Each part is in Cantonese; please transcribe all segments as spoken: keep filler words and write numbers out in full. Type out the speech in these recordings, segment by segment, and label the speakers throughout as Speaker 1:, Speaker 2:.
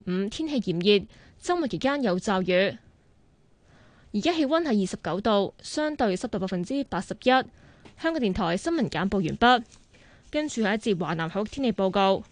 Speaker 1: 五天氣炎熱，週末期間有驟雨。而家氣溫係二十九度，相對濕度百分之八十一。香港電台新聞簡報完畢，跟住係一節華南海域天氣報告。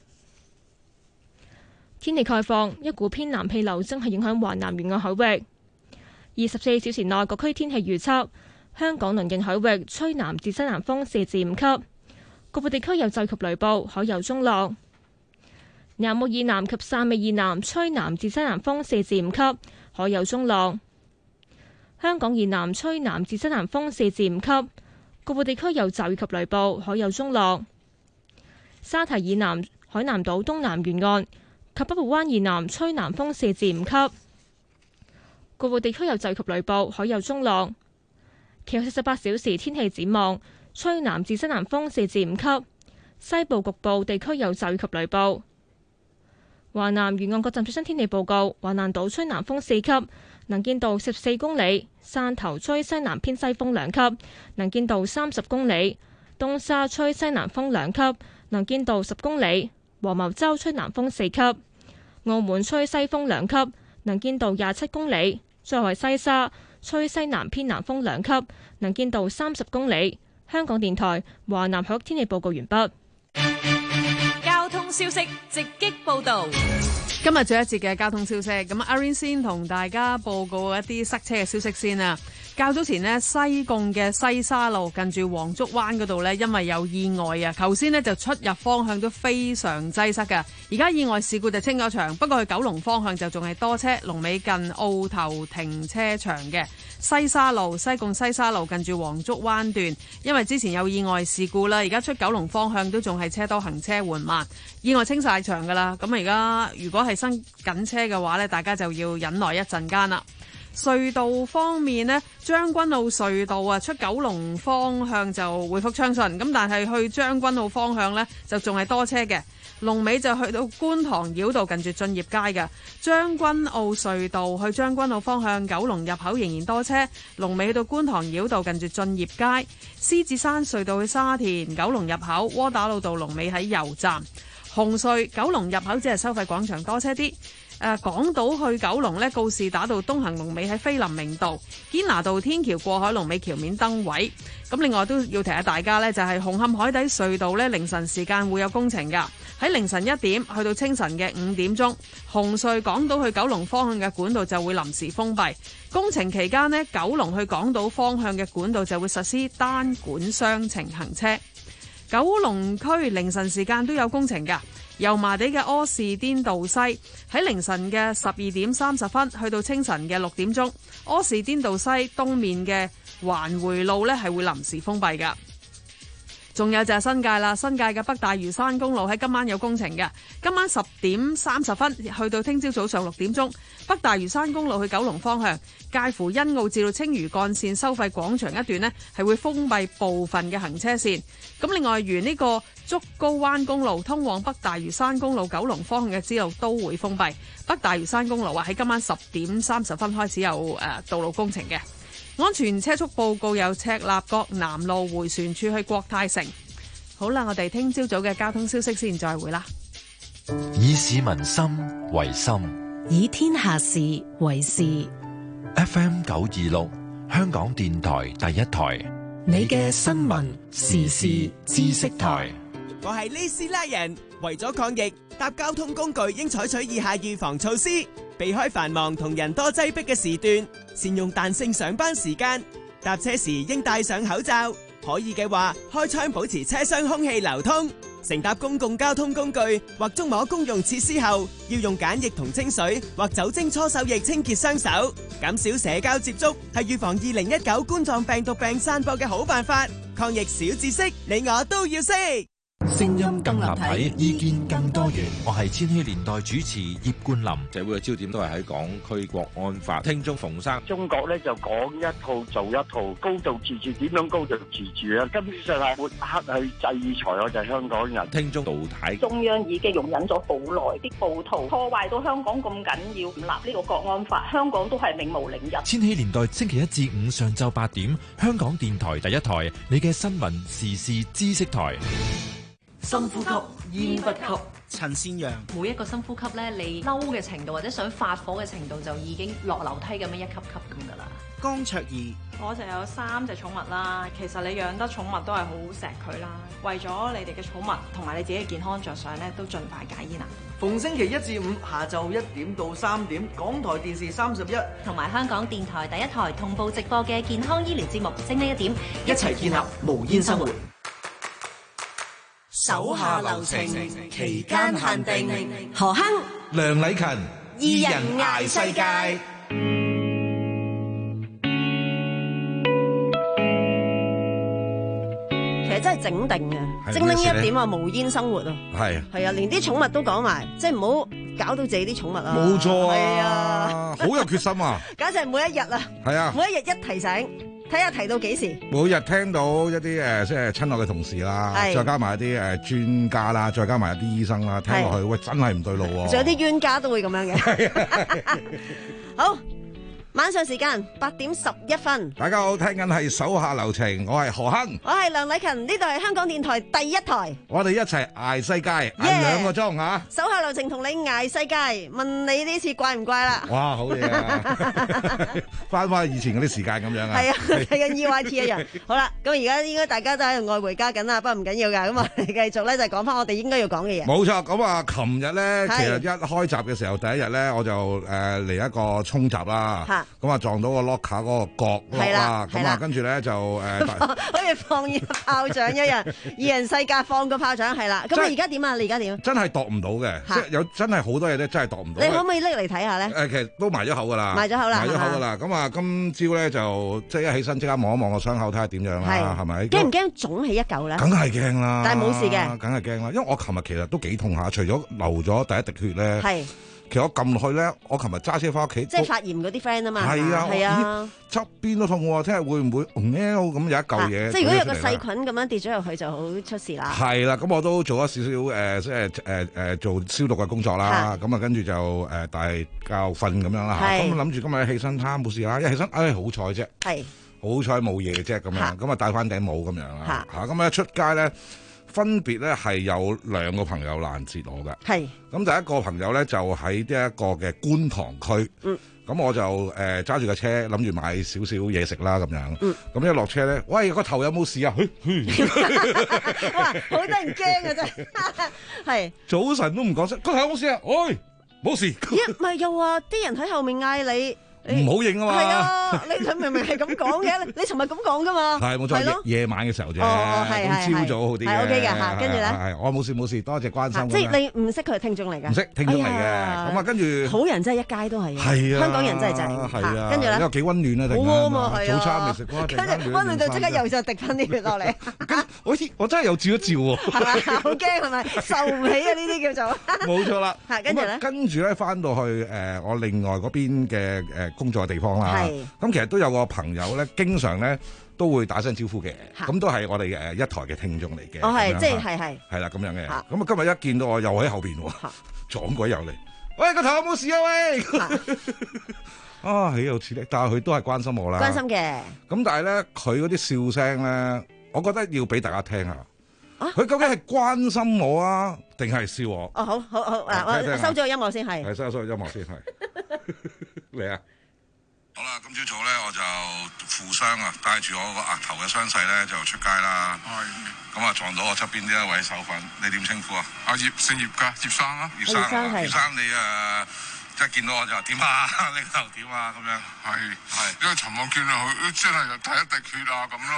Speaker 1: 天氣概況，一股偏南氣流正係影響華南沿岸海域。二十四小時內各區天氣預測：香港鄰近海域吹南至西南風四至五級，局部地區有驟雨及雷暴，海有中浪。南澳以南及汕尾以南吹南至西南風四至五級，海有中浪。香港以南吹南至西南風四至五級，局部地區有驟雨及雷暴，海有中浪。沙堤以南海南島東南沿岸及北部灣以南吹南風四至五級，局部地區有驟雨及雷暴，海有中浪。其後四十八小時天氣展望，吹南至西南風四至五級，西部局部地區有驟雨及雷暴。華南沿岸各站最新天氣報告：華南島吹南風四級，能見度十四公里；汕頭吹西南偏西風兩級，能見度三十公里；東沙吹西南風兩級，能見度十公里；黃茅洲吹南風四級；澳門吹西風兩級，能見度廿七公里；最後係西沙吹西南偏南風兩級，能見度三十公里。香港電台華南海域天氣報告完畢。
Speaker 2: 交通消息直擊報道。
Speaker 3: 今日最後一節嘅交通消息，咁阿 Rain 先同大家報告一啲塞車嘅消息先啊。較早前呢，西貢嘅西沙路近住黃竹灣嗰度呢，因為有意外啊，頭先呢就出入方向都非常擠塞㗎。而家意外事故就清咗場，不過去九龍方向就仲係多車，龍尾近澳頭停車場嘅西沙路、西貢西沙路近住黃竹灣段，因為之前有意外事故啦，而家出九龍方向都仲係車多，行車緩慢。意外清晒場噶啦，咁而家如果係新緊車嘅話呢，大家就要忍耐一陣間啦。隧道方面呢，將軍澳隧道啊，出九龍方向就回復暢順，咁但係去將軍澳方向呢，就仲係多車嘅。龍尾就去到觀塘繞道近住駿業街嘅將軍澳隧道去將軍澳方向九龍入口仍然多車，龍尾去到觀塘繞道近住駿業街。獅子山隧道去沙田九龍入口窩打老道龍尾喺油站。紅隧九龍入口只係收費廣場多車啲。誒、呃、港島去九龍呢，告士打道東行龍尾喺菲林明道，堅拿道天橋過海龍尾橋面燈位。咁另外都要提下大家呢，就係、是、紅磡海底隧道呢，凌晨時間會有工程㗎，喺凌晨一點去到清晨嘅五點鐘，紅隧港島去九龍方向嘅管道就會臨時封閉。工程期間呢，九龍去港島方向嘅管道就會實施單管雙程行車。九龍區凌晨時間都有工程㗎。油麻地嘅柯士甸道西喺凌晨嘅十二點三十分去到清晨嘅六點鐘，柯士甸道西東面嘅環迴路呢係會臨時封閉㗎。仲有就係新界啦，新界嘅北大嶼山公路喺今晚有工程嘅，今晚十點三十分去到聽朝早上六點鐘，北大嶼山公路去九龍方向，介乎欣澳至到青嶼幹線收費廣場一段呢係會封閉部分嘅行車線。咁另外沿呢個竹篙灣公路通往北大嶼山公路九龍方向嘅支路都會封閉。北大嶼山公路話喺今晚十點三十分開始有誒、呃、道路工程嘅。安全車速報告有赤鱲角南路迴旋處去國泰城。好啦，我哋聽朝早嘅交通消息先，再會啦。
Speaker 4: 以市民心為心，
Speaker 5: 以天下事為事。
Speaker 4: F M 九二六，香港電台第一台，
Speaker 5: 你嘅新聞時事知識台。
Speaker 6: 我係李斯拉人，為咗抗疫，搭交通工具應採取以下預防措施：避開繁忙同人多擠迫嘅時段，善用彈性上班時間，搭車時應戴上口罩，可以嘅話開窗保持車廂空氣流通。乘搭公共交通工具或觸摸公用設施後，要用梘液同清水或酒精搓手液清潔雙手，減少社交接觸係預防二零一九冠狀病毒病散播嘅好辦法。抗疫小知識，你我都要識。
Speaker 4: 聲音更立體，意見更多元。我係千禧年代主持葉冠霖。
Speaker 7: 社會嘅焦點都係喺港區國安法。聽眾馮生，
Speaker 8: 中國咧就講一套做一套，高度自治點樣高度自治啊？根本上係抹黑去制裁我哋香港人。
Speaker 7: 聽眾杜太，
Speaker 9: 中央已經容忍咗好耐，啲暴徒破壞到香港咁緊要，唔立呢個國安法，香港都係永無寧日。
Speaker 4: 千禧年代星期一至五上晝八點，香港電台第一台，你嘅新聞時事知識台。
Speaker 10: 深呼吸，煙不吸。
Speaker 11: 陳善陽，
Speaker 12: 每一個深呼吸咧，你嬲嘅程度或者想發火嘅程度就已經落樓梯咁樣一級級咁噶啦。
Speaker 11: 江卓儀，
Speaker 13: 我就有三隻寵物啦。其實你養得寵物都係好錫佢啦。為咗你哋嘅寵物同埋你自己嘅健康着想咧，都盡快戒煙啊！
Speaker 10: 逢星期一至五下晝一點到三點，港台電視三十一
Speaker 12: 同埋香港電台第一台同步直播嘅健康醫療節目《精靈一點》，
Speaker 10: 一齊建立無煙生活。
Speaker 5: 手下留情，期間限定。
Speaker 12: 何亨、
Speaker 4: 梁禮勤，
Speaker 5: 二人捱世界。
Speaker 14: 其實真係整定嘅，精靈一點啊，無煙生活啊，
Speaker 4: 係
Speaker 14: 係啊，連啲寵物都講埋，即係唔好搞到自己啲寵物啊，
Speaker 4: 冇錯啊，
Speaker 14: 係啊，
Speaker 4: 好有決心啊，
Speaker 14: 簡直係每一日啊，
Speaker 4: 係啊，
Speaker 14: 每一日一提醒，睇下提到幾時，
Speaker 4: 每日聽到一啲誒即係親愛嘅同事啦，再加埋一啲誒專家啦，再加埋一啲醫生啦，聽落去喂真係唔對路喎，
Speaker 14: 仲有啲冤家都會咁樣嘅，好。晚上時間八點十一分，
Speaker 4: 大家好，聽緊係手下留情，我係何亨，
Speaker 14: 我係梁禮勤，呢度係香港電台第一台，
Speaker 4: 我哋一齊捱世界，捱兩個鐘嚇，
Speaker 14: 手下留情同你捱世界，問你呢次怪唔怪啦？
Speaker 4: 哇，好嘢啊！翻返以前嗰啲時間咁樣啊，
Speaker 14: 係啊，睇緊 E Y T 一樣。好啦，咁而家應該大家都喺度愛回家緊啦，不過唔緊要㗎，咁我哋繼續咧就講翻我哋應該要講嘅嘢。
Speaker 4: 冇錯，咁啊，琴日咧其實一開閘嘅時候，第一日咧我就誒嚟一個衝閘啦。咁啊撞到個 locker 嗰個角落啦，咁啊跟住咧就誒，
Speaker 14: 好似放炮仗一樣，二人世界放個炮仗係啦。咁你而家點啊？你而家點？
Speaker 4: 真係度唔到嘅，即係有真係好多嘢咧，真係度唔到。
Speaker 14: 你可唔可以拎嚟睇下咧？
Speaker 4: 誒，其實都埋咗口噶啦，
Speaker 14: 埋咗口啦，
Speaker 4: 埋咗口噶啦。咁啊，今朝咧就即係一起身即刻望一望個傷口睇下點樣啦，係咪？
Speaker 14: 驚唔驚腫起一嚿咧？
Speaker 4: 梗係驚啦，
Speaker 14: 但係冇事嘅，
Speaker 4: 梗係驚啦。因為我琴日其實都幾痛下，除咗流咗第一滴血咧。係。其實我撳落去咧，我琴日揸車翻屋企，
Speaker 14: 即係發炎嗰啲 friend 啊嘛，
Speaker 4: 係啊，
Speaker 14: 係啊，
Speaker 4: 側邊都痛喎，聽日會唔會紅 L 咁有一嚿嘢？
Speaker 14: 即係如果有個細菌咁樣跌咗入去就好出事啦。
Speaker 4: 係啦，咁我都做咗少少誒，即係誒誒做消毒嘅工作啦。咁啊，跟住就誒大覺瞓咁樣啦。咁諗住今日起身睇冇事啦，一起身，唉好彩啫，係好彩冇嘢啫咁樣。咁啊戴翻頂帽咁樣啦。嚇咁啊一出街咧。分別咧係有兩個朋友攔截我嘅，係咁第一個朋友咧就喺呢一個嘅觀塘區，嗯，咁我就誒揸住架車諗住買少少嘢食啦咁樣，嗯，咁一落車咧，喂個頭有冇事啊？
Speaker 14: 哇，好得人驚啊真係，係
Speaker 4: 早晨都唔講聲個頭有冇事啊？喂，冇事，
Speaker 14: 咦，唔係又話啲人喺後面嗌你。
Speaker 4: 唔好認啊嘛！
Speaker 14: 係啊，你佢明明係咁講嘅，你尋日咁講噶嘛？
Speaker 4: 係冇錯，夜晚嘅時候啫。哦，係係朝早好啲嘅。
Speaker 14: 係 OK 嘅嚇，跟住咧，
Speaker 4: 係我冇事冇事，多謝關心。
Speaker 14: 即係你唔識佢係聽眾嚟㗎？
Speaker 4: 唔識聽眾嚟嘅，咁啊跟住。
Speaker 14: 好人真係一街都係。
Speaker 4: 係啊，
Speaker 14: 香港人真係就係。
Speaker 4: 係啊，
Speaker 14: 跟住咧，
Speaker 4: 因為幾溫暖啊，突然間。
Speaker 14: 好啊嘛，係啊。
Speaker 4: 早餐未食過，
Speaker 14: 跟住溫暖到即刻又就滴翻啲血落嚟。
Speaker 4: 好似我真係有照一照喎。
Speaker 14: 係咪？好驚係咪？受唔起啊！呢啲叫做。
Speaker 4: 冇錯啦。
Speaker 14: 係跟住咧。
Speaker 4: 跟住咧，翻到去誒我另外嗰邊嘅誒工作嘅地方啦。係，咁其實都有個朋友咧，經常咧都會打聲招呼嘅，咁都係我哋誒一台嘅聽眾嚟嘅。
Speaker 14: 哦，係，即係係係，
Speaker 4: 係啦咁樣嘅。咁啊，今日一見到我又喺後邊喎，撞鬼又嚟，喂個頭有冇事啊喂？啊，豈有此理！但係佢都係關心我啦，
Speaker 14: 關心嘅。咁
Speaker 4: 但係咧，佢嗰啲笑聲咧，我覺得要俾大家聽下。佢究竟係關心我啊，定係笑我？
Speaker 14: 哦，好好好，嗱，我收咗個音樂先係。
Speaker 4: 係收收音樂先係。嚟啊！好啦，今朝早咧我就負傷啊，帶住我個額頭嘅傷勢咧就出街啦。係。咁啊撞到我側邊呢一位手粉，你點稱呼啊？阿葉，姓葉㗎，葉生啊。葉生啊，葉生你誒，即係見到我就點啊？你個頭點啊？咁樣。係係。因為尋晚見到佢真係第一滴血啊咁咯。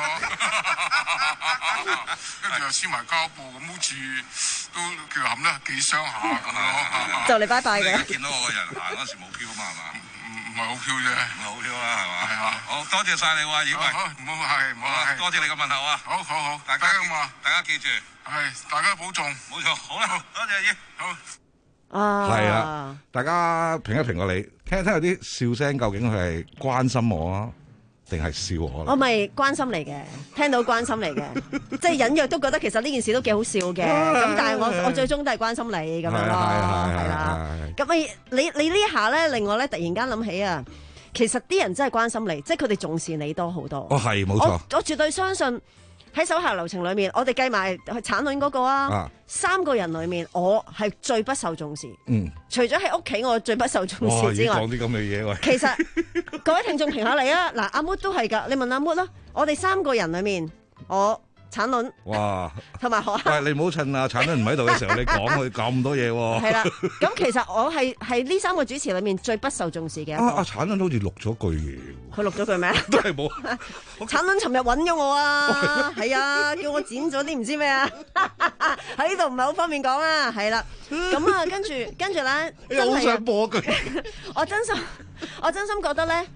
Speaker 4: 跟住又黐埋膠布，咁好似都叫冚得幾傷下咁咯。
Speaker 14: 就嚟拜拜嘅。
Speaker 4: 見到我個人行嗰時冇飄啊嘛係嘛？唔係好飄啫，唔係好飄啦，係嘛？係啊，好多謝晒你喎，葉喂，唔好係，唔好係，多謝你個問候啊！好好好，大家咁啊，大家記住，係大家保重，冇錯，好啦，多謝葉，好啊，係啊，大家評一評個你，聽一聽有啲笑聲，究竟佢係關心我啊，定係笑我？
Speaker 14: 我咪關心嚟嘅，聽到關心嚟嘅，即係隱約都覺得其實呢件事都幾好笑嘅，咁但係我我最終都係關心你咁樣咯，係啦。咁你你你呢一下咧，令我咧突然間諗起啊，其實啲人真係關心你，即係佢哋重視你多好多。
Speaker 4: 哦，係冇錯。
Speaker 14: 我我絕對相信喺手下留情裏面，我哋計埋去產卵嗰個啊，啊三個人裏面我係最不受重視。嗯，除咗喺屋企我最不受重視之外，
Speaker 4: 講啲咁嘅嘢喂。
Speaker 14: 其實各位聽眾評下嚟啊，嗱阿 Mood 都係㗎，你問阿 Mood 啦，我哋三個人裏面我。產卵
Speaker 4: 哇，
Speaker 14: 同埋學校。
Speaker 4: 喂，你唔好趁啊產卵唔喺度嘅時候，你講佢咁多嘢喎。
Speaker 14: 係啦，咁其實我係係呢三個主持裏面最不受重視嘅一個。
Speaker 4: 啊啊！產卵好似錄咗句嘢。
Speaker 14: 佢錄咗句咩？
Speaker 4: 都係冇。
Speaker 14: 產卵尋日揾咗我啊，係啊，叫我剪咗啲唔知咩啊，喺呢度唔係好方便講啊，係啦。咁啊，跟住跟住咧，
Speaker 4: 真係好想播句。
Speaker 14: 我真心我真心覺得咧，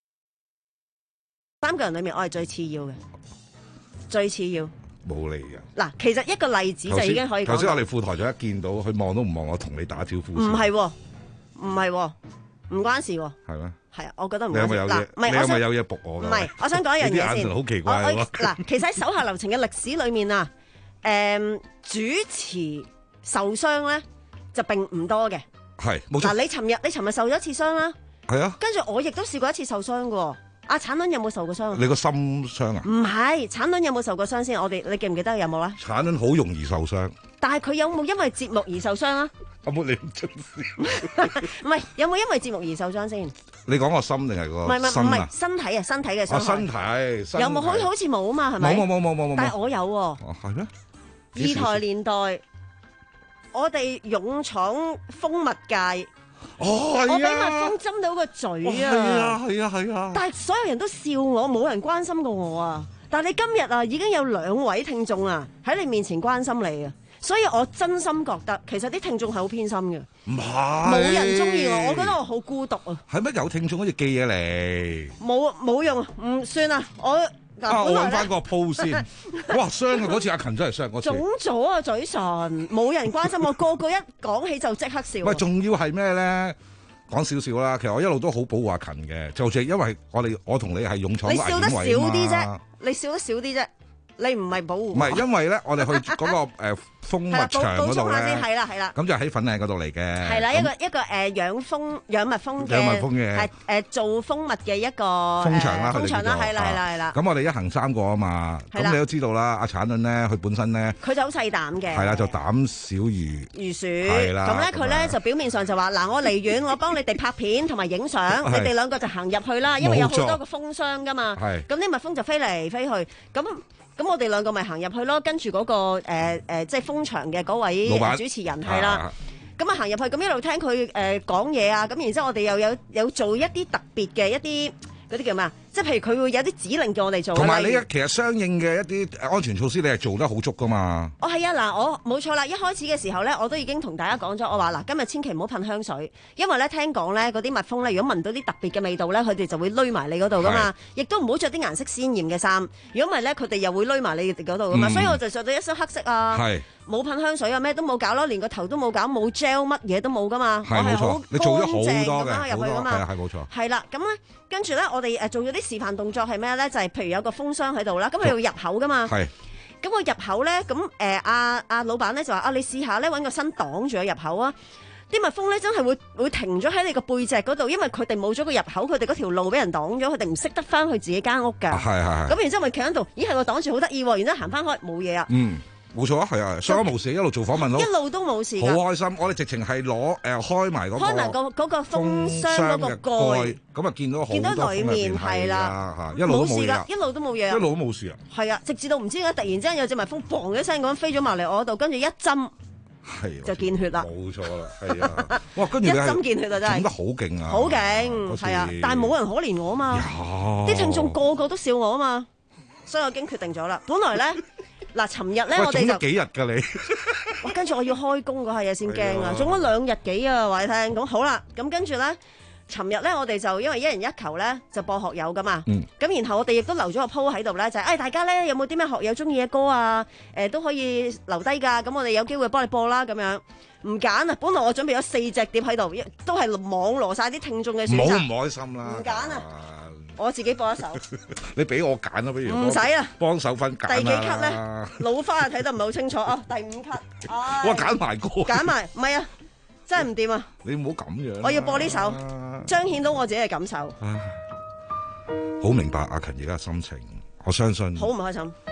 Speaker 14: 三個人裏面我係最次要嘅。最次要
Speaker 4: 冇理嘅
Speaker 14: 嗱，其實一個例子就已經可以講。
Speaker 4: 頭先我哋副台長一見到佢望都唔望我，同你打招呼。
Speaker 14: 唔係喎，唔係喎，唔關事喎。
Speaker 4: 係咩？
Speaker 14: 係啊，我覺得唔關事。
Speaker 4: 你有冇有嘢？
Speaker 14: 唔係，
Speaker 4: 你有冇有嘢駁我㗎？
Speaker 14: 唔係，我想講一樣嘢先。
Speaker 4: 啲眼神好奇怪喎。
Speaker 14: 嗱，其實喺手下留情嘅歷史裏面啊，誒主持受傷咧就並唔多嘅。
Speaker 4: 係冇錯。
Speaker 14: 嗱，你尋日你尋日受咗一次傷啦。
Speaker 4: 係啊。
Speaker 14: 跟住我亦都試過一次受傷嘅喎。阿產卵有冇受過傷？
Speaker 4: 你個心傷啊？
Speaker 14: 唔係，產卵有冇受過傷先？我哋你記唔記得有冇啊？
Speaker 4: 產卵好容易受傷。
Speaker 14: 但係佢有冇因為節目而受傷啊？
Speaker 4: 阿妹你唔出笑。
Speaker 14: 唔係，有冇因為節目而受傷先？
Speaker 4: 你講個心定係個身啊？
Speaker 14: 唔係身體啊，身體嘅傷害。
Speaker 4: 身體。
Speaker 14: 有冇好好似冇啊嘛？係咪？
Speaker 4: 冇冇冇冇冇冇。
Speaker 14: 但係我有喎。
Speaker 4: 哦，係咩？
Speaker 14: 二台年代，我哋勇闖蜂蜜界。
Speaker 4: 哦，
Speaker 14: 我俾蜜蜂針到個嘴啊！
Speaker 4: 係啊，係啊，係啊！
Speaker 14: 但係所有人都笑我，冇人關心過我啊！但係你今日啊，已經有兩位聽眾啊喺你面前關心你啊，所以我真心覺得其實啲聽眾係好偏心嘅。
Speaker 4: 唔係，
Speaker 14: 冇人中意我，我覺得我好孤獨啊！
Speaker 4: 係咩？有聽眾好似寄嘢嚟，
Speaker 14: 冇冇用，唔算啦，我。
Speaker 4: 啊！我揾翻個鋪先，哇！傷啊！嗰次阿勤真係傷，嗰次
Speaker 14: 腫咗啊嘴唇，冇人關心我，個個一講起就即刻笑。
Speaker 4: 喂，仲要係咩咧？講少少啦，其實我一路都好保護阿勤嘅，就係因為我哋我同你係勇闖危險位啊嘛。
Speaker 14: 你笑得少啲啫，你笑得少啲啫，你唔係保護。
Speaker 4: 唔係，因為咧，我哋去嗰個誒蜂蜜場嗰度咧，
Speaker 14: 係啦係啦，
Speaker 4: 咁就喺粉嶺嗰度嚟嘅。
Speaker 14: 係啦，一個一個誒養蜂養蜜蜂嘅，
Speaker 4: 養蜜蜂嘅
Speaker 14: 係誒做蜂蜜嘅一個
Speaker 4: 蜂場啦，
Speaker 14: 蜂場啦，係啦係啦係啦。
Speaker 4: 咁我哋一行三個啊嘛，咁你都知道啦，阿產卵咧，佢本身咧，
Speaker 14: 佢就好細膽嘅，
Speaker 4: 係啦，就膽小如
Speaker 14: 如鼠，
Speaker 4: 係啦。
Speaker 14: 咁咧佢咧就表面上就話嗱，我離遠，我幫你哋拍片同埋影相，你哋兩個就行入去啦，因為有好多個蜂箱噶嘛，咁啲蜜蜂就飛嚟飛去，咁。咁我哋兩個咪行入去咯，跟住嗰、嗰個誒、呃呃、即係蜂場嘅嗰位主持人係啦，咁啊行入去，咁一路聽佢誒講嘢啊，咁然之後我哋又有有做一啲特別嘅一啲嗰啲叫咩啊？即係譬如佢會有啲指令叫我哋做，
Speaker 4: 同埋你其實相應嘅一啲安全措施，你係做得好足噶嘛？
Speaker 14: 哦，係啊，嗱，我冇錯啦。一開始嘅時候咧，我都已經同大家講咗，我話嗱，今日千祈唔好噴香水，因為咧聽講咧嗰啲蜜蜂咧，如果聞到啲特別嘅味道咧，佢哋就會匿埋你嗰度噶嘛。亦都唔好着啲顏色鮮豔嘅衫，如果唔係咧，佢哋又會匿埋你哋嗰度噶嘛。嗯、所以我就着到一身黑色啊，冇噴香水啊，咩都冇搞咯，連個頭都冇搞，冇 gel 乜嘢都冇噶嘛。
Speaker 4: 係冇錯，你做咗好多嘅，
Speaker 14: 入去噶嘛。
Speaker 4: 係冇錯。
Speaker 14: 係啦，咁咧跟住咧，我哋誒做咗啲示範動作係咩咧？就係、是、譬如有個蜂箱喺度啦，咁佢要入口噶嘛。係。咁我入口咧，咁誒阿阿老闆咧就話啊，你試下咧揾個身擋住個入口啊！啲蜜蜂咧真係會會停咗喺你個背脊嗰度，因為佢哋冇咗個入口，佢哋嗰條路俾人擋咗，佢哋唔識得翻去自己間屋㗎。係係。咁然之後咪企喺度，咦係個擋住好得意喎，然之後行翻開冇嘢啊。嗯。冇錯啊，係啊，相安無事，一路做訪問咯， 一路都冇事，
Speaker 4: 好開心。我哋直情係攞誒開埋嗰個開埋個
Speaker 14: 嗰個蜂箱嗰個蓋，
Speaker 4: 咁啊見到好
Speaker 14: 見到裡面係啦，
Speaker 4: 一路都冇嘢，
Speaker 14: 一路都冇嘢，
Speaker 4: 一路都冇事啊。
Speaker 14: 係啊，直至到唔知點解突然之間有隻蜜蜂砰一聲咁飛咗埋嚟我度，跟住一針係就見血啦。冇錯啦，係啊，哇！跟住一針見血啊，真係整得好勁啊，好勁係啊，但係冇人可憐我啊嘛，啲聽眾個個都笑我啊嘛，所以我已經決定咗啦。本來咧。嗱，尋日咧我哋就
Speaker 4: 幾日㗎你？
Speaker 14: 哇！跟住我要開工嗰下嘢先驚啊，種咗兩日幾啊，話你聽。咁好啦，咁跟住咧，尋日咧我哋就因為一人一球咧就播學友㗎嘛。嗯。咁然後我哋亦都留咗個 po 喺度咧，就係、是、誒、哎、大家咧有冇啲咩學友中意嘅歌啊？誒、呃、都可以留低㗎。咁我哋有機會幫你播啦，咁樣。唔揀啊！本來我準備咗四隻碟喺度，都係網羅晒啲聽眾嘅選擇。
Speaker 4: 唔好唔開心啦！
Speaker 14: 唔揀啊！我自己播一首，
Speaker 4: 你俾我揀啦，不如
Speaker 14: 唔使啊，
Speaker 4: 幫手分揀。
Speaker 14: 第幾級咧？老花啊，睇得唔係好清楚啊，第五級。
Speaker 4: 我揀埋歌，
Speaker 14: 揀埋，唔係啊，真係唔掂啊！
Speaker 4: 你唔好咁樣。
Speaker 14: 我要播呢首，彰顯到我自己嘅感受。
Speaker 4: 好明白阿勤而家嘅心情，我相信。
Speaker 14: 好唔開心。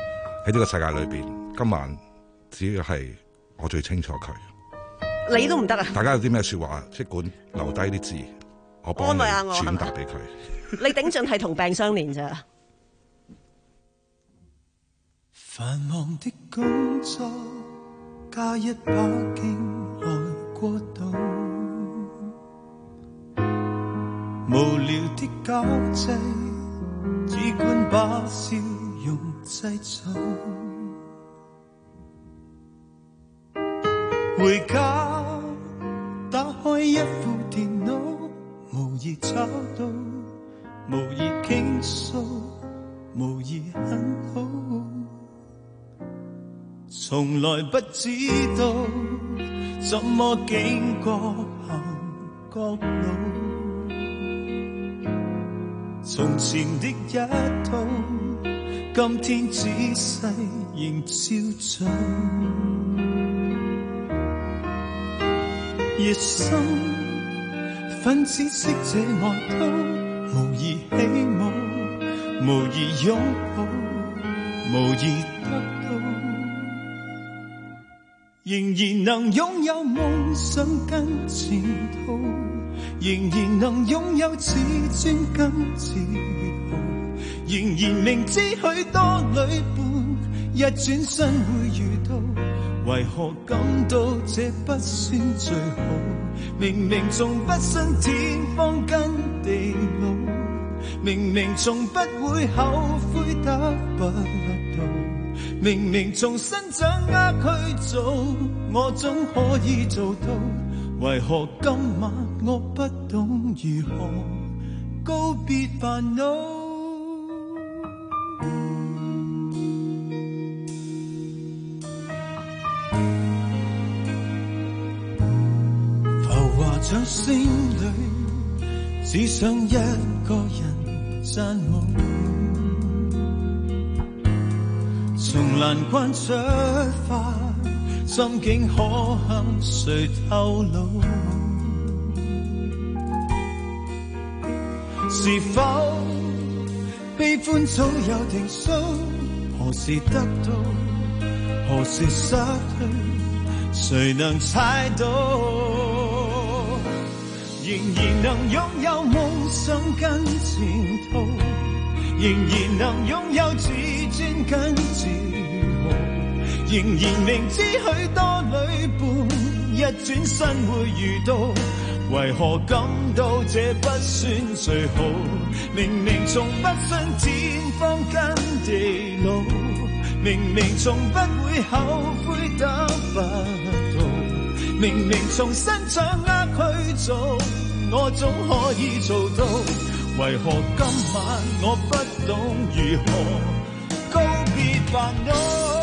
Speaker 4: 喺呢個世界裏邊，今晚只要係我最清楚佢。
Speaker 14: 你都唔得啊！
Speaker 4: 大家有啲咩説話，即管留低啲字，我幫你轉達俾佢。
Speaker 14: 你頂盡係同病相憐咋？
Speaker 5: 繁忙的工作加一把勁來過渡，無聊的交際只管把笑容製造，回家打開一副電腦，無疑找到，無疑傾訴，無疑很好。從來不知道怎麼經過行角路，從前的一套，今天仔細仍照做。熱心粉紫色這外套，無疑起舞，無疑擁抱，無疑得到，仍然能擁有夢想跟前途，仍然能擁有自尊跟自豪，仍然明知許多旅伴一轉身會遇到，為何感到這不算最好？明明從不信天荒跟地老，明明從不會後悔得不到，明明從新掌握去做，我總可以做到，為何今晚我不懂如何告別煩惱？像星裏只想一個人讚舞，從難關出發，心境可向誰透露？是否悲歡早有定數？何時得到，何時失去，誰能猜到？仍然能擁有夢想跟前途，仍然能擁有自尊跟自豪，仍然明知許多旅伴一轉身會遇到，為何感到這不算最好？明明從不信天荒跟地老，明明從不會後悔得不到，明明從新掌握去做，我總可以做到，為何今晚我不懂如何告別煩惱？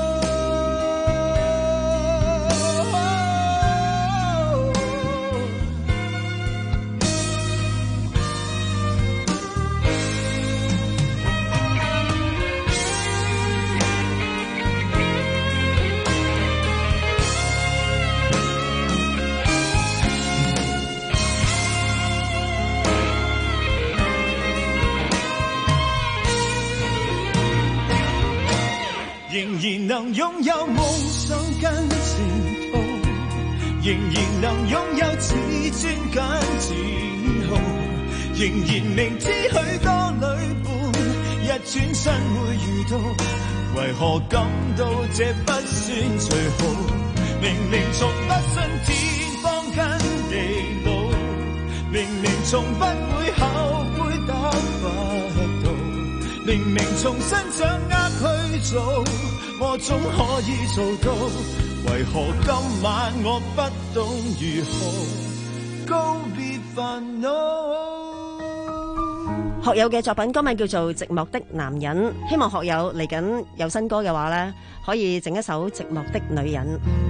Speaker 5: 仍然能擁有夢想跟前途，仍然能擁有自尊跟自豪，仍然明知許多旅伴一轉身會遇到，為何感到這不算最好？明明從不信天荒跟地老，明明從不會後悔得不到，明明從新掌握去做，我總可以做到，為何今晚我不懂如何告別煩惱？
Speaker 14: 學友嘅作品歌名叫做《寂寞的男人》，希望學友嚟緊有新歌嘅話呢，可以整一首《寂寞的女人》。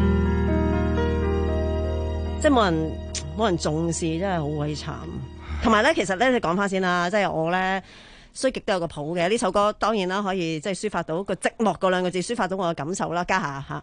Speaker 14: 即係冇人冇人重視，真係好鬼慘。同埋呢，其實呢，你講翻先啦，即係我呢。衰極都有個譜嘅，呢首歌當然啦，可以即係抒發到個寂寞嗰兩個字，抒發到我嘅感受啦，家下嚇。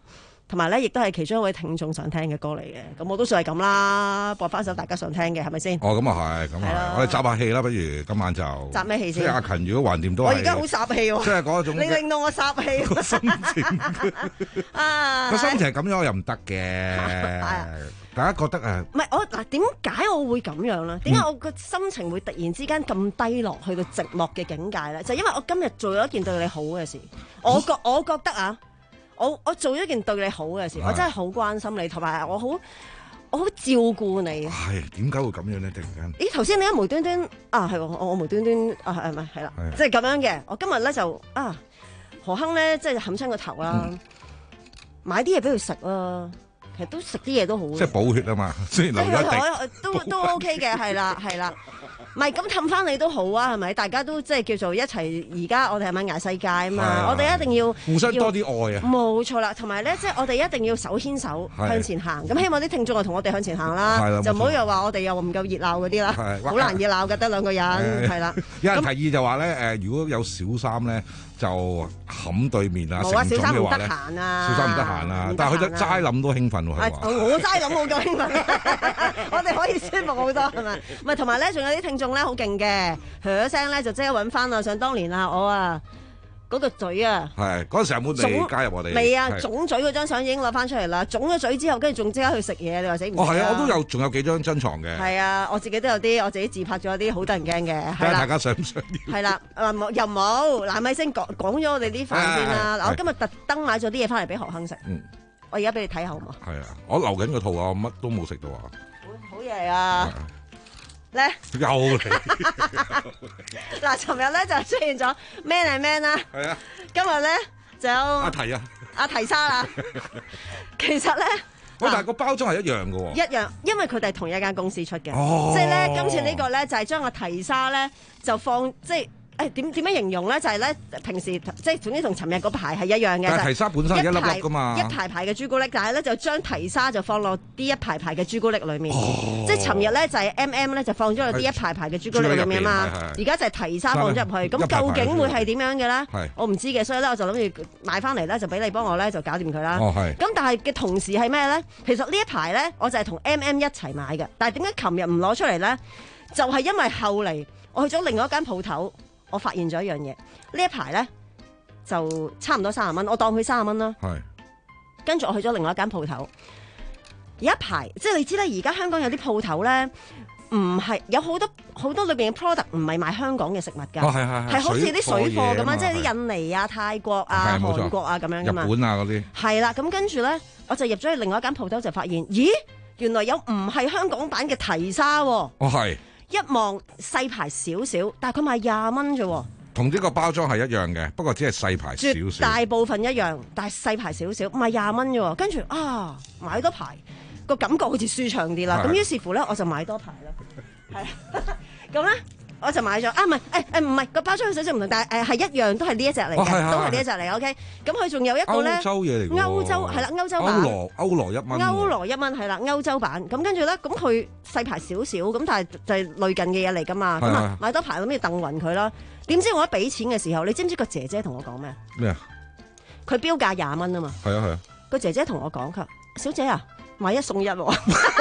Speaker 14: 同埋咧亦都係其中一位聽眾想聽嘅歌嚟嘅。咁我都算係咁啦，播翻首大家想聽嘅，係咪先？
Speaker 4: 哦，咁啊係，咁啊係，我哋集下氣啦，不如今晚就
Speaker 14: 集咩氣先？
Speaker 4: 即係阿勤，如果橫掂都係
Speaker 14: 我而家好霎氣喎，
Speaker 4: 即係嗰種
Speaker 14: 你令到我霎氣
Speaker 4: 個心情
Speaker 14: 啊！
Speaker 4: 個心情係咁樣，我又唔得嘅。大家覺得啊？
Speaker 14: 唔係我嗱，點解我會咁樣咧？點解我個心情會突然之間咁低落，去到寂寞嘅境界咧？就因為我今日做咗一件對你好嘅事，我覺我覺得啊。我我做咗一件對你好嘅事，我真係好關心你，同埋我好我好照顧你。
Speaker 4: 係點解會咁樣咧？突然間，
Speaker 14: 咦？頭先你一無端端啊，係我我無端端啊，係咪係啦？即係咁樣嘅。我今日咧就啊，何亨咧即係冚親個頭啦，嗯、買啲嘢俾佢食啦。其實都食啲嘢都好。即
Speaker 4: 係補血啊嘛，雖然流咗一滴
Speaker 14: 都都 OK 嘅，係啦係啦。唔係咁氹翻你都好啊，係咪？大家都即係叫做一齊，而家我哋係咪捱世界啊嘛？啊我哋一定要
Speaker 4: 互相多啲愛啊！
Speaker 14: 冇錯啦，同埋咧，即係我哋一定要手牽手向前行。咁希望啲聽眾就同我哋向前行啦，就唔好又話我哋又唔夠熱鬧嗰啲啦，好難熱鬧嘅，得兩個人係啦。
Speaker 4: 有人提議就話咧，誒，如果有小三咧，就冚對面啊，
Speaker 14: 冇啊，小三唔得
Speaker 4: 閒
Speaker 14: 啊，
Speaker 4: 小三唔得閒啊，但係佢齋諗都興奮喎，係
Speaker 14: 我齋諗好夠興奮，我哋可以舒服好多係咪？唔係同埋咧，仲有啲聽眾咧好勁嘅，噓一聲咧就即刻揾翻啊！想當年啊，我啊嗰個嘴啊，
Speaker 4: 係嗰陣時有冇嚟加入我哋？
Speaker 14: 未啊，腫嘴嗰張相已經攞翻出嚟啦，腫咗嘴之後，跟住仲即刻去食嘢，你話死唔死？
Speaker 4: 哦，係啊，我都有，仲有幾張珍藏嘅。
Speaker 14: 係啊，我自己都有啲，我自己自拍咗啲好得人驚嘅。
Speaker 4: 睇下大家想唔想要？
Speaker 14: 係啦，又冇嗱，咪先講講咗我哋啲飯先啦。嗱，我今日特登買咗啲嘢翻嚟俾何亨食。嗯，我而家俾你睇下好唔好？
Speaker 4: 係啊，我留緊個肚啊，我乜都冇食到啊。
Speaker 14: 好嘢啊！咧
Speaker 4: 又嚟
Speaker 14: 嗱，尋日咧就出現咗 Man and Man 啦，
Speaker 4: 係啊，
Speaker 14: 今日咧就有
Speaker 4: 阿提啊，
Speaker 14: 阿提莎啦。其實咧，
Speaker 4: 喂，但係個包裝係一樣嘅喎，
Speaker 14: 一樣，因為佢哋係同一間公司出嘅，
Speaker 4: 哦、
Speaker 14: 即係咧今次呢個咧就係將阿提莎咧就放即係。誒點點樣形容咧？就係、是、咧平時即係總之同尋日嗰排係一樣嘅。
Speaker 4: 但係提莎本身係一粒粒噶嘛，
Speaker 14: 一排排嘅朱古力，但係咧就將提莎就放落啲一排排嘅朱古力裡面。哦、即係尋日咧就係、是、M M 咧就放咗落啲一排排嘅朱古力裡面啊嘛。而家就係提莎放咗入去，咁究竟會係點樣嘅咧？我唔知嘅，所以咧我就諗住買翻嚟咧就俾你幫我咧就搞掂佢啦。
Speaker 4: 哦，係。
Speaker 14: 咁但係嘅同時係咩咧？其實呢一排咧我就係同 M M 一齊買嘅，但係點解琴日唔攞出嚟咧？就係、是、因為後嚟我去咗另外一間鋪頭。我發現咗一樣嘢，呢一排咧就差唔多三十蚊，我當佢三十蚊啦。係，跟住我去咗另外一間鋪頭，有一排即係你知咧，而家香港有啲鋪頭咧，唔係有好多好多裏邊嘅 product 唔係賣香港嘅食物㗎，
Speaker 4: 係係
Speaker 14: 係好似啲水貨咁樣，即係啲印尼啊、泰國啊、韓國啊咁樣㗎嘛。
Speaker 4: 日本啊嗰啲
Speaker 14: 係啦，咁跟住咧，我就入咗去另外一間鋪頭就發現，咦，原來有唔係香港版嘅提莎喎。
Speaker 4: 哦，係。
Speaker 14: 一望細排少少，但係佢賣廿蚊啫喎。
Speaker 4: 同呢個包裝係一樣嘅，不過只係細排少少。
Speaker 14: 絕大部分一樣，但係細排少少，賣廿蚊啫喎。跟住啊，買多排個感覺好似舒暢啲啦。咁於是乎咧，我就買多排啦。係咁咧。我就買咗啊，唔係誒誒，唔係個包裝有少少唔同，但係誒係一樣，都係呢一隻嚟嘅，都係呢一隻嚟。OK，咁佢仲有一個咧，
Speaker 4: 歐洲嘢嚟嘅，
Speaker 14: 歐洲係啦，歐洲版，
Speaker 4: 歐羅歐羅一蚊，
Speaker 14: 歐羅一蚊係啦，歐洲版。咁跟住咧，咁佢細排少少，咁但係就係類近嘅嘢嚟㗎嘛。咁啊買多排咁要掟暈佢啦。點知我一俾錢嘅時候，你知唔知個姐姐同我講咩？
Speaker 4: 咩啊？
Speaker 14: 佢標價廿蚊啊嘛。
Speaker 4: 係啊係啊。個
Speaker 14: 姐姐同我講佢，小姐啊，買一送一喎。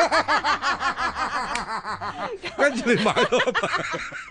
Speaker 4: 跟住你買多排。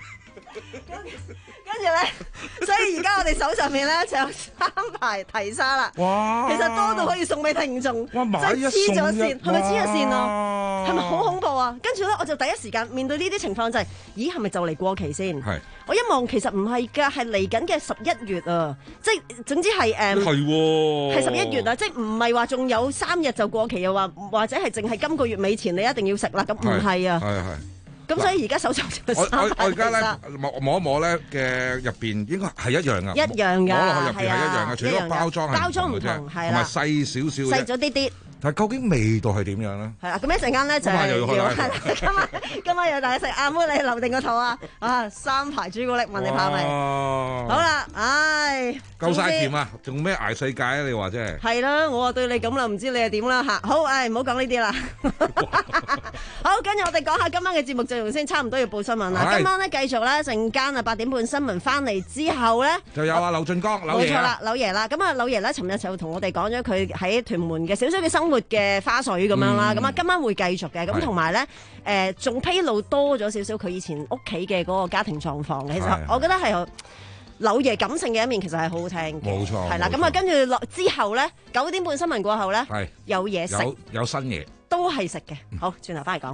Speaker 14: 跟住咧，所以而家我哋手上面咧就有三排提莎啦。哇！其實多到可以送俾聽眾，
Speaker 4: 哇！買一送一，
Speaker 14: 黐咗線，係咪黐咗線啊？係咪好恐怖啊？跟住咧，我就第一時間面對呢啲情況就係、是，咦，係咪就嚟過期先？係。我一望其實唔係㗎，係嚟緊嘅十一月啊，即係總之係誒，係喎，係十一月啊，即係唔係話仲有三日就過期，又話或者係淨係今個月尾前你一定要食啦，咁唔係啊。係係。咁所以而家手上就三排提莎。
Speaker 4: 我我而家咧摸摸一摸咧嘅入邊應該係一樣噶，
Speaker 14: 一樣噶，
Speaker 4: 摸落去入邊係一樣嘅，除咗包裝係
Speaker 14: 包裝唔同，係啦，
Speaker 4: 同埋細少少，
Speaker 14: 細咗啲啲。
Speaker 4: 但係究竟味道係點樣咧？
Speaker 14: 係啦，咁一陣間咧就係要係啦，今晚今晚有大家食阿妹，你留定個肚啊！啊，三排朱古力問你怕未？好啦，唉，
Speaker 4: 夠晒甜啊！仲咩捱世界啊？你話真係
Speaker 14: 係啦，我話對你咁啦，唔知你係點啦嚇。好，唉，唔好講呢啲啦。好，跟住我哋講下今晚嘅節目陣容先，差唔多要報新聞啦。今晚咧繼續咧，陣間啊八點半新聞翻嚟之後咧，
Speaker 4: 就有啊劉俊剛，柳爺
Speaker 14: 冇錯啦，柳爺啦。咁啊，柳爺咧，尋日就同我哋講咗佢喺屯門嘅少少嘅生活嘅花絮咁樣啦。咁啊，今晚會繼續嘅。咁同埋咧，誒仲披露多咗少少佢以前屋企嘅嗰個家庭狀況。其實我覺得係柳爺感性嘅一面，其實係好好聽嘅。
Speaker 4: 冇錯，
Speaker 14: 係啦。咁啊，跟住落之後咧，九點半新聞過後咧，
Speaker 4: 係
Speaker 14: 有嘢食，
Speaker 4: 有有新嘢。
Speaker 14: 都係食嘅，好，轉頭翻嚟講。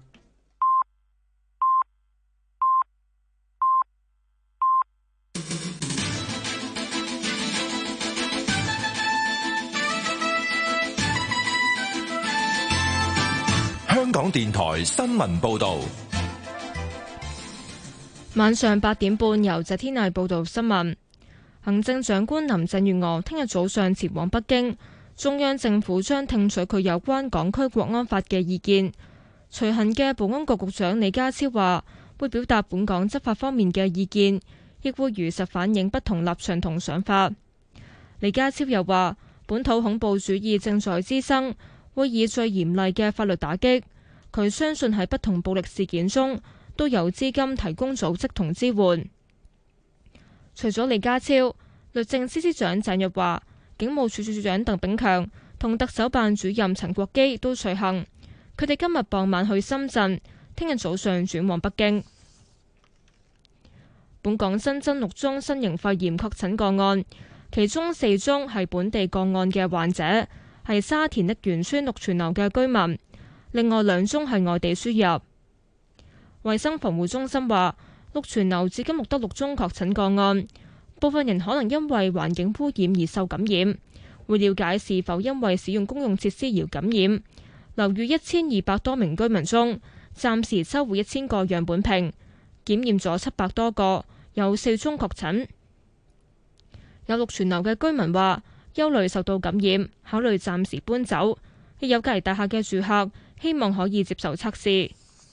Speaker 15: 香港電台新聞報道，
Speaker 1: 晚上八點半由謝天麗報道新聞。行政長官林鄭月娥聽日早上前往北京。中央政府將聽取佢有關港區國安法嘅意見。隨行嘅保安局局長李家超話，會表達本港執法方面嘅意見，亦會如實反映不同立場同想法。李家超又話，本土恐怖主義正在滋生，會以最嚴厲嘅法律打擊。佢相信喺不同暴力事件中都有資金提供組織同支援。除咗李家超，律政司司長鄭若驊、警務處處長鄧炳強同特首辦主任陳國基都隨行，佢哋今日傍晚去深圳，聽日早上轉往北京。本港新增六宗新型肺炎確診個案，其中四宗係本地個案嘅患者，係沙田瀝源村綠泉樓嘅居民，另外兩宗係外地輸入。衛生防護中心話，綠泉樓至今錄得六宗確診個案。部分人可能因為環境污染而受感染，會了解是否因為使用公用設施而感染。樓宇一千二百多名居民中，暫時抽回一千個樣本瓶，檢驗咗七百多個，有四宗確診。有綠泉樓嘅居民話，憂慮受到感染，考慮暫時搬走。亦有隔離大廈嘅住客希望可以接受測試。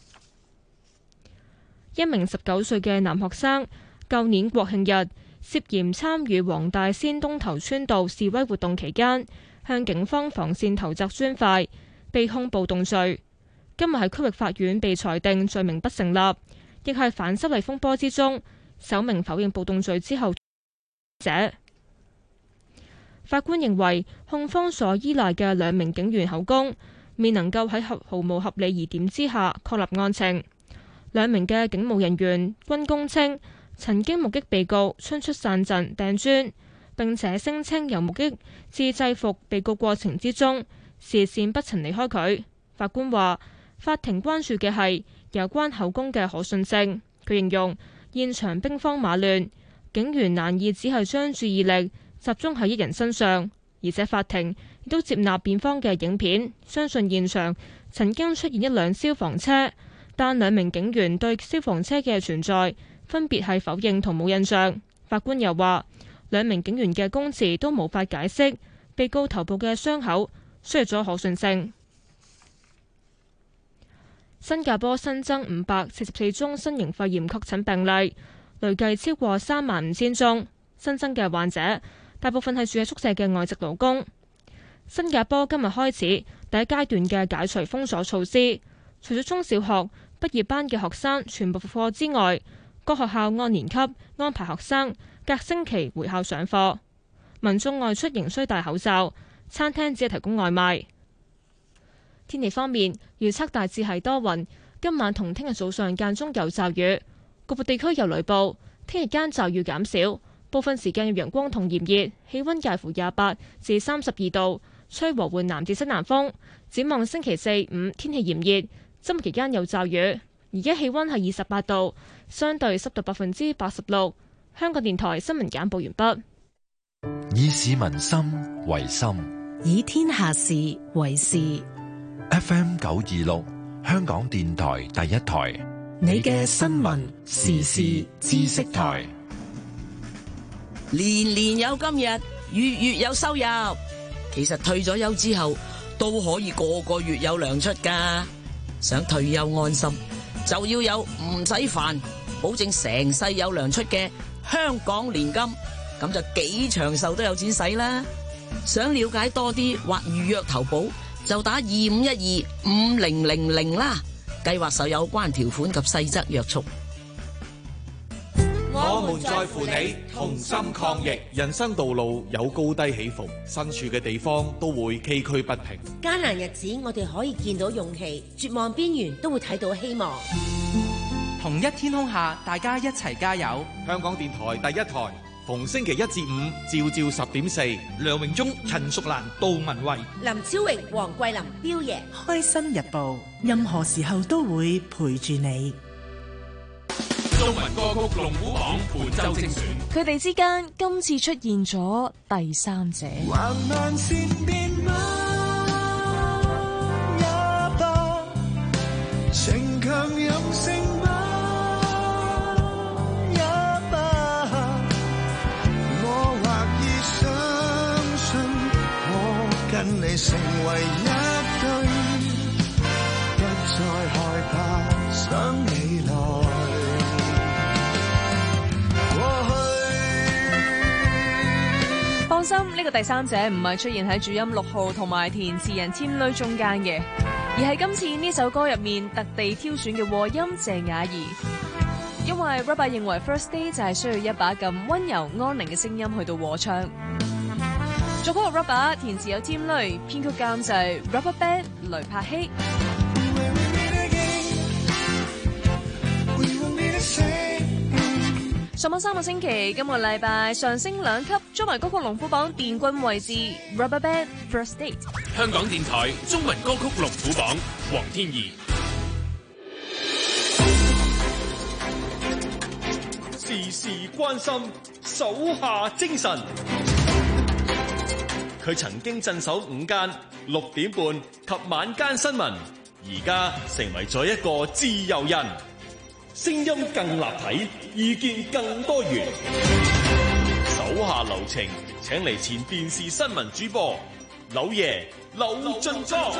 Speaker 1: 一名十九歲嘅男學生，舊年國慶日，涉嫌參與黃大仙東頭村道示威活動期間，向警方防線投擲磚塊，被控暴動罪。今日喺區域法院被裁定罪名不成立，亦係反修例風波之中首名否認暴動罪之後者。法官認為控方所依賴嘅兩名警員口供，未能夠喺毫無合理疑點之下確立案情。兩名嘅警務人員均供稱曾經目擊被告春出散陣掟磚，並且聲稱由目擊至制服被告過程之中，視線不曾離開佢。法官話，法庭關注嘅係有關口供嘅可信性。佢形容現場兵荒馬亂，警員難以只係將注意力集中喺一人身上，而且法庭亦都接納辯方嘅影片，相信現場曾經出現一輛消防車，但兩名警員對消防車嘅存在分別係否認同冇印象。法官又話，兩名警員嘅供詞都無法解釋被告頭部嘅傷口，削弱咗可信性。新加坡新增五百四十四宗新型肺炎確診病例，累計超過三萬五千宗。新增嘅患者大部分係住喺宿舍嘅外籍勞工。新加坡今日開始第一階段嘅解除封鎖措施，除咗中小學畢業班嘅學生全部復課之外，各學校按年級安排學生隔星期回校上課。民眾外出仍需戴口罩，餐廳只係提供外賣。天氣方面，預測大致係多雲，今晚同聽日早上間中有驟雨，局部地區有雷暴。聽日間驟雨減少，部分時間有陽光同炎熱，氣溫介乎廿八至三十二度，吹和緩南至西南風。展望星期四五天氣炎熱，周末期間有驟雨。而家氣溫係二十八度，相對濕度百分之八十六。香港電台新聞簡報完畢。
Speaker 15: 以市民心為心，
Speaker 16: 以天下事為事。
Speaker 15: F M 九二六，香港電台第一台，
Speaker 16: 你嘅新聞時事知識台。
Speaker 17: 年年有今日，月月有收入。其實退咗休之後， 都可以個個月有糧出㗎。想退休安心，就要有唔使煩，保證成世有糧出嘅香港年金，咁就幾長壽都有錢使啦。想了解多啲或預約投保，就打二五一二五零零零啦。計劃受有關條款及細則約束。
Speaker 18: 我們在乎你，同心抗疫。人生道路有高低起伏，身處嘅地方都會崎嶇不平。
Speaker 19: 艱難日子，我哋可以見到勇氣；絕望邊緣都會睇到希望。
Speaker 20: 同一天空下，大家一齊加油。
Speaker 18: 香港電台第一台，逢星期一至五，朝朝十點四。
Speaker 21: 梁榮忠、陳淑蘭、杜文慧、
Speaker 19: 林超榮、黃桂林、彪爺。
Speaker 22: 開心日報，任何時候都會陪住你。
Speaker 18: 中文歌曲龍虎榜本周精選，
Speaker 23: 佢哋之間今次出現咗第三者。
Speaker 5: 橫漫善變嗎？也罷，情強任性嗎？也罷，我或已相信，我跟你成為一對，不再害怕想你來。
Speaker 23: 放心，呢個第三者唔係出現喺主音六號同埋填詞人添女中間嘅，而係今次呢首歌入面特地挑選嘅和音謝雅儀。因為 Rubber 認為 First Day 就係需要一把咁溫柔安寧嘅聲音去到和唱。作曲 Rubber， 填詞有添女，編曲監製 Rubber Band 雷柏希。上網三個星期，今個禮拜上升兩級，中文歌曲龍虎榜殿軍位置 ，RubberBand First Date。
Speaker 18: 香港電台中文歌曲龍虎榜，黃天怡。時時關心，手下精神。佢曾經鎮守午間、六點半及晚間新聞，而家成為咗一個自由人。聲音更立體，意見更多元。手下留情，請嚟前電視新聞主播柳爺柳俊江。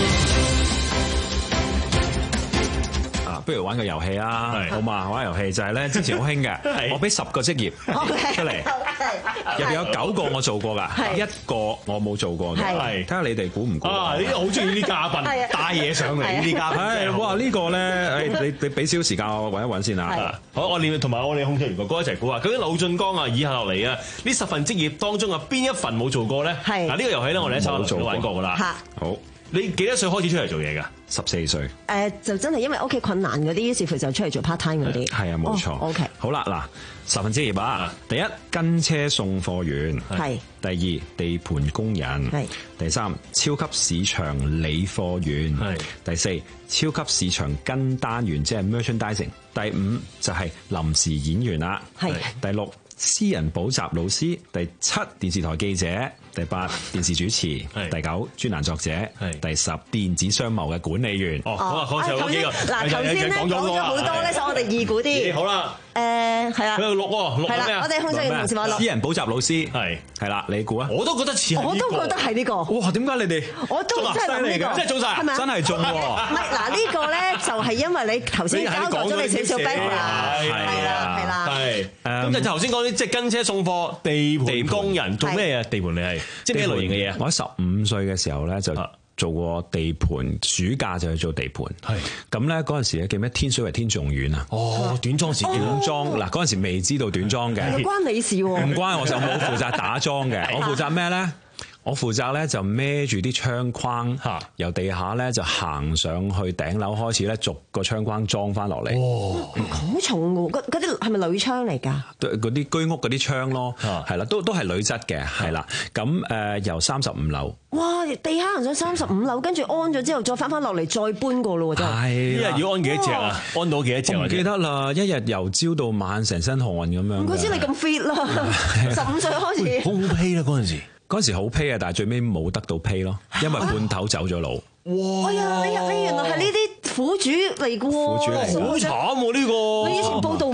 Speaker 24: 啊，不如玩個遊戲啊，好嘛？玩遊戲就係咧，之前好興嘅，我俾十個職業出嚟，入邊有九個我做過噶，一個我冇做過嘅，係睇下你哋估唔估啊？
Speaker 18: 呢個好中意啲嘉賓帶嘢上嚟，呢啲嘉賓。
Speaker 24: 哇！呢個咧，誒，你你俾少少時間我揾一揾先啊。
Speaker 18: 好，我哋同埋我哋控制員哥哥一齊估啊！究竟柳俊江啊，以下落嚟啊，呢十份職業當中啊，邊一份冇做過咧？係嗱，呢個遊戲咧，我哋一齊都玩過噶啦。
Speaker 24: 好。
Speaker 18: 你幾多歲開始出嚟做嘢㗎？
Speaker 24: 十四歲。誒、
Speaker 14: 呃，就真係因為屋企困難嗰啲，於是乎就出嚟做 part time 嗰啲。
Speaker 24: 係啊，冇錯。
Speaker 14: O K。
Speaker 24: 好啦，嗱，十份職業啊，第一跟車送貨員，係；第二地盤工人，係；第三超級市場理貨員，係；第四超級市場跟單員，即係 merchandising；第五就係臨時演員啦，係；第六私人補習老師，第七電視台記者。第八電視主持，第九專欄作者，第十電子商務嘅管理員。
Speaker 18: 哦，好啊，好就嗰幾個。
Speaker 14: 嗱，頭先咧講咗好多咧，所以我哋易估啲。
Speaker 18: 好啦，
Speaker 14: 誒係啊。
Speaker 18: 佢六喎，六係咩啊？
Speaker 14: 我哋控制員同事話六。
Speaker 24: 私人補習老師係係啦，你估啊？
Speaker 18: 我都覺得似係呢個。
Speaker 14: 我都覺得係呢個。
Speaker 24: 哇！點解你哋？
Speaker 14: 我都真係諗呢個，
Speaker 18: 即係中晒，
Speaker 14: 係咪？
Speaker 24: 真係中喎。
Speaker 14: 唔係嗱，呢個咧就係因為你頭先交代咗你少少 background，係啦係啦。
Speaker 18: 係咁就頭先講啲即係跟車送貨、地盤工人做咩啊？地盤你係即係咩類型嘅嘢？
Speaker 24: 我喺十五歲嘅時候咧就做過地盤，暑假就去做地盤。係咁咧嗰陣時咧叫咩？天水圍天頌苑啊！
Speaker 18: 哦，短裝時
Speaker 24: 短裝嗱，嗰陣時未知道短裝嘅，
Speaker 14: 關你事喎？
Speaker 24: 唔關我，就冇負責打樁嘅，我負責咩咧？我負責咧就孭住啲窗框，由地下咧就行上去頂樓，開始咧逐個窗框裝翻落嚟。
Speaker 14: 哦，好重喎！嗰嗰啲係咪鋁窗嚟㗎？
Speaker 24: 嗰啲居屋嗰啲窗咯，係啦，都都係鋁質嘅，係啦。咁誒由三十五樓，
Speaker 14: 哇！地下行上三十五樓，跟住安咗之後再翻翻落嚟，再搬過咯喎，真係。
Speaker 18: 係，一日要安幾多隻啊？安到幾多隻？
Speaker 24: 我唔記得啦，一日由朝到晚成身汗咁樣。
Speaker 14: 唔怪之你咁 fit 啦，十五歲開始。
Speaker 18: 好好批啦嗰陣時。
Speaker 24: 嗰陣時好批啊，但係最尾冇得到批咯，因為半頭走咗佬。
Speaker 14: 哇！哎呀，你你原來係呢啲苦主嚟嘅喎，
Speaker 24: 苦主嚟，
Speaker 18: 好慘喎呢個。
Speaker 14: 你以前報道唔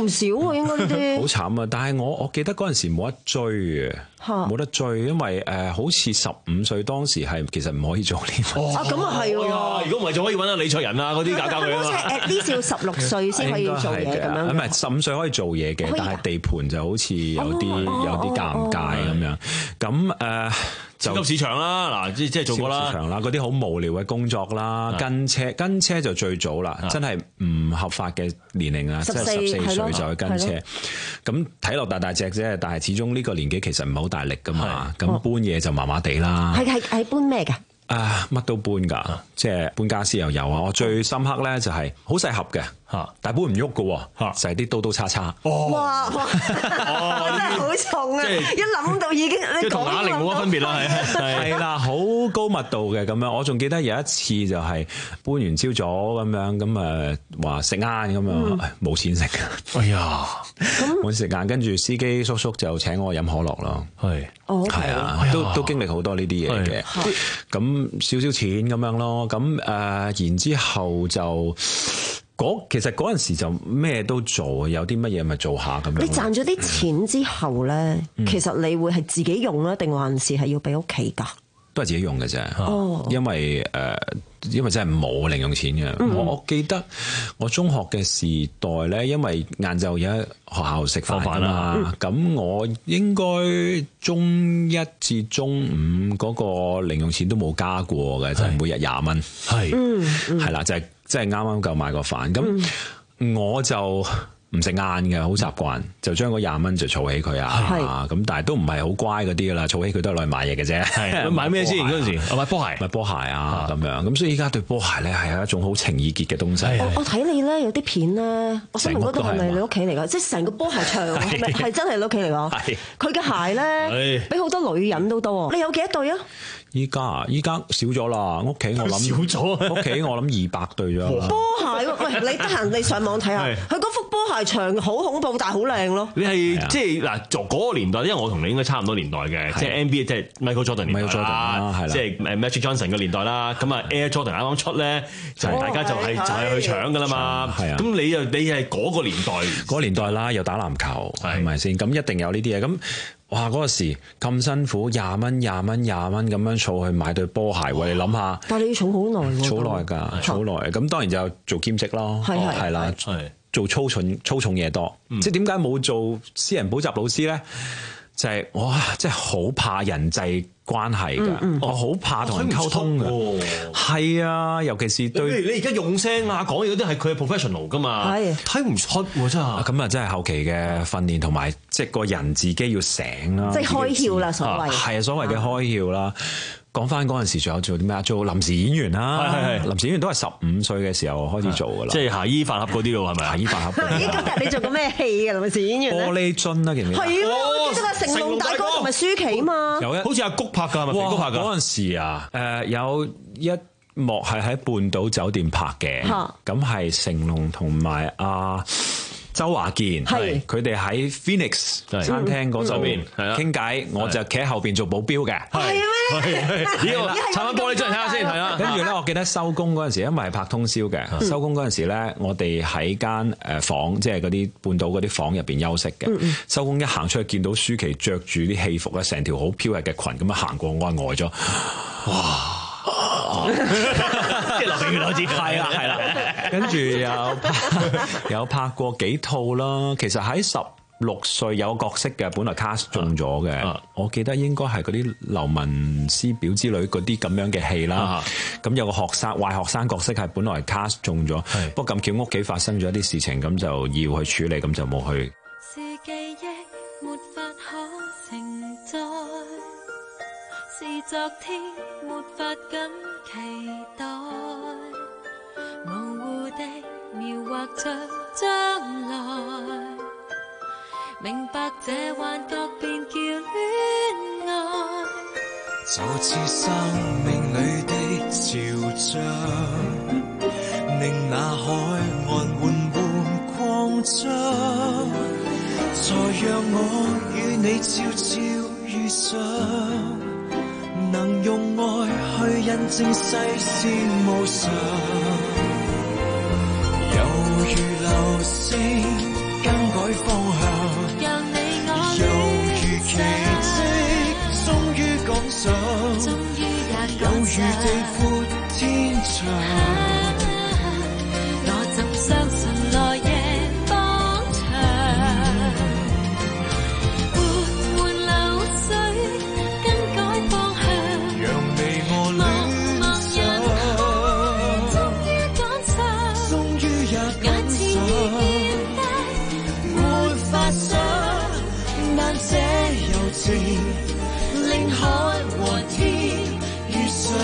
Speaker 14: 唔少喎，應該呢啲。
Speaker 24: 好慘啊！但係我我記得嗰陣時冇得追嘅，冇得追，因為誒、呃、好似十五歲當時係其實唔可以做呢份。
Speaker 14: 哦，咁啊係喎。
Speaker 2: 如果唔係，就可以揾下李卓人啊嗰啲搞搞佢啊嘛。
Speaker 14: 好似誒呢少十六歲先可以做嘢咁樣。
Speaker 24: 唔係十五歲可以做嘢嘅，但係地盤就好似有啲、哦、有啲尷尬咁樣。咁誒。呃
Speaker 2: 超級市場啦，嗱，即即係做過啦，
Speaker 24: 超級市場啦，嗰啲好無聊嘅工作啦，跟車跟車就最早啦，真係唔合法嘅年齡啊，即係十四歲就去跟車，咁睇落大大隻啫，但係始終呢個年紀其實唔係好大力噶嘛，咁搬嘢就麻麻地啦。
Speaker 14: 係係係搬咩㗎？
Speaker 24: 啊，乜都搬㗎，即係搬家私又有啊！我最深刻咧就係好細盒嘅嚇，但係搬唔喐嘅喎，就係啲刀刀叉叉。
Speaker 14: 哇哇！真係好重啊！一諗到已經你
Speaker 2: 同啞鈴冇乜分別啦，係
Speaker 24: 係啦，好高密度嘅咁樣。我仲記得有一次就係搬完朝早咁樣，咁誒話食晏咁樣，冇錢食。
Speaker 2: 哎呀，
Speaker 24: 冇錢食晏，跟住司機叔叔就請我飲可樂咯。
Speaker 2: 係，
Speaker 24: 係啊，都都經歷好多呢啲嘢嘅。咁少少錢咁樣咯，咁誒、呃，然之後就嗰其實嗰陣時就咩都做，有啲乜嘢咪做下咁樣。
Speaker 14: 你賺咗啲錢之後咧，嗯、其實你會係自己用啦，定還是係要俾屋企㗎？
Speaker 24: 都係自己用嘅啫，
Speaker 14: 哦、
Speaker 24: 因為誒、呃，因為真係冇零用錢嘅。嗯、我我記得我中學嘅時代咧，因為晏晝有喺學校食飯啊嘛，咁、嗯、我應該中一至中五嗰個零用錢都冇加過嘅，就係、是、每日廿蚊，係係啦，就係即係啱啱夠買個飯。咁、嗯、我就唔食晏嘅，好習慣，就將嗰廿蚊就儲起佢啊，咁但係都唔係好乖嗰啲噶啦，儲起佢都係攞嚟買嘢嘅啫。
Speaker 2: 係買咩先嗰陣時？買波鞋，
Speaker 24: 買波鞋啊咁樣。咁所以依家對波鞋咧係有一種好情意結嘅東西。
Speaker 14: 我我睇你咧有啲片咧，我想問嗰度係咪你屋企嚟㗎？即係成個波鞋場係咪係真係你屋企嚟㗎？係。佢嘅鞋咧比好多女人都多。你有幾多對啊？
Speaker 24: 依家啊，依家少咗啦。屋企我諗
Speaker 2: 少咗，
Speaker 24: 屋企我諗二百對咗。
Speaker 14: 波鞋喎，喂，你得閒你上網睇下，佢嗰幅波鞋長好恐怖，但係好靚咯。
Speaker 2: 你係即係嗱，做嗰個年代，因為我同你應該差唔多年代嘅，即係 N B A 即係 Michael Jordan 年代啦，即係 Magic Johnson 嘅年代啦。咁啊 Air Jordan 啱啱出咧，就係大家就係就係去搶㗎啦嘛。係啊，咁你又你係嗰個年代，
Speaker 24: 嗰個年代啦，又打籃球係咪先？咁一定有呢啲嘢咁。哇！嗰個時咁辛苦，廿蚊、廿蚊、廿蚊咁樣儲去買對波鞋喎，你諗下。
Speaker 14: 但係你要儲好耐喎。
Speaker 24: 儲耐㗎，儲耐。咁當然就做兼職咯，係啦，做粗重粗重嘢多。即係點解冇做私人補習老師咧？就係哇！真係好怕人際關係㗎，嗯嗯、我好怕同人溝通㗎。係啊，尤其是對
Speaker 2: 你而家用聲啊、講嘢嗰啲係佢係 professional 㗎嘛，睇唔出喎真係。
Speaker 24: 咁啊，真係後期嘅訓練同埋，即係個人自己要醒啦，
Speaker 14: 即係開竅啦，所謂
Speaker 24: 係啊，所謂嘅開竅啦。講翻嗰陣時，仲有做啲咩啊？做臨時演員啦，係係係臨時演員都係十五歲嘅時候開始做㗎啦，
Speaker 2: 即係鞋衣飯盒嗰啲咯，係咪？
Speaker 24: 鞋衣飯盒。
Speaker 14: 咦？今日你做過咩戲㗎？臨時演員
Speaker 24: 玻璃樽啊，記唔記得？
Speaker 14: 係啊，我記得啊，成龍大哥同埋舒淇嘛。
Speaker 24: 有一
Speaker 2: 好似阿谷拍㗎，係咪肥谷拍㗎？
Speaker 24: 嗰陣時啊，誒有一幕係喺半島酒店拍嘅，咁係成龍同埋阿周華健，係佢哋喺 Phoenix 餐廳嗰度傾偈，我就企喺後邊做保鏢嘅。
Speaker 14: 係咩？
Speaker 24: 呢個
Speaker 2: 拆翻玻璃樽睇下先，係啊。
Speaker 24: 跟住咧，我記得收工嗰陣時，因為係拍通宵嘅，收工嗰陣時咧，我哋喺間誒房，即係嗰啲半島嗰啲房入邊休息嘅。收工一行出去，見到舒淇着住啲戲服咧，成條好飄逸嘅裙咁樣行過，我係呆咗。哇！
Speaker 2: 即係流鼻血好似
Speaker 24: 係啦係啦，跟住有拍有拍過幾套啦。其實喺十六歲有個角色嘅，本來 cast 中咗嘅，啊、我記得應該係嗰啲流氓師表之類嗰啲咁樣嘅戲啦。咁、啊、有個學生壞學生角色係本來 cast 中咗，是不過咁巧屋企發生咗一啲事情，咁就要去處理，咁就冇去。
Speaker 3: 是記憶沒法可承載，是昨天沒法敢期待，模糊地描畫着將來，明白這幻覺便叫戀愛，
Speaker 5: 就似生命裏的潮漲，令那海岸緩緩擴張，才讓我與你悄悄遇上，能用愛去印證世事無常，猶如流星更改方向，
Speaker 3: 讓你我
Speaker 5: 猶如奇蹟，終於趕上，
Speaker 3: 終於也
Speaker 5: 有如
Speaker 3: 趕上，
Speaker 5: 地闊天長。
Speaker 3: 我怎相信來夜方長，緩緩流水，更改方向，
Speaker 5: 讓你我戀上，
Speaker 3: 終於趕上，
Speaker 5: 終於也
Speaker 3: 眼前已見得
Speaker 5: 沒法想，但這柔情令海和天遇上。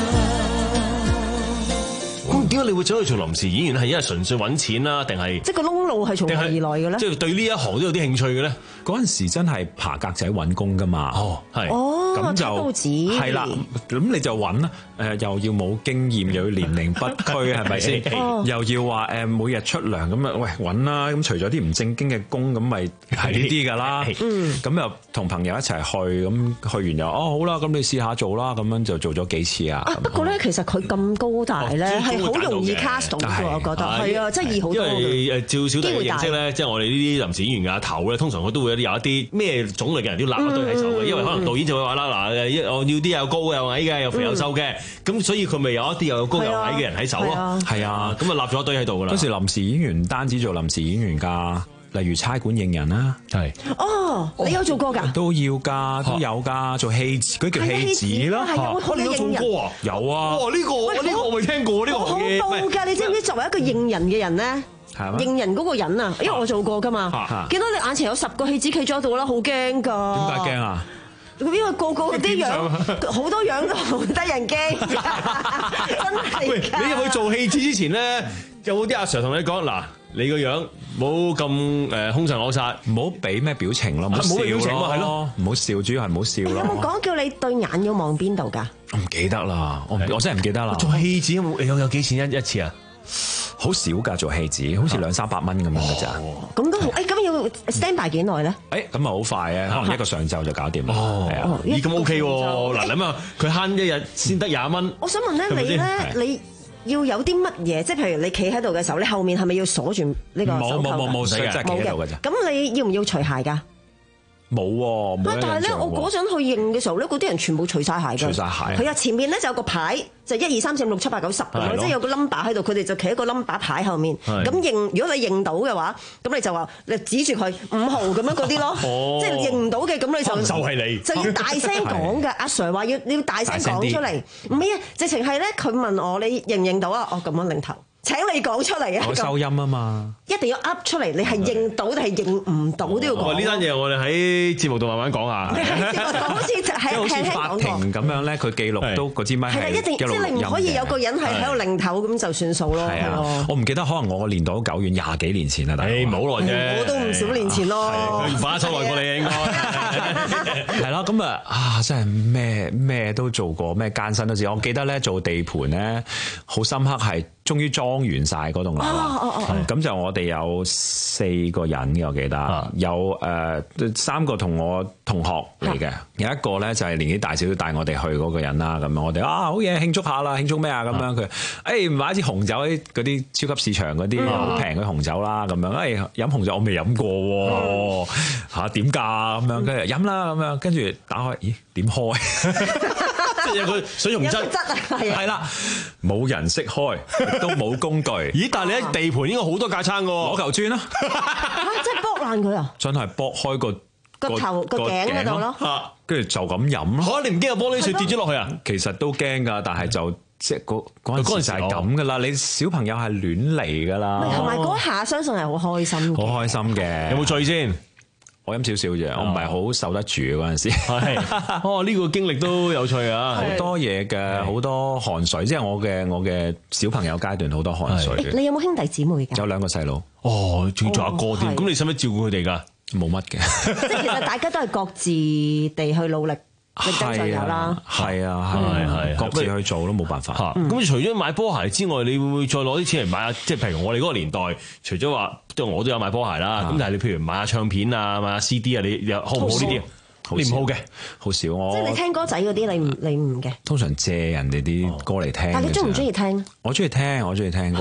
Speaker 2: 咁點解你會走去做臨時演員？係因為純粹揾錢啦，定係
Speaker 14: 即係個窿路係從何而來嘅咧？
Speaker 2: 即係對呢一行都有啲興趣嘅咧？
Speaker 24: 嗰陣時真係爬格仔揾工噶嘛。
Speaker 2: 哦，係。
Speaker 14: 哦，
Speaker 24: 咁就
Speaker 14: 報紙
Speaker 24: 係啦。咁你就揾啦。誒，又要冇經驗，又要年齡不拘，係咪先？又要話誒每日出糧咁啊？喂，揾啦。咁除咗啲唔正經嘅工，咁咪係呢啲㗎啦。咁又同朋友一齊去，咁去完又哦好啦，咁你試下做啦。咁樣就做咗幾次啊。
Speaker 14: 不過咧，其實佢咁高大咧，係好容易 cast 到嘅，我覺得係啊，真係易好多嘅。
Speaker 2: 因為誒照小弟嘅認識咧，即係我哋呢啲臨時演員嘅頭咧，通常佢都會有啲有一啲咩種類嘅人都立一堆喺手嘅，因為可能導演就會話啦嗱，誒我要啲又高又矮嘅，又肥又瘦嘅，咁所以佢咪有一啲又高又矮嘅人喺手咯。係啊，咁啊立咗一堆喺度㗎啦。
Speaker 24: 嗰時臨時演員唔單止做臨時演員㗎。例如差館應人啦，
Speaker 2: 係
Speaker 14: 哦，你有做過㗎？
Speaker 24: 都要㗎，都有㗎，做戲子，嗰叫戲子啦。
Speaker 2: 嚇，你有做過啊？有啊。哇！呢個呢個我未聽過呢個
Speaker 14: 好恐怖㗎！你知唔知作為一個應人嘅人咧？應人嗰個人啊，因為我做過㗎嘛，見到你眼前有十個戲子企咗喺度啦，好驚㗎。點
Speaker 24: 解驚啊？
Speaker 14: 因為個個啲樣好多樣都好得人驚，真係。
Speaker 2: 喂，你入去做戲子之前咧，有冇啲阿 Sir 同你講嗱？你個樣冇咁誒兇神惡煞，
Speaker 24: 唔好俾咩表情咯，唔好笑咯，係咯，唔好笑，主要係唔好笑咯。
Speaker 14: 有冇講叫你對眼要望邊度㗎？
Speaker 24: 我唔記得啦，我我真係唔記得啦。
Speaker 2: 做戲子有冇有有幾錢一一次啊？
Speaker 24: 好少㗎，做戲子，好似兩三百蚊咁樣㗎咋。
Speaker 14: 咁都好，誒咁要 stand by 幾耐咧？
Speaker 24: 誒咁啊好快嘅，可能一個上晝就搞掂啦。
Speaker 2: 哦，係啊，咦咁 OK 喎？嗱，諗下佢慳一日先得廿蚊。
Speaker 14: 我想問咧，你咧你？要有啲乜嘢？即係譬如你企喺度嘅時候，你後面係咪要鎖住呢個手扣？
Speaker 24: 冇冇冇冇，真係企喺度㗎咋。
Speaker 14: 咁你要唔要除鞋㗎？
Speaker 24: 冇喎，冇。
Speaker 14: 但係咧，我嗰陣去認嘅時候咧，嗰啲人全部除晒鞋㗎。
Speaker 24: 除晒鞋。
Speaker 14: 係啊，前面咧就有個牌，就一二三四五六七八九十咁樣，即係有個 number 喺度，佢哋就企喺個 number 牌後面。咁認，如果你認到嘅話，咁你就話你指住佢五號咁樣嗰啲咯。即係認唔到嘅，咁你就
Speaker 2: 就係你，
Speaker 14: 就要大聲講㗎。阿 Sir 話要你要大聲講出嚟。唔係啊，直情係咧，佢問我你認唔認到啊？哦，咁樣擰頭。請你講出嚟啊！
Speaker 24: 我收音啊嘛，
Speaker 14: 一定要噏出嚟，你係認到定係認唔到都要講。
Speaker 2: 呢單嘢我哋喺節目度慢慢講下。
Speaker 14: 好似係
Speaker 24: 好似法庭咁樣咧，佢記錄都嗰支咪係
Speaker 14: 一定即係你唔可以有個人係喺度擰頭咁就算數咯。
Speaker 24: 係啊，我唔記得，可能我個年代都久遠，廿幾年前啦。
Speaker 2: 誒，唔好耐啫，
Speaker 14: 我都唔少年前咯。
Speaker 2: 佢反手耐過你應
Speaker 24: 該。係咯，咁啊啊，真係咩咩都做過，咩艱辛都試。我記得咧做地盤咧，好深刻係。終於裝完晒嗰棟樓啦，咁就我哋有四個人嘅，我記得有誒三個同我同學嚟嘅，有一個咧就係年紀大少少帶我哋去嗰個人啦，咁樣我哋啊好嘢慶祝下啦，慶祝咩啊咁樣佢誒買支紅酒喺嗰啲超級市場嗰啲好平嘅紅酒啦，咁樣誒飲紅酒我未飲過嚇點㗎咁樣，跟住飲啦咁樣，跟住打開咦點開？即係有個水溶質，係啦，冇人識開，都冇工具。
Speaker 2: 咦？但係你喺地盤應該好多架撐㗎喎，
Speaker 24: 攞嚿磚啦，
Speaker 14: 即係剝爛佢啊！
Speaker 24: 真係剝開個
Speaker 14: 個頭個頸嗰度咯，
Speaker 24: 跟住就咁飲咯。
Speaker 2: 嚇！你唔驚個玻璃碎跌咗落去啊？
Speaker 24: 其實都驚㗎，但係就即係嗰嗰陣時就係咁㗎啦。你小朋友係亂嚟㗎啦，
Speaker 14: 同埋嗰下相信係好開心，
Speaker 24: 好開心嘅。
Speaker 2: 有冇醉先？
Speaker 24: 我飲少少啫，我唔係好受得住嗰陣時。
Speaker 2: 係哦，呢個經歷都有趣啊！
Speaker 24: 好多嘢嘅，好多汗水，即係我嘅我嘅小朋友階段好多汗水。
Speaker 14: 你有冇兄弟姊妹㗎？
Speaker 24: 有兩個細佬。
Speaker 2: 哦，仲有阿哥添。咁你使唔使照顧佢哋㗎？
Speaker 24: 冇乜嘅。
Speaker 14: 即係其實大家都係各自地去努力。力爭上游啦，
Speaker 24: 係啊，係係各自去做都冇辦法。
Speaker 2: 咁除咗買波鞋之外，你會唔會再攞啲錢嚟買下？即係譬如我哋嗰個年代，除咗話即係我都有買波鞋啦。咁但係你譬如買下唱片啊，買下 C D 啊，你又好唔好呢啲？你唔好嘅，
Speaker 24: 好少我。
Speaker 14: 即係你聽歌仔嗰啲，你唔你唔嘅。
Speaker 24: 通常借人哋啲歌嚟聽。
Speaker 14: 但係你中唔中意聽？
Speaker 24: 我中意聽，我中意聽嗰個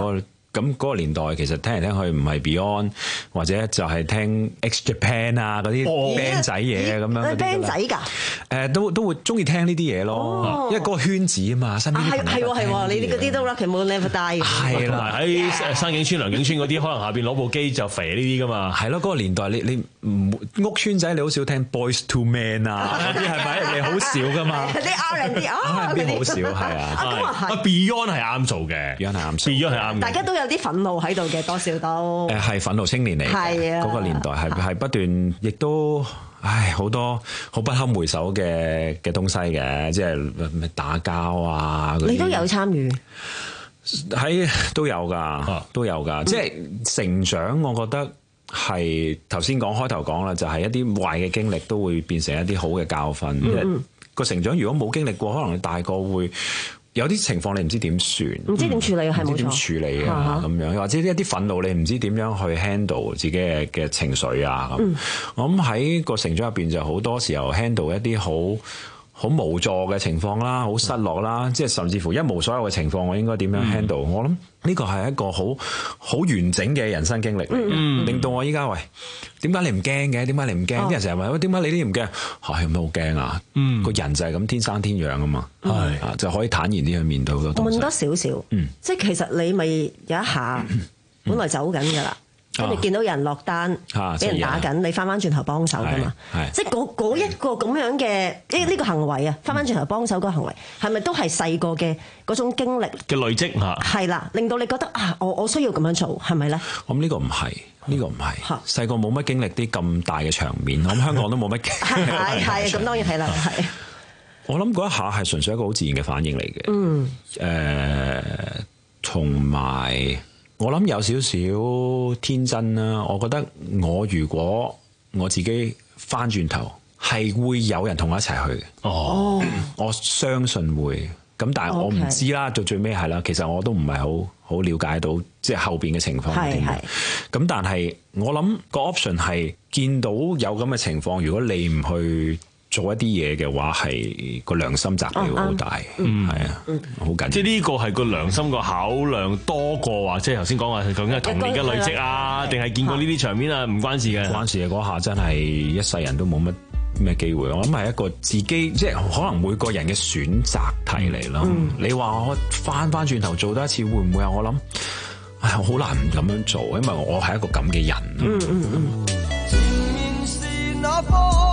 Speaker 24: 咁嗰個年代其實聽嚟聽去唔係 Beyond 或者就係聽 X Japan 啊嗰啲 band 仔嘢咁樣。
Speaker 14: band 仔㗎？
Speaker 24: 誒都都會中意聽呢啲嘢咯，因為嗰個圈子啊嘛，身邊啲朋友
Speaker 14: 係係係喎，你啲嗰啲都 Rocky Moon Never Die。
Speaker 24: 係啦，
Speaker 2: 喺山景村、良景村嗰啲，可能下邊攞部機就肥呢啲㗎嘛。
Speaker 24: 係咯，嗰個年代你你唔屋村仔你好少聽 Boys to Men 啊嗰啲係咪？你好少㗎嘛。
Speaker 14: 啲 R and B 啊，
Speaker 24: 嗰啲好少係啊。
Speaker 2: 啊 Beyond 係啱做嘅
Speaker 24: ，Beyond 係啱做
Speaker 2: ，Beyond 係啱嘅。
Speaker 14: 大家都有啲憤怒喺度嘅，多少都。
Speaker 24: 誒係憤怒青年嚟嘅，
Speaker 14: 係啊，
Speaker 24: 嗰個年代係係不斷，亦都唉好多好不堪回首嘅嘅東西嘅，即係打交啊。
Speaker 14: 你都有參與？
Speaker 24: 喺都有㗎，都有㗎，即係成長，我覺得。係頭先講開頭講啦，就係、是、一啲壞嘅經歷都會變成一啲好嘅教訓。因為個成長如果冇經歷過，可能你大個會有啲情況你唔知點算，
Speaker 14: 唔知點處理係冇錯，
Speaker 24: 唔知點處理啊咁樣，或者一啲憤怒你唔知點樣去 handle 自己嘅嘅情緒啊咁。嗯、我諗喺個成長入邊就好多時候 handle 一啲好好無助嘅情況啦，好失落啦，嗯、即係甚至乎一無所有嘅情況，我應該點樣 handle？、嗯、我諗呢個係一個好好完整嘅人生經歷嚟嘅，嗯、令到我依家喂，點解你唔驚嘅？點解你唔驚？啲、哦、人成日問，喂，點解你啲唔驚？係有咩好驚啊？嗯，個人就係咁天生天養啊嘛，係啊、嗯，就可以坦然啲去面對好多東西。
Speaker 14: 問多少少，嗯，即係其實你咪有一下、嗯、本來走緊㗎啦。跟住見到有人落單，俾人打緊，你翻翻轉頭幫手噶嘛？即係嗰嗰一個咁樣嘅呢呢個行為啊，翻翻轉頭幫手嗰個行為，係咪都係細個嘅嗰種經歷
Speaker 2: 嘅累積嚇？係
Speaker 14: 啦，令到你覺得啊，我我需要咁樣做，係咪咧？
Speaker 24: 我諗呢個唔係，呢個唔係。細個冇乜經歷啲咁大嘅場面，我諗香港都冇乜。
Speaker 14: 係係咁當然係啦，係。
Speaker 24: 我諗嗰一下係純粹一個好自然嘅反應嚟嘅。嗯。誒，同埋。我諗有少少天真啦，我覺得我如果我自己翻轉頭，係會有人同我一齊去嘅。哦，我相信會。咁但係我唔知啦，到最尾係啦。其實我都唔係好好了解到，即係後邊嘅情況係點樣。咁但係我諗個 option 係見到有咁嘅情況，如果你唔去做一啲嘢嘅話，係個良心責任好大，係啊，好緊要。
Speaker 2: 即係呢個係個良心個考量多過話，即係頭先講話究竟係童年嘅累積啊，定係見過呢啲場面啊，唔關事嘅。
Speaker 24: 唔關事嘅，嗰下真係一世人都冇乜咩機會。我諗係一個自己，即係可能每個人嘅選擇題嚟咯。嗯、你話我翻翻轉頭做多一次會唔會啊？我諗，唉，我好難唔咁樣做，因為我係一個咁嘅人。嗯嗯嗯。前面是那方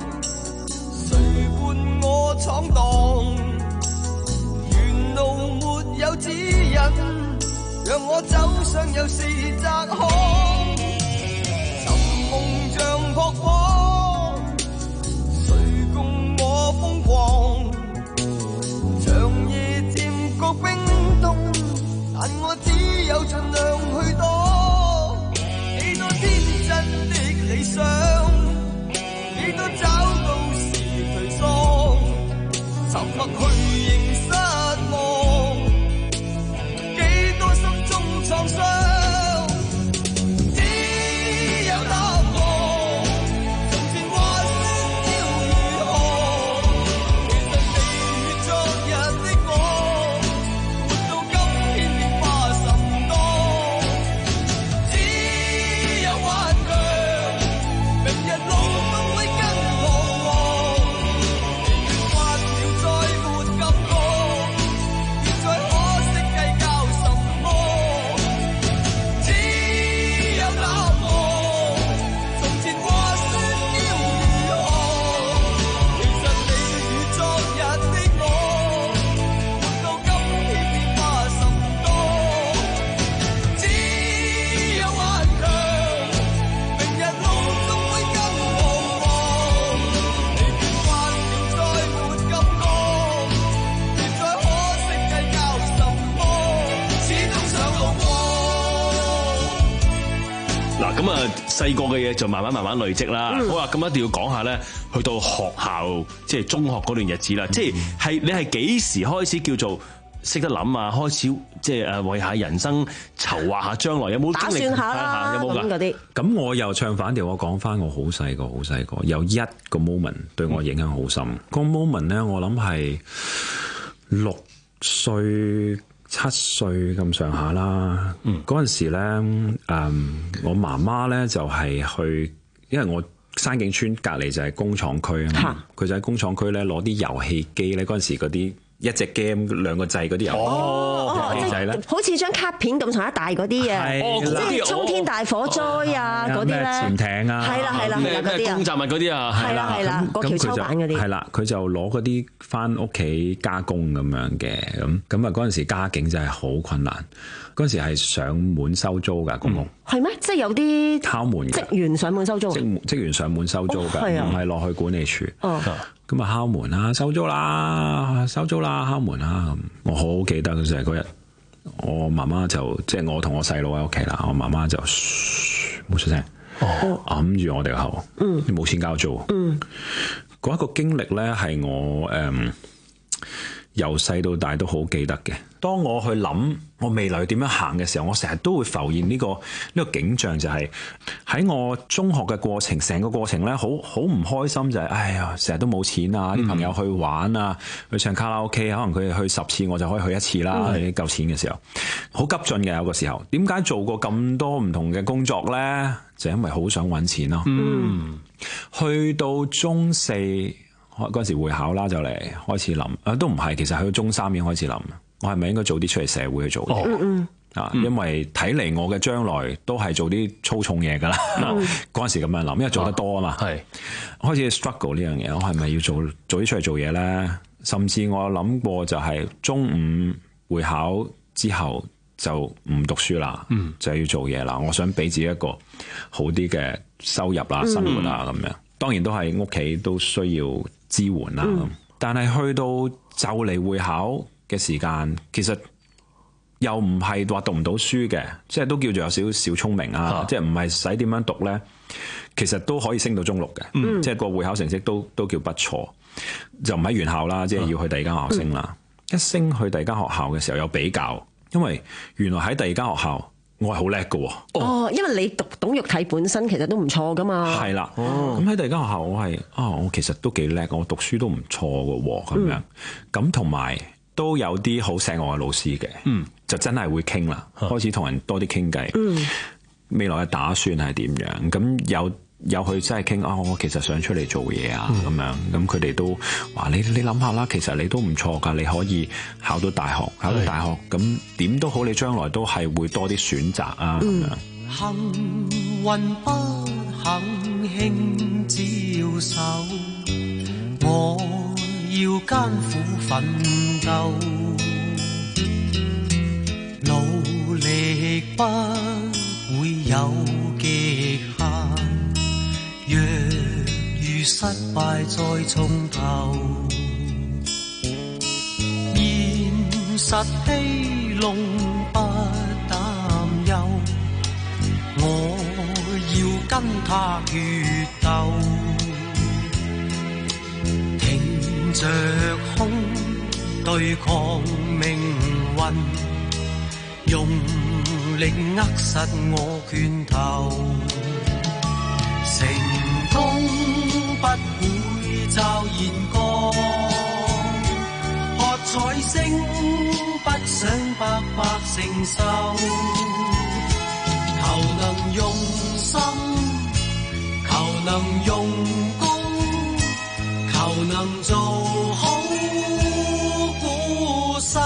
Speaker 5: 我闖蕩，沿路沒有指引，讓我走上又是窄巷，尋夢像撲火，誰共我瘋狂？長夜漸覺冰凍，但我只有盡量去躲，幾多天真的理想，幾多找到時退縮。沉默去認失望，幾多心中創傷，只有答案。從前話說要如何，其實你與昨日的我，活到今天變化甚多，只有頑強，明日路都會更彷徨。
Speaker 2: 咁啊，細個嘅嘢就慢慢慢慢累積啦。嗯、好啦，咁一定要講下咧，去到學校即係中學嗰段日子啦。嗯、即係係你係幾時開始叫做識得諗啊？開始即係誒為下人生籌劃下將來，有冇
Speaker 14: 打算下啦？有冇㗎？啲
Speaker 24: 咁我又唱反調，我講翻我好細個，好細個有一個 moment 對我影響好深。嗯、個 moment 咧，我諗係六歲七歲咁上下啦。嗰陣、嗯、時咧，誒、嗯，我媽媽咧就係、是、去，因為我山景村隔離就係工廠區啊嘛，佢就喺工廠區咧攞啲遊戲機咧，嗰陣時嗰啲。一隻 game 兩個掣嗰啲遊戲仔咧，
Speaker 14: 好似張卡片咁長一大嗰啲啊，即係衝天大火災啊嗰啲咧，
Speaker 24: 潛艇啊，
Speaker 14: 係啦係啦係啦嗰啲啊，
Speaker 2: 攻襲物嗰啲啊，
Speaker 14: 係啦係啦，嗰條抽板嗰啲，
Speaker 24: 係啦，佢就攞嗰啲翻屋企加工咁樣嘅，咁咁啊嗰陣時家境真係好困難，嗰陣時係上門收租㗎公屋，係
Speaker 14: 咩？即係有啲
Speaker 24: 敲門
Speaker 14: 職員上門收租，
Speaker 24: 職職員上門收租㗎，唔係落去管理處。咁啊敲門啦，收租啦，收租啦，敲門啦。咁我好記得就係嗰日，我媽媽就即係、就是、我同我細佬喺屋企啦，我媽媽就冇出聲，揞住我哋個口，你冇錢交租。嗰、嗯、一個經歷咧係我誒由細到大都好記得嘅。當我去諗我未來點樣行嘅時候，我成日都會浮現呢、這個呢、這個景象，就係、是、喺我中學嘅過程，成個過程咧，好好唔開心，就係、是、哎呀，成日都冇錢啊！啲、嗯、朋友去玩啊，去唱卡拉 OK，可能佢去十次，我就可以去一次啦。你夠、嗯、錢嘅時候，好急進嘅有個時候。點解做過咁多唔同嘅工作咧？就因為好想揾錢咯。嗯，去到中四嗰陣時會考啦，就嚟開始諗啊，都唔係，其實去到中三已經開始諗。我係咪應該早啲出嚟社會去做嘢？嗯啊，因為睇嚟我嘅將來都係做啲粗重嘢噶啦。嗰陣、嗯、時咁樣諗，因為做得多啊嘛。係、哦、開始 struggle 呢樣嘢，我係咪要做早啲出嚟做嘢咧？甚至我諗過就係中五會考之後就唔讀書啦，嗯、就要做嘢啦。我想俾自己一個好啲嘅收入啦、生活啦咁、嗯、樣。當然都係屋企都需要支援啦。嗯、但係去到就嚟會考嘅時間，其實又唔係話讀唔到書嘅，即係都叫做有少少小聰明啊！啊即係唔係使點樣讀咧，其實都可以升到中六嘅，嗯、即係個會考成績都都叫不錯。就唔喺原校啦，即係要去第二間學校升啦。嗯、一升去第二間學校嘅時候有比較，因為原來喺第二間學校我係好叻㗎。
Speaker 14: 哦，因為你讀懂肉體本身其實都唔錯噶嘛。係啦，
Speaker 24: 咁喺第二間學校我係啊，我其實都幾叻，我讀書都唔錯㗎咁樣。咁同埋。都有啲好錫我嘅老師嘅，嗯、就真係會傾啦，嗯、開始同人多啲傾偈。嗯、未來嘅打算係點樣？咁有有去真係傾啊！我其實想出嚟做嘢啊，咁、嗯、樣咁佢哋都話你你諗下啦，其實你都唔錯㗎，你可以考到大學，考到大學咁點都好，你將來都係會多啲選擇啊咁、嗯、樣。
Speaker 5: 幸運不幸輕招手，我要艱苦奮鬥，努力不會有極限，若遇失敗再從頭，現實欺弄不擔憂，我要跟他決鬥，着空對抗命運，用力握實我拳頭，成功不會驟然降，喝彩聲不想白白承受，求能用心，求能用功，求能做好鼓手，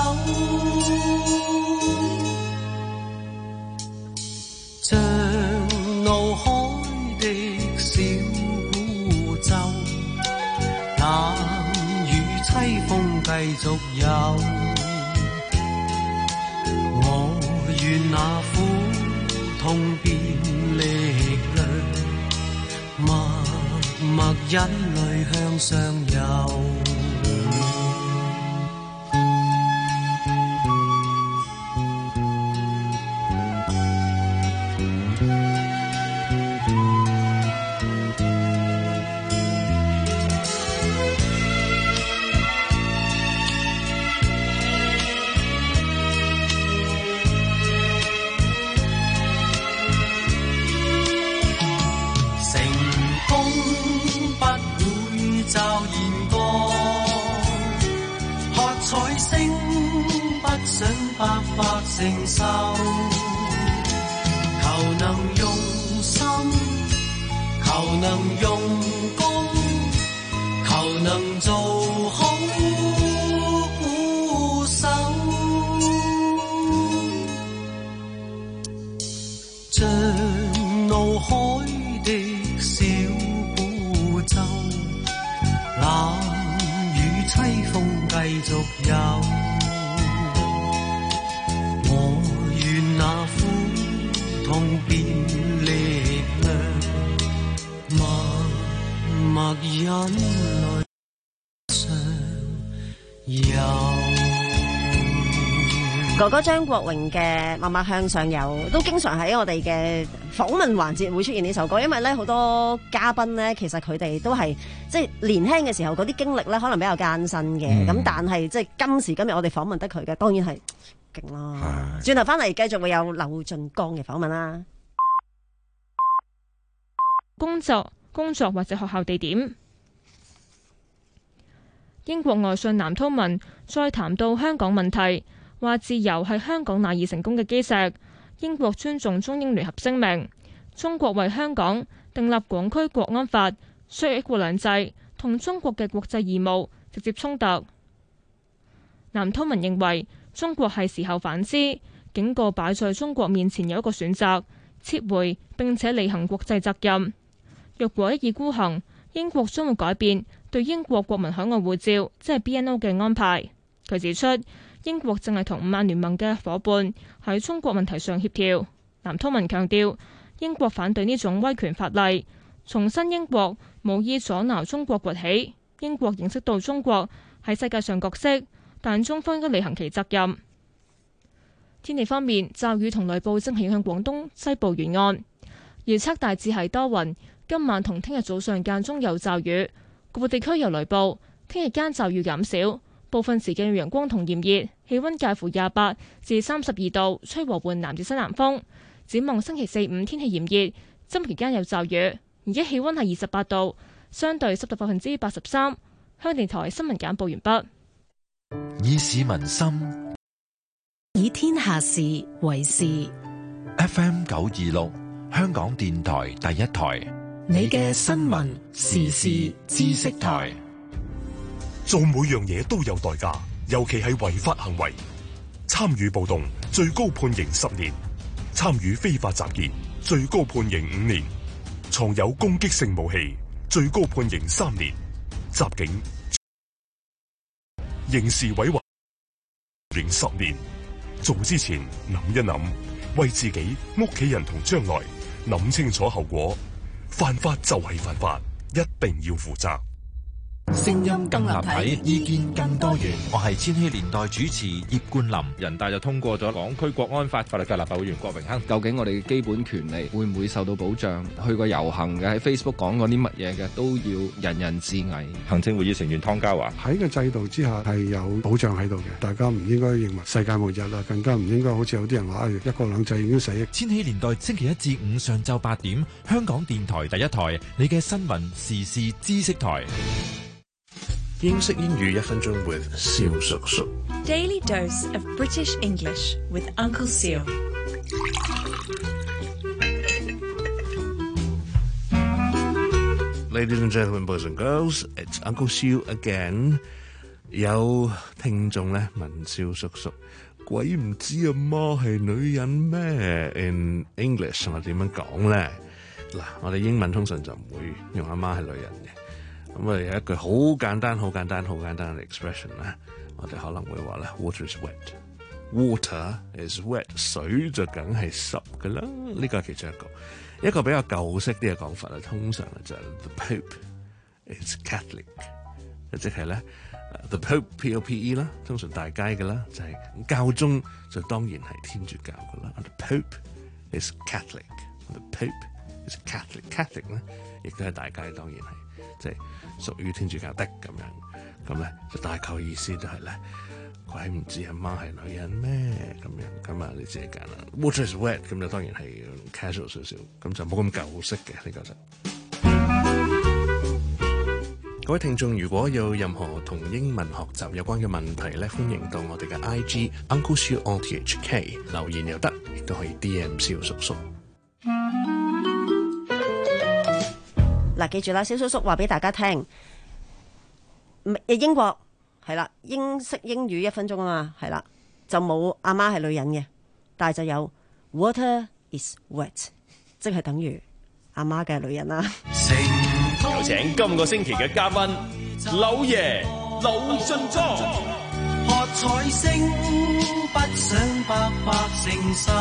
Speaker 5: 像怒海的小孤舟，冷雨凄風繼續有，我願那苦痛變力量，默默忍淚向上游。驟然過， 想白白承受，求能用心，求能用功，求能做好鼓手，像怒海的小孤舟，冷雨凄風繼續有，我願那苦痛變力量，默默忍淚上有。
Speaker 14: 哥哥張國榮嘅《默默向上游》都經常喺我哋嘅訪問環節會出現呢首歌，因為咧好多嘉賓咧，其實佢哋都係即係年輕嘅時候嗰啲經歷咧，可能比較艱辛嘅。咁、嗯、但係即係今時今日我哋訪問得佢嘅，當然係勁啦。轉頭翻嚟繼續會有劉俊剛嘅訪問啦。
Speaker 1: 工作、工作或者學校地點。英國外相藍韜文再談到香港問題。話自由係香港賴以成功嘅基石，英國尊重中英聯合聲明，中國為香港訂立港區國安法，削弱一國兩制同中國嘅國際義務直接衝突。藍韜文認為中國係時候反思，警告擺在中國面前有一個選擇，撤回並且履行國際責任。若果一意孤行，英國將會改變對英國國民海外護照即係 B N O 嘅安排。佢指出，英國正係同五眼聯盟嘅伙伴喺中國問題上協調。藍韜文強調，英國反對呢種威權法例，重申英國無意阻撓中國崛起。英國認識到中國喺世界上角色，但中方應該履行其責任。天氣方面，驟雨同雷暴正係影響廣東西部沿岸，預測大致係多雲，今晚同聽日早上間中有驟雨，局部地區有雷暴。聽日間驟雨減少，部分時間有陽光同炎熱，氣溫介乎廿八至三十二度，吹和緩南至西南風。展望星期四五天氣炎熱，周末期間有驟雨。而家氣溫係二十八度，相對濕度百分之八十三。香港電台新聞簡報完畢。
Speaker 15: 以市民心，
Speaker 22: 以天下事為事。
Speaker 15: F M 九二六，香港電台第一台，
Speaker 22: 你嘅新聞時事知識台。
Speaker 6: 做每樣嘢都有代價，尤其係違法行為。參與暴動最高判刑十年，參與非法集結最高判刑五年，藏有攻擊性武器最高判刑三年，襲警刑事毀壞刑十年。做之前諗一諗，為自己、屋企人同將來諗清楚後果。犯法就係犯法，一定要負責。
Speaker 16: 聲音更立體，意見更多元。
Speaker 15: 我係千禧年代主持葉冠霖。
Speaker 7: 人大就通過咗港區國安法，法律界立法會議員郭榮鏗。究竟我哋嘅基本權利會唔會受到保障？去過遊行嘅，喺 Facebook 講過啲乜嘢嘅，都要人人自危。 行政會議成員湯家驊，
Speaker 8: 喺個制度之下係有保障喺度嘅，大家唔應該認為世界末日啦，更加唔應該好似有啲人話一國兩制已經死。
Speaker 15: 千禧年代星期一至五上晝八點，香港電台第一台，你嘅新聞時事知識台。
Speaker 9: 英式英語一分鐘 with 蕭叔叔。
Speaker 25: Daily dose of British English with Uncle Seal。
Speaker 9: Ladies and gentlemen, boys and girls, it's Uncle Seal again。有聽眾咧問蕭叔叔，鬼唔知阿媽係女人咩 ？In English 我點樣講咧？嗱，我哋英文通常就唔會用阿媽係女人嘅。咁我哋有一句好簡單、好簡單、好簡單嘅 expression 咧，我哋可能會話咧 ，water is wet，water is wet， 水就梗係濕㗎啦。呢個係其中一個，一個比較舊式啲嘅講法咧，通常就係 the Pope is Catholic， 即係咧 the Pope P O P E 啦，通常大街嘅啦，就係、是、教宗就當然係天主教㗎啦。The Pope is Catholic，the Pope is Catholic，Catholic 咧亦都係大街，當然係。即係屬於天主教的咁樣，咁咧就大概意思就係咧，鬼唔知阿媽係女人咩咁樣，咁啊你自己揀啦。Water is wet， 咁就當然係 casual 少少，咁就冇咁舊式嘅呢個就。 各位聽眾，如果有任何同英文學習有關嘅問題咧，歡迎到我哋嘅 I G Uncle Siu O T H K 留言又得，亦都可以 D M 蕭叔叔。
Speaker 14: 嗱，記住啦，蕭叔叔話俾大家聽，英國係啦，英式英語一分鐘啊嘛，係啦，就冇阿媽係女人嘅，但係就有 water is wet， 即係等於阿媽嘅女人啦。
Speaker 18: 有請今個星期嘅嘉賓柳爺柳俊莊。
Speaker 5: 喝彩聲不想白白承受，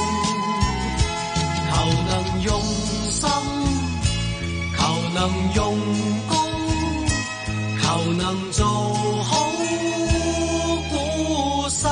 Speaker 5: 求能用心，求能用功，求能做好鼓手。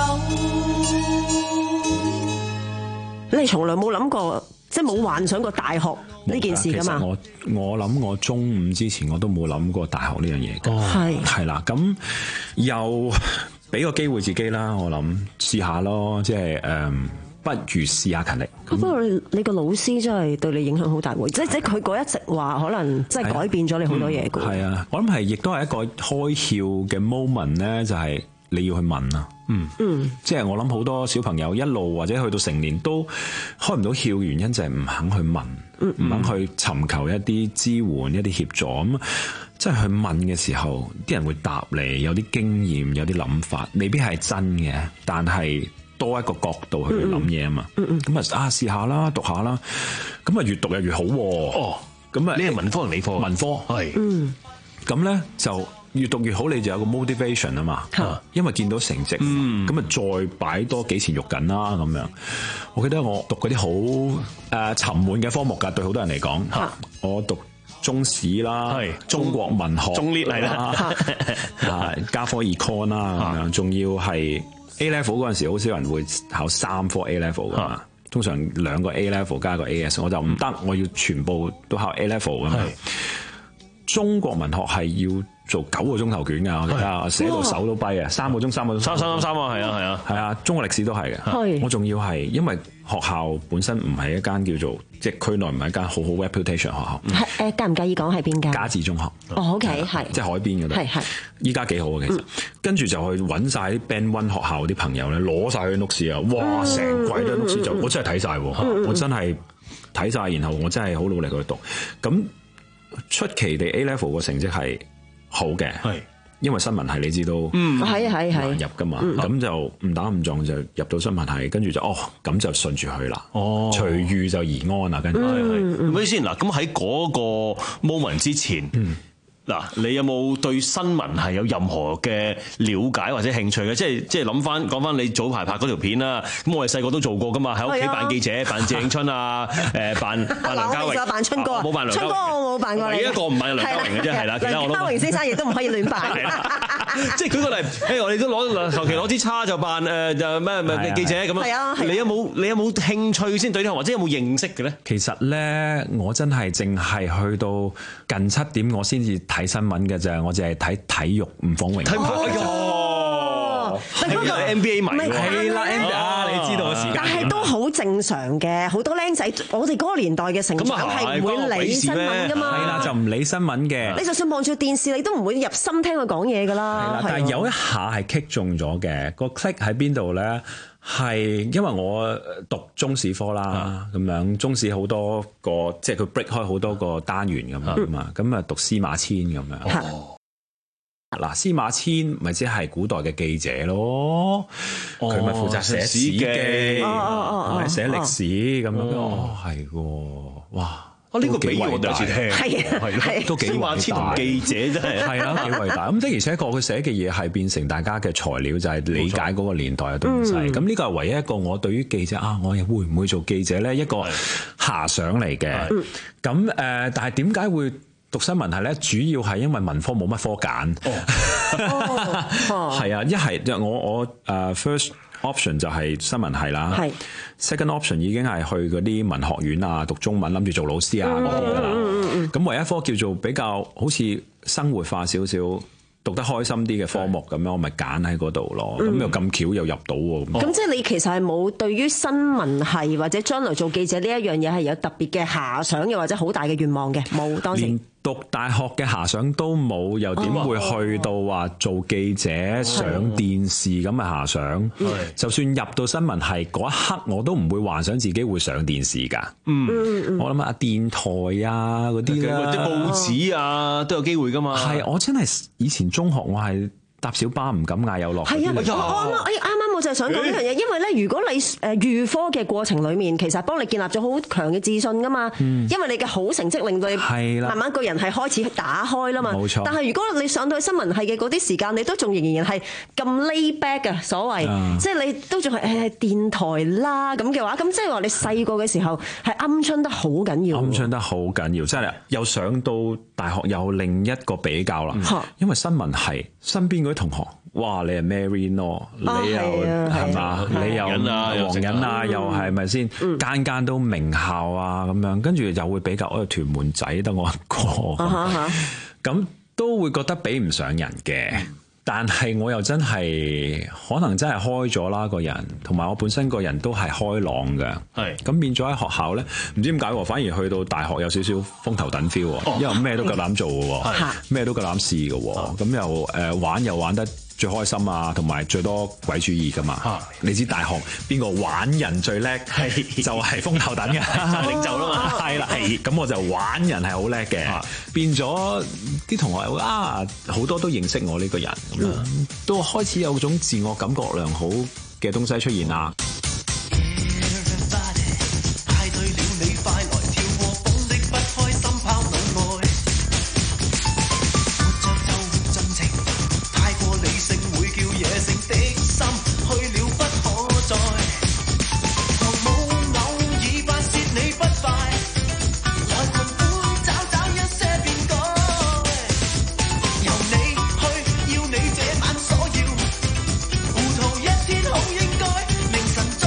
Speaker 14: 你從來冇諗過，即係冇幻想過大學呢件事噶嘛？
Speaker 24: 我我諗我中五之前我都冇諗過大學呢樣嘢嘅。
Speaker 14: 係
Speaker 24: 係啦，咁又俾個機會自己啦，我諗試下咯，即係誒、嗯，不如試下勤力。
Speaker 14: 不過你你個老師真係對你影響好大喎，即係即係佢嗰一直話可能真係改變咗你好多嘢嘅。
Speaker 24: 係啊，我諗係亦都係一個開竅嘅 moment 咧，就係你要去問啊。嗯嗯，即係我諗好多小朋友一路或者去到成年都開唔到竅嘅原因就係唔肯去問，唔、嗯、肯去尋求一啲支援、一啲協助咁。即係去問嘅時候，啲人會答你，有啲經驗，有啲諗法，未必係真嘅，但係多一個角度去諗嘢啊嘛。咁、嗯嗯、啊啊試下啦，讀下啦，咁啊越讀又越好。哦，咁啊，
Speaker 2: 呢係文科定理科？
Speaker 24: 文科係。嗯，咁咧就。越讀越好，你就有個 motivation 啊嘛，因為見到成績，咁、嗯、啊再擺多幾錢肉緊啦咁樣。我記得我讀嗰啲好誒沉悶嘅科目㗎，對好多人嚟講，我讀中史啦，中國文學，
Speaker 2: 中列嚟啦，
Speaker 24: 係加科 econ 啦咁樣，仲要係 A level 嗰陣時，好少人會考三科 A level 㗎嘛，通常兩個 A level 加個 A S， 我就唔得，我要全部都考 A level 㗎嘛。中國文學係要做九個鐘頭卷㗎，我記得寫到手都跛啊！三個鐘，三個鐘，
Speaker 2: 三三三三啊，係啊，係啊，
Speaker 24: 係啊！中國歷史都係嘅，我仲要係因為學校本身唔係一間叫做即係區內唔係一間好好 reputation 學校。
Speaker 14: 係誒，介唔介意講係邊間？
Speaker 24: 嘉智中學。
Speaker 14: 哦 ，OK， 係。即
Speaker 24: 係海邊嗰度。係係。依家幾好啊，其實。跟住就去揾晒啲 Band One 學校啲朋友咧，攞晒佢 notes 啊！哇，成櫃都 notes 就我真係睇晒喎，我真係睇晒，然後我真係好努力去讀咁。出奇地 A level 個成績係好嘅，係因為新聞系你知道，嗯，係係係入噶嘛，咁、嗯、就誤打誤撞就入到新聞系，跟住就哦，咁就順住去啦，哦，隨遇就而安啦，跟住係係，
Speaker 2: 咁先嗱，咁喺嗰個 moment 之前，嗯。嗱，你有冇對新聞係有任何嘅了解或者興趣嘅？即係即係諗翻講翻你早排拍嗰條片啦。咁我哋細個都做過噶嘛，喺屋企扮記者，扮謝慶春啊，誒扮扮梁家榮，
Speaker 14: 扮春哥，冇扮梁家榮，春哥我冇扮過你。
Speaker 2: 唯一一個唔扮梁家榮嘅啫，係啦，其他我都。梁家榮先生亦都唔可以亂扮。即係舉個例，誒我哋都攞求其攞支叉就扮誒就咩咩記者咁樣。係啊，你有冇你有冇興趣先對呢行，或者有冇認識嘅咧？
Speaker 24: 其實咧，我真係淨係去到近七點，我先至睇新聞嘅啫，我淨係睇體育吳鳳榮。
Speaker 14: 哦，
Speaker 2: 係嗰個 N B A 迷喎。
Speaker 24: 係啦 ，N B A 啊，你知道嘅時間。
Speaker 14: 但係都好正常嘅，好多僆仔，我哋嗰個年代嘅成長係唔會理新聞噶嘛。
Speaker 24: 係啦，就唔理新聞嘅。
Speaker 14: 你就算望住電視，你都唔會入心聽佢講嘢噶啦。
Speaker 24: 係啦，但係有一下係擊中咗嘅，個 click 喺邊度咧？係因為我讀中史科啦，咁樣中史好多個，即係佢 break 開好多個單元咁樣嘛，咁啊讀司馬遷咁樣。嗱，司馬遷咪即係古代嘅記者咯，佢咪負責寫史記，咪寫歷史咁樣。哦，係喎，哇！
Speaker 2: 哦，呢個比喻我第一次聽，
Speaker 14: 係啊，係
Speaker 24: 都幾偉大。司馬遷同記者真係係啊，幾偉大。咁的而且確佢寫嘅嘢係變成大家嘅材料，就係理解嗰個年代嘅東西。咁呢個係唯一一個我對於記者啊，我又會唔會做記者咧？一個遐想嚟嘅。咁誒，但係點解會讀新聞系咧？主要係因為文科冇乜科揀。係啊，一係我我誒 first option 就係新聞系啦。係。Second option 已經係去嗰啲文學院啊，讀中文，諗住做老師啊嗰啲噶啦。咁唯一科叫做比較好似生活化少少，讀得開心啲嘅科目咁樣，我咪揀喺嗰度咯。咁又咁巧又入到喎。
Speaker 14: 咁即係你其實係冇對於新聞系或者將來做記者呢一樣嘢係有特別嘅遐想，又或者好大嘅願望嘅？冇當時。
Speaker 24: 讀大學嘅遐想都冇，又點會去到話做記者、哦、上電視咁嘅遐想？就算入到新聞系嗰一刻，我都唔會幻想自己會上電視㗎。嗯，我諗下電台啊嗰啲啦，
Speaker 2: 啲報紙啊都有機會㗎嘛。
Speaker 24: 係，我真係以前中學我係搭小巴唔敢嗌有落。
Speaker 14: 係啊，我啱啱，哎啱啱我就係想講呢樣嘢，因為咧，如果你誒預科嘅過程裡面，其實幫你建立咗好強嘅自信噶嘛，嗯、因為你嘅好成績令到你慢慢個人係開始打開啦嘛。冇錯。但係如果你上到去新聞系嘅嗰啲時間，你都仲仍然係咁 lay back 啊，所謂，嗯、即係你都仲係誒電台啦咁嘅話，咁即係話你細個嘅時候係鵪鶉得好緊要。
Speaker 24: 鵪鶉得好緊要，即係又上到大學有另一個比較啦，嗯、因為新聞系身邊嗰啲同學。哇！你係 Mary 咯，你又係嘛？你又黃人啊，又係咪先？間間都名校啊咁樣，跟住又會比較我屯門仔得我一個，咁都會覺得比唔上人嘅。但係我又真係可能真係開咗啦個人，同埋我本身個人都係開朗嘅。係咁變咗喺學校咧，唔知點解反而去到大學有少少風頭躉 feel，哦、因為咩都夠膽做嘅，咩都夠膽試嘅，咁又誒玩又玩得最開心啊，同埋最多鬼主意噶嘛。啊、你知大學邊個玩人最叻？係就係風頭躉嘅領袖啦嘛。係啦，係咁我就玩人係好叻嘅，啊、變咗啲同學啊好多都認識我呢個人。嗯、都開始有種自我感覺良好嘅東西出現啦。
Speaker 5: 凌晨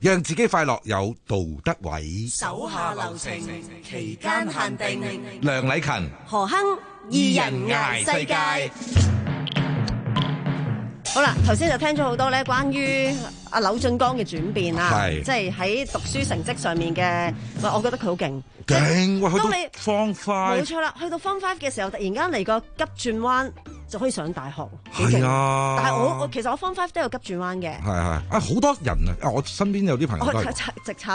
Speaker 4: 讓自己快樂有道德位。
Speaker 19: 手下留情，期間限定。
Speaker 4: 梁禮勤、
Speaker 14: 何亨，二人捱世界。好啦，頭先就聽咗好多咧，關於阿柳俊江嘅轉變啦，即係喺讀書成績上面嘅，喂，我覺得佢好勁，
Speaker 4: 勁！喂，去到
Speaker 14: 當你
Speaker 4: Form Five，
Speaker 14: 冇錯啦，去到 Form Five 嘅時候，突然間嚟個急轉彎，就可以上大學，幾勁！
Speaker 4: 係啊，
Speaker 14: 但係我我其實我 Form Five 都有急轉彎嘅，
Speaker 4: 係係啊，好多人啊，我身邊有啲朋友都係
Speaker 14: 直插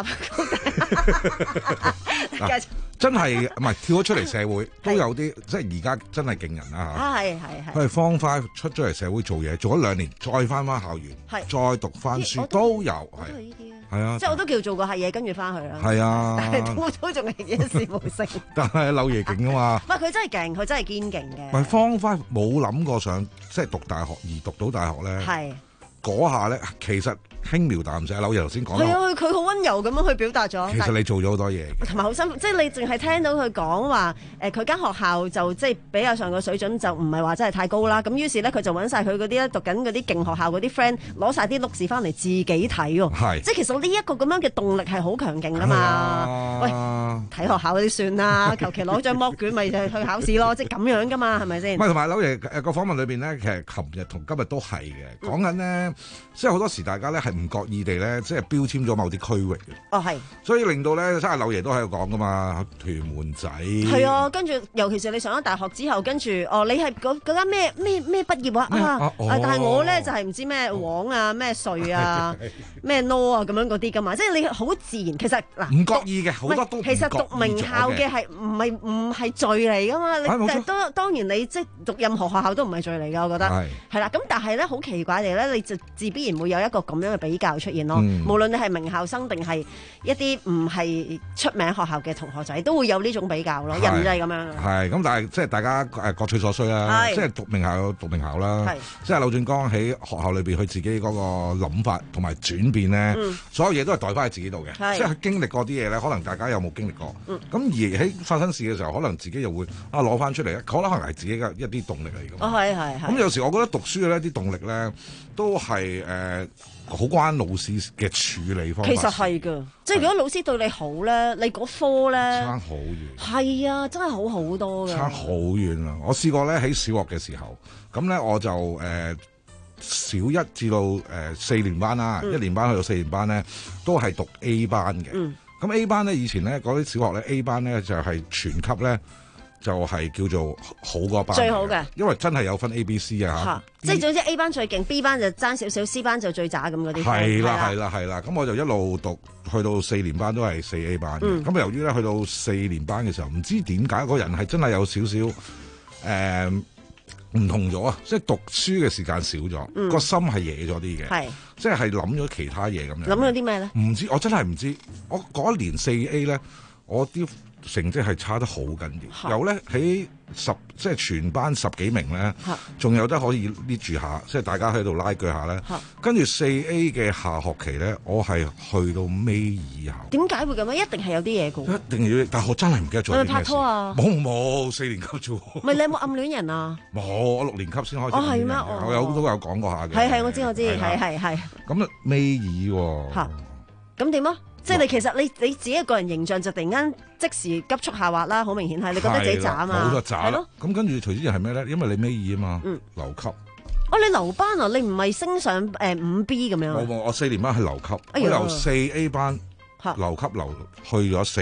Speaker 4: 真係唔係跳咗出嚟社會都有啲，即係而家真係勁人啦嚇。
Speaker 14: 啊，係係係。
Speaker 4: 佢係Form Five出咗嚟社會做嘢，做咗兩年，再翻翻校園，再讀翻書都有，係係啊。
Speaker 14: 即係我都叫做過下嘢，跟住翻去啦。
Speaker 4: 係啊，
Speaker 14: 但係都都仲係一事無成。
Speaker 4: 但係柳爺勁啊嘛。
Speaker 14: 唔係佢真係勁，佢真係堅勁嘅。
Speaker 4: 唔係Form Five冇諗過上即係讀大學而讀到大學咧。
Speaker 14: 係
Speaker 4: 嗰下咧，其實。輕描淡寫，柳爺頭先講
Speaker 14: 係啊，佢好溫柔咁樣去表達咗。
Speaker 4: 其實你做咗好多嘢，
Speaker 14: 同埋好辛苦，即係你淨係聽到佢講話誒，佢間學校就即係比較上個水準就唔係話真係太高啦。咁於是咧，佢就揾晒佢嗰啲咧讀緊嗰啲勁學校嗰啲 friend 攞晒啲錄視翻嚟自己睇喎。係，即係其實呢一個咁樣嘅動力係好強勁噶嘛。啊、喂，睇學校嗰啲算啦，求其攞張剝卷咪就去考試咯，即係咁樣噶嘛，係咪先？
Speaker 4: 唔係同埋柳爺誒個訪問裏邊咧，其實琴日同今日都係嘅，講緊呢，即係好多時大家咧係唔覺意地咧。即係標籤咗某啲區域嘅，哦係，所以令到咧，真係柳爺都喺度講噶嘛，屯門仔
Speaker 14: 係啊，跟住尤其是你上咗大學之後，跟住哦，你係嗰嗰間咩咩咩畢業啊啊，啊哦、但係我咧就係、是、唔知咩黃啊咩瑞啊咩 no 啊咁樣嗰啲噶嘛，即係你好自然，其實嗱唔
Speaker 4: 覺意嘅好多都唔覺意，
Speaker 14: 其實讀名校嘅係唔係唔係罪嚟噶嘛？你但當當然你即係讀任何學校都唔係罪嚟㗎，我覺得係係啦。咁但係咧好奇怪地咧，你就自必然會有一個咁樣嘅比較出現咯。嗯、無論你係名校生定係一啲唔係出名學校嘅同學仔，都會有呢種比較咯。人就係咁樣。係咁，但係即係大家誒各取所需啦。即係讀名校有讀名校啦。即係柳俊江喺學校裏邊，佢自己嗰個諗法同埋轉變咧，嗯、所有嘢都係代翻喺自己度嘅。即係佢經歷過啲嘢咧，可能大家有冇經歷過？咁、嗯、而喺發生事嘅時候，可能自己又會啊攞翻出嚟，可能係自己嘅一啲動力嚟㗎。哦，係係係。咁有時我覺得讀書嘅呢啲動力咧，都係誒好關老師嘅處理方法。其實係㗎，即係如果老師對你好咧，你嗰科咧差好遠。係啊，真係好好多㗎。差好遠啊！我試過咧喺小學嘅時候，咁咧我就誒、呃、小一至到誒、呃、四年班啦，嗯、一年班去到四年班咧，都係讀 A 班嘅。咁、嗯、A 班咧以前咧嗰啲小學咧 A 班咧就係、是、全級咧。就係叫做好嗰班，最好嘅，因為真係有分 A、B、C 啊嚇，即係總之 A 班最勁 ，B 班就爭少少 ，C 班就最渣咁嗰啲。係啦，係啦，係啦，咁我就一路讀去到四年班都係四 A 班嘅。咁、嗯、由於咧去到四年班嘅時候，唔知點解個人係真係有少少誒唔同咗啊！即係讀書嘅時間少咗，個、嗯、心係野咗啲嘅，係即係諗咗其他嘢咁樣。諗咗啲咩咧？唔知，我真係唔知。我嗰一年四 A 咧，我啲成績係差得好緊要，有咧喺十即係全班十幾名咧，仲有得可以捏住下，即係大家喺度拉鋸下咧。跟住四 A 嘅下學期咧，我係去到尾二下。點解會咁樣？一定係有啲嘢嘅。一定要，但係我真係唔記得咗。有冇拍拖啊？冇冇，四年級啫。唔係你有冇暗戀人啊？冇，我六年級先開始。哦係咩？我有都有講過下嘅。係係，我知我知，係係係。咁啊尾二喎。嚇！咁點啊？即係你其實你你自己個人形象就突然間即時急速下滑啦，好明顯係你覺得自己渣啊嘛，冇錯渣咯。咁跟住隨之係咩咧？因為你尾二啊嘛，嗯，留級。哦，你留班啊？你唔係升上誒五 B 咁樣？冇冇，我四年班係留級，我由四 A 班留級留去咗四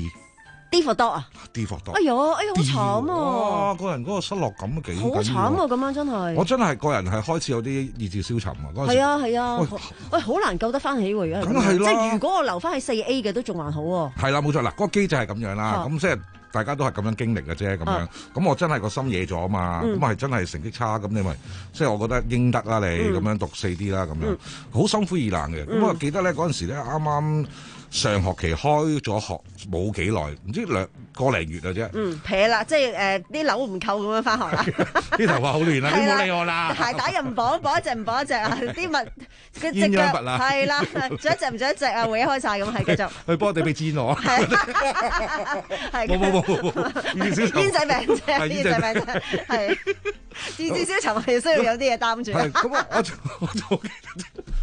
Speaker 14: D。D for dog 啊 ！D for dog。哎呀，哎呀，好慘啊！哇，個人嗰個失落感都幾好慘啊！咁樣真係，我真係個人係開始有啲意志消沉啊！嗰陣時係啊係啊，喂，好難救得翻起喎！而家梗係啦，即係如果我留翻喺四 A 嘅都仲還好喎。係啦，冇錯嗱，嗰個機制係咁樣啦，咁即係大家都係咁樣經歷嘅啫，咁樣。咁我真係個心野咗啊嘛，咁係真係成績差，咁你咪即係我覺得應得啦，你咁樣讀四 D 啦，咁樣好心灰意冷嘅。咁我記得咧嗰陣時咧，啱啱上學期開咗學冇幾耐，唔知兩個零月啊啫。嗯，撇啦，即係誒啲紐唔扣咁樣翻學啦。啲頭髮好亂啦，你冇理我啦。鞋帶又唔綁，綁一隻唔綁一隻啊！啲襪佢隻腳係啦，著一隻唔著一隻啊，會開晒咁，係繼續。去幫我哋俾煎我。係。冇冇冇冇。煙仔病啫，煙仔病啫，係。自自消沉係需要有啲嘢擔住。係咁我我我就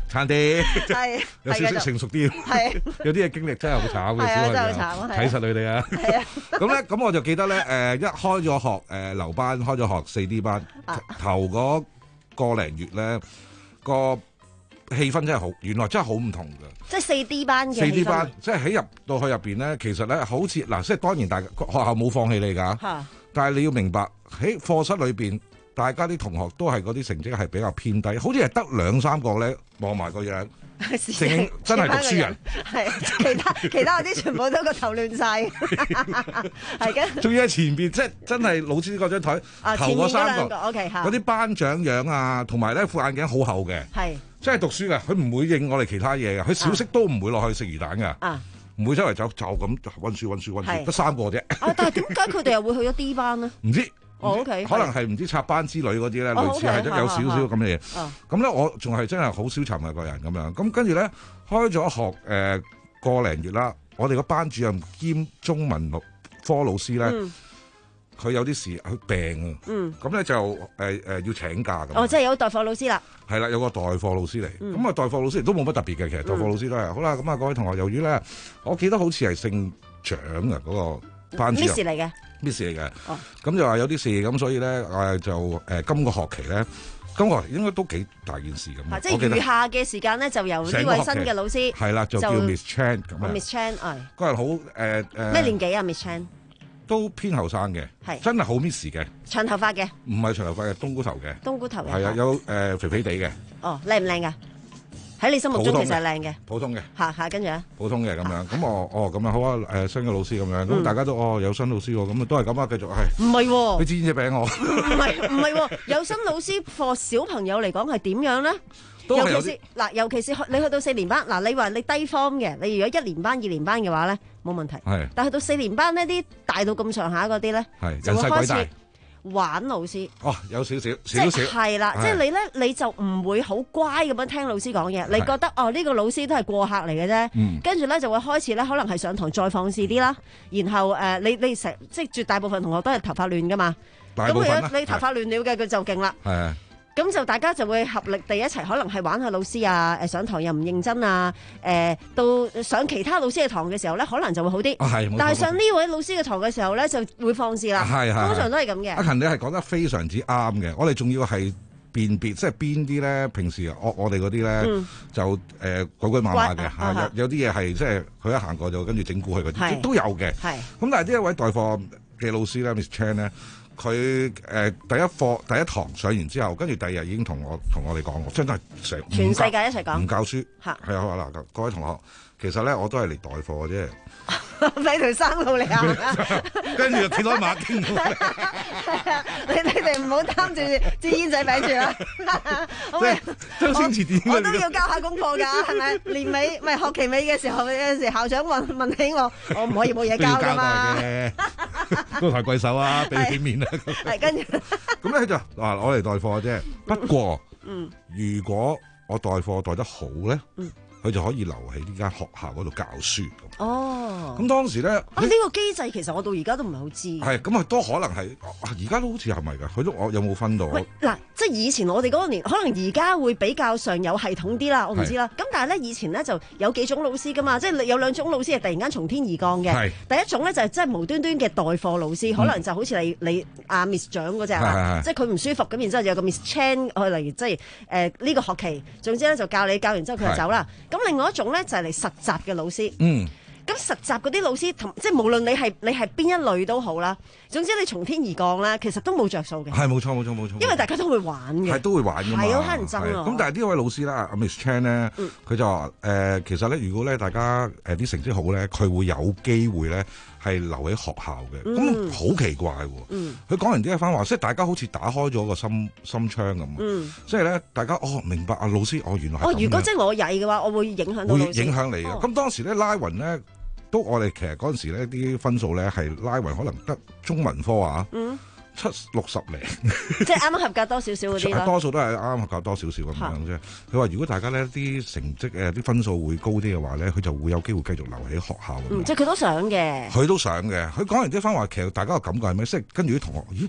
Speaker 4: 差啲，
Speaker 14: 係
Speaker 4: 有少少成熟啲，
Speaker 14: 係
Speaker 4: 有啲嘢經歷真係好慘嘅，小朋友睇實你哋啊！咁咧，咁我就記得咧，誒一開咗學誒留班，開咗學四 D 班，頭嗰個零月咧個氣氛真係好，原來真係好唔同嘅。
Speaker 14: 即係四 D 班嘅
Speaker 4: 四 D 班，即係喺入到去入邊咧，其實咧好似嗱，即係當然大學校冇放棄你㗎，但係你要明白喺課室裏邊。大家啲同學都係嗰啲成績係比較偏低，好似係得兩三個咧望埋個樣，成真係讀書人。
Speaker 14: 係其他其他嗰啲全部都個頭亂晒，係嘅。
Speaker 4: 仲要喺前邊，即係真係老師嗰張台頭嗰三個，
Speaker 14: 嗰啲、
Speaker 4: okay, 班長樣啊，同埋咧副眼鏡好厚嘅，係真係讀書嘅。佢唔會應我哋其他嘢嘅，佢小息都唔會落去食魚蛋嘅，唔、啊、會周圍走就咁温書温書温書，得三個啫。
Speaker 14: 啊！但係點解佢哋又會去咗 D 班呢？
Speaker 4: 唔知。
Speaker 14: 哦、okay,
Speaker 4: 可能係唔知插班之類嗰啲咧，哦、類似係有少少咁嘅嘢。咁咧，我仲係真係好消沉嘅個人咁樣。咁跟住咧，開咗學誒、呃、個零月啦，我哋個班主任兼中文科老師咧，佢、嗯、有啲事佢病啊。嗯。咁咧就誒誒、呃呃、要請假咁。
Speaker 14: 哦，即係有代課老師啦。係
Speaker 4: 啦，有個代課老師嚟。咁、嗯、啊，代課老師都冇乜特別嘅，其實代課老師都係、嗯、好啦。咁啊，各位同學，由於咧，我記得好似係姓蔣啊嗰個班主任。
Speaker 14: 咩事嚟嘅？
Speaker 4: 咩事嚟嘅？哦，咁就話有啲事，咁所以咧，誒就誒、呃、今個學期咧，今個學期應該都幾大件事咁。
Speaker 14: 即係餘下嘅時間咧，就由呢位新嘅老師
Speaker 4: 係啦，就叫 Miss Chan 咁啊。
Speaker 14: Miss Chan， 誒，
Speaker 4: 嗰人好誒誒。
Speaker 14: 咩年紀啊 ？Miss Chan
Speaker 4: 都偏後生嘅，係真係好 Miss 嘅。
Speaker 14: 長頭髮嘅？唔
Speaker 4: 係長頭髮嘅，冬菇頭嘅。
Speaker 14: 冬菇頭嘅。
Speaker 4: 係啊，有誒、呃、肥肥地嘅。
Speaker 14: 哦，靚唔靚噶？喺你心目中其實係靚嘅，
Speaker 4: 普通嘅，
Speaker 14: 嚇嚇跟住咧，
Speaker 4: 普通嘅咁樣，咁我哦咁樣好啊，誒新嘅老師咁樣，咁大家都哦有新老師喎，咁啊都係咁啊，繼續係。唔係喎，你煎隻餅我。
Speaker 14: 唔係唔係喎，有新老師課小朋友嚟講係點樣咧？尤其是嗱，尤其是你去到四年班，嗱你話你低 form 嘅，你如果一年班、二年班嘅話咧冇問題。係。但係去到四年班呢啲大到咁上下嗰啲咧，係就會開始玩老師
Speaker 4: 哦，有少少少少
Speaker 14: 係啦，即係你咧，你就唔會好乖咁樣聽老師講嘢，你覺得哦呢、呢個老師都係過客嚟嘅啫，跟住咧就會開始咧，可能係上堂再放肆啲啦，然後誒、呃、你你成即係絕大部分同學都係頭髮亂噶嘛，咁如果你頭髮亂了嘅佢就勁啦。係。咁就大家就會合力地一齊，可能係玩下老師啊，誒上堂又唔認真啊，誒、呃、到上其他老師嘅堂嘅時候咧，可能就會好啲。係，但係上呢位老師嘅堂嘅時候咧，就會放肆啦。係係，通常都係咁嘅。
Speaker 4: 阿勤，你係講得非常之啱嘅。我哋仲要係辨別，即係邊啲咧？平時我我哋嗰啲咧就誒鬼鬼馬馬嘅嚇，有有啲嘢係即係佢一行過就跟住整蠱佢嗰啲，都有嘅。係。咁但係呢一位代課嘅老師咧 ，Miss Chan 咧。佢誒、呃、第一課第一堂上完之後，跟住第二日已經同我同我哋講，我真係成
Speaker 14: 全世界一齊講
Speaker 4: 唔教書嚇，係啊嗱，各位同學，其實咧我都係嚟代課嘅啫，
Speaker 14: 俾條生路嚟啊！
Speaker 4: 跟住就鐵開馬經，
Speaker 14: 你你哋唔好擔住支煙仔餅住啦。
Speaker 4: 周星馳點？
Speaker 14: 我都要交下功課㗎，係咪？年尾唔係學期尾嘅時候，有陣時校長問問起我，我唔可以冇嘢交㗎嘛。
Speaker 4: 高抬貴手啊，俾啲面啊。
Speaker 14: 係跟住
Speaker 4: 咁咧就嗱，我嚟代課啫。不過，嗯，如果我代課代得好咧，嗯。佢就可以留喺呢間學校嗰度教書。哦，咁當時咧，
Speaker 14: 啊呢、呢個機制其實我到而家都唔係好知。
Speaker 4: 係咁啊，都可能係，而家都好似係咪㗎？佢都我有冇分到？
Speaker 14: 嗱，即係以前我哋嗰個年，可能而家會比較上有系統啲啦，我唔知啦。咁但係咧，以前咧就有幾種老師㗎嘛，即係有兩種老師係突然間從天而降嘅。第一種咧就係即係無端端嘅代課老師，嗯、可能就好似你你阿 Miss 蔣嗰隻啦，即係佢唔舒服咁，然之後有個 Miss Chan 去嚟，即係誒呢個學期，總之咧就教你教完之後佢就走啦。咁另外一種咧就係嚟實習嘅老師。嗯。咁實習嗰啲老師同即係無論你係你係邊一類都好啦，總之你從天而降咧，其實都冇着數嘅。
Speaker 4: 係冇錯冇錯冇錯。
Speaker 14: 因為大家都會玩嘅。係
Speaker 4: 都會玩㗎嘛。
Speaker 14: 係好乞人憎啊。
Speaker 4: 咁但係呢位老師啦，阿 Miss Chan 咧，佢、嗯、就話誒、呃，其實咧，如果咧大家誒啲、呃、成績好咧，佢會有機會咧係留喺學校嘅。咁好、嗯、奇怪喎。佢、嗯、講完呢一番話，即係大家好似打開咗個心心窗咁。嗯。即係咧，大家哦明白啊，老師哦原來係。哦，
Speaker 14: 如果即係我曳嘅話，我會影響到老師。
Speaker 4: 會影響你嘅。咁、哦、當時咧拉勻咧。都我哋其實嗰陣時咧啲分數咧係拉勻可能得中文科啊，嗯、七六十零，
Speaker 14: 即係啱啱合格多少少嗰啲咯。
Speaker 4: 多數都係啱啱合格多少少咁樣啫。佢話如果大家咧啲成績誒啲分數會高啲嘅話咧，佢就會有機會繼續留喺學校。
Speaker 14: 嗯，即係佢都想嘅。
Speaker 4: 佢都想嘅。佢講完啲番話，其實大家嘅感覺係咩？即係跟住啲同學，咦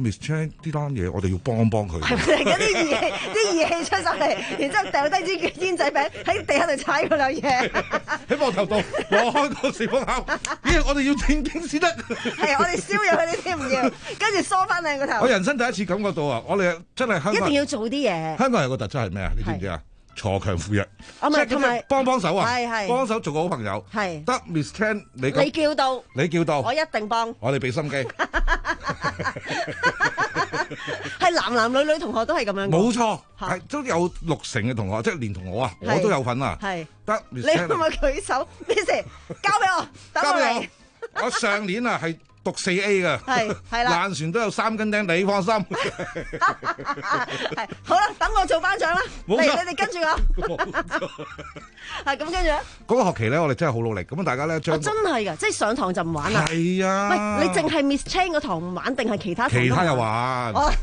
Speaker 4: Miss Chan 呢單嘢，我哋要幫幫佢。
Speaker 14: 係咪嗰啲儀器啲儀器出晒嚟，然之後掉低支煙仔餅喺地下度踩嗰兩嘢，
Speaker 4: 喺膊頭度攞開個小風口，咦！我哋要正經先得。係
Speaker 14: 我哋燒咗佢哋先唔要，跟住梳翻靚個頭。
Speaker 4: 我人生第一次感覺到啊！我哋真係香港
Speaker 14: 一定要做啲嘢。
Speaker 4: 香港人個特質係咩啊？你知唔知啊？鋤強扶弱，
Speaker 14: 即係同埋
Speaker 4: 幫幫手啊！
Speaker 14: 係係
Speaker 4: 幫手做個好朋友。係得 Miss Chan 你
Speaker 14: 你叫到，
Speaker 4: 你叫到，
Speaker 14: 我一定幫。
Speaker 4: 我哋俾心機。
Speaker 14: 係男男女女同學都係咁樣。冇
Speaker 4: 錯，係都有六成嘅同學，即係連同我啊，我都有份啊。係得 Miss Chan。你可唔可以舉手 ？Miss 交俾我，交俾我。我上年啊係。讀四 A 嘅，係係啦，爛船都有三根釘，你放心。係好啦，等我做班長啦，嚟你哋跟住我。係咁跟住咧，嗰個學期咧，我哋真係好努力。咁啊，大家咧將真係噶，即係上堂就唔玩啦。係啊，喂，你淨係 Miss Chan 個堂唔玩，定係其他？其他又玩。呢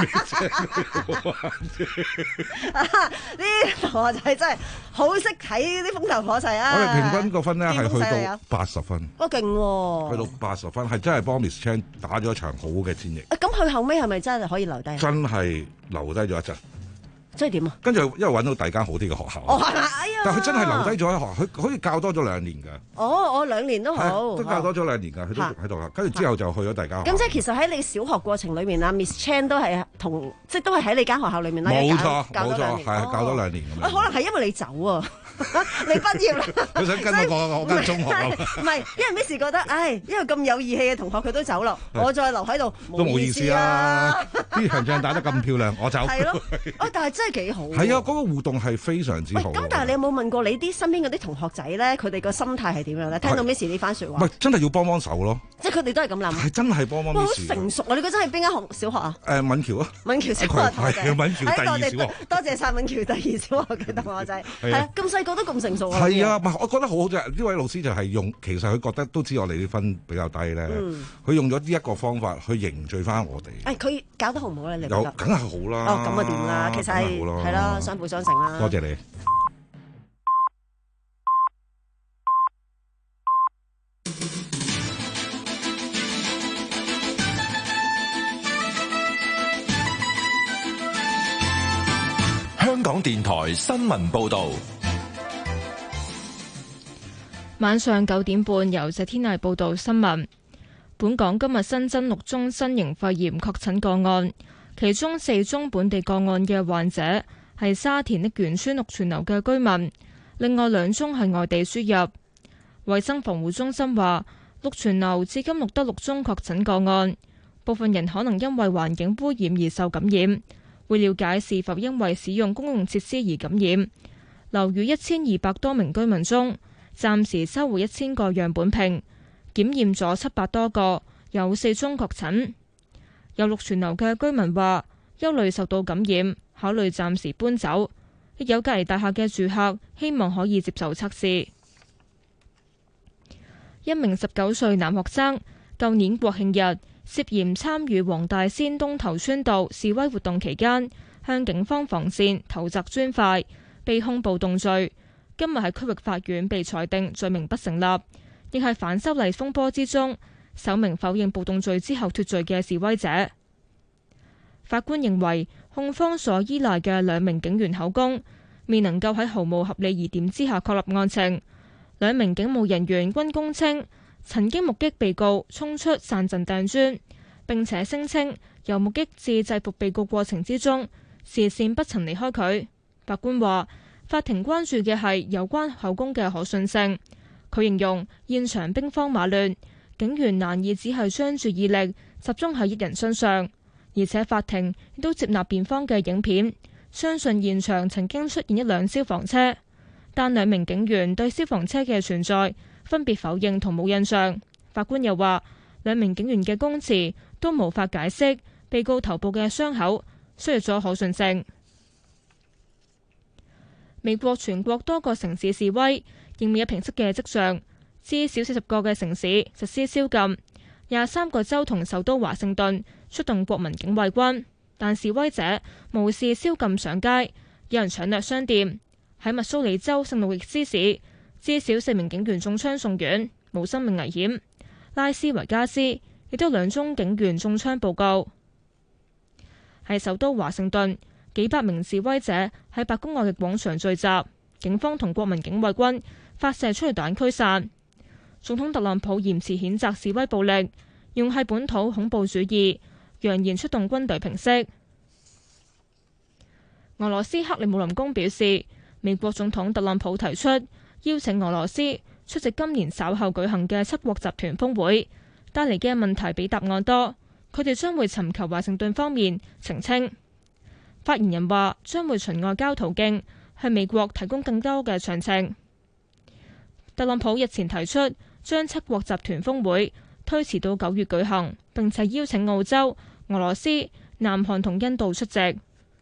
Speaker 4: 啲同學仔真係好識睇啲風頭火勢啊！我哋平均個分咧係去到八十分，哇勁喎！去到八十分係真係幫 Miss Chan 打咗一場好嘅戰役。咁佢後尾係咪真係可以留低？真係留低咗一陣。即係點啊？跟住因為揾到第二間好啲嘅學校。哦，係嘛？哎呀！但係佢真係留低咗喺學校，佢可以教多咗兩年㗎。哦，我兩年都好。都教多咗兩年㗎，佢都喺度啦。跟住之後就去咗第二間學校。咁即係其實喺你小學過程裏面啊 ，Miss Chan 都係同即係都係喺你間學校裏面啦。冇錯，冇錯，係教多兩年咁樣。可能係因為你走啊。你畢業啦，佢想跟我過我間中學唔係，因為 Miss 覺得，唉，因為咁有義氣嘅同學佢都走咯，我再留喺度都冇意思啊！啲場仗打得咁漂亮，我走。係咯，哦，但係真係幾好。係啊，嗰個互動係非常之好。咁但係你有冇問過你啲身邊嗰啲同學仔咧？佢哋個心態係點樣咧？聽到 Miss 呢番説話，唔係真係要幫幫手咯。即係佢哋都係咁諗。係真係幫幫 Miss。好成熟啊！你嗰陣係邊間學小學啊？誒，敏橋啊。敏橋小學係敏橋第二小學。多謝晒敏橋第二小學嘅同學仔。係啊，咁細個都咁成熟啊！係啊，唔係我覺得好好啫。呢位老師就係用，其實佢覺得都知我哋啲分比較低咧。佢、嗯、用咗呢一個方法去凝聚翻我哋。誒、哎，佢搞得好唔好咧？你覺得？有，梗係好啦。哦，咁啊掂啦，其實係係啦，相輔相成啦。多謝你。
Speaker 15: 香港電台新聞報導。
Speaker 1: 晚上九點半，由謝天麗報道新聞。本港今日新增六宗新型肺炎確診個案，其中四宗本地個案嘅患者係沙田瀝源邨祿泉樓嘅居民，另外兩宗係外地輸入。衛生防護中心話，祿泉樓至今錄得六宗確診個案，部分人可能因為環境污染而受感染，會了解是否因為使用公共設施而感染。樓宇一千二百多名居民中，暫時收回一千個樣本瓶，檢驗咗七百多個，有四宗確診。有祿泉樓嘅居民話，憂慮受到感染，考慮暫時搬走。亦有隔離大廈嘅住客希望可以接受測試。一名十九歲男學生，舊年國慶日涉嫌參與黃大仙東頭村道示威活動期間，向警方防線投擲磚塊，被控暴動罪。今日喺區域法院被裁定罪名不成立，亦係反修例風波之中首名否認暴動罪之後脫罪嘅示威者。法官認為控方所依賴嘅兩名警員口供未能夠喺毫無合理疑點之下確立案情。兩名警務人員均供稱曾經目擊被告衝出散陣掟磚，並且聲稱由目擊至制服被告過程之中視線不曾離開佢。法官話，法庭關注嘅係有關口供嘅可信性。佢形容現場兵荒馬亂，警員難以只係將注意力集中喺一人身上，而且法庭亦都接納辯方嘅影片，相信現場曾經出現一輛消防車，但兩名警員對消防車嘅存在分別否認同冇印象。法官又話，兩名警員嘅供詞都無法解釋被告頭部嘅傷口，削弱咗可信性。美國全國多個城市示威，仍未有平息嘅跡象，至少四十個嘅城市實施宵禁，廿三個州同首都華盛頓出動國民警衛軍，但示威者無視宵禁上街，有人搶掠商店。喺密蘇里州聖路易斯市，至少四名警員中槍送院，冇生命危險。拉斯維加斯亦都兩宗警員中槍報告。 喺首都華盛頓，幾百名示威者喺白宮外嘅廣場聚集，警方同國民警衛軍發射催淚彈驅散。總統特朗普嚴詞譴責示威暴力，用係本土恐怖主義，揚言出動軍隊平息。俄羅斯克里姆林宮表示，美國總統特朗普提出邀請俄羅斯出席今年稍後舉行嘅七國集團峰會，帶嚟嘅問題比答案多，佢哋將會尋求華盛頓方面澄清。發言人話將會循外交途徑向美國提供更多嘅詳情。特朗普日前提出將七國集團峰會推遲到九月舉行，並且邀請澳洲、俄羅斯、南韓同印度出席。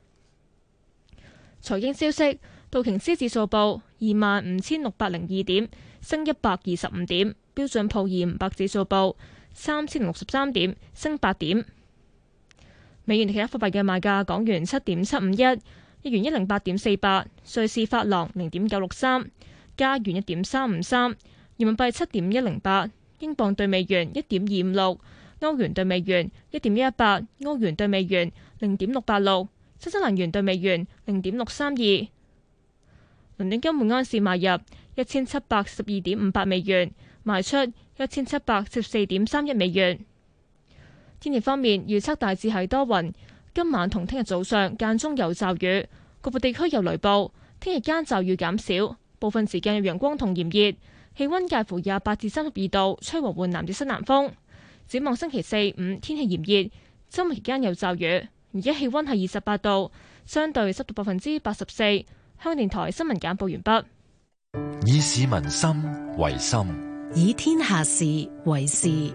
Speaker 1: 財經消息，道瓊斯指數報二萬五千六百零二點，升一百二十五點；標準普爾五百指數報三千零六十三點，升八點。美元其他貨幣嘅賣價：港元七點七五一，日元一零八點四八，瑞士法郎零點九六三，加元一點三五三，人民幣七點一零八，英鎊對美元一點二五六，歐元對美元一點一八，歐元對美元零點六八六。新西蘭元對美元零點六三二，倫敦金每安士買入一千七百十二點五八美元，賣出一千七百十四點三一美元。天氣方面，預測大致係多雲，今晚同聽日早上間中有驟雨，局部地區有雷暴。聽日間驟雨減少，部分時間有陽光同炎熱，氣溫介乎廿八至三十二度，吹和緩南至西南風。展望星期四五天氣炎熱，周末期間有驟雨。而家氣溫係二十八度，相對濕度百分之八十四。香港電台新聞簡報完畢。
Speaker 15: 以市民心為心，
Speaker 22: 以天下事為事。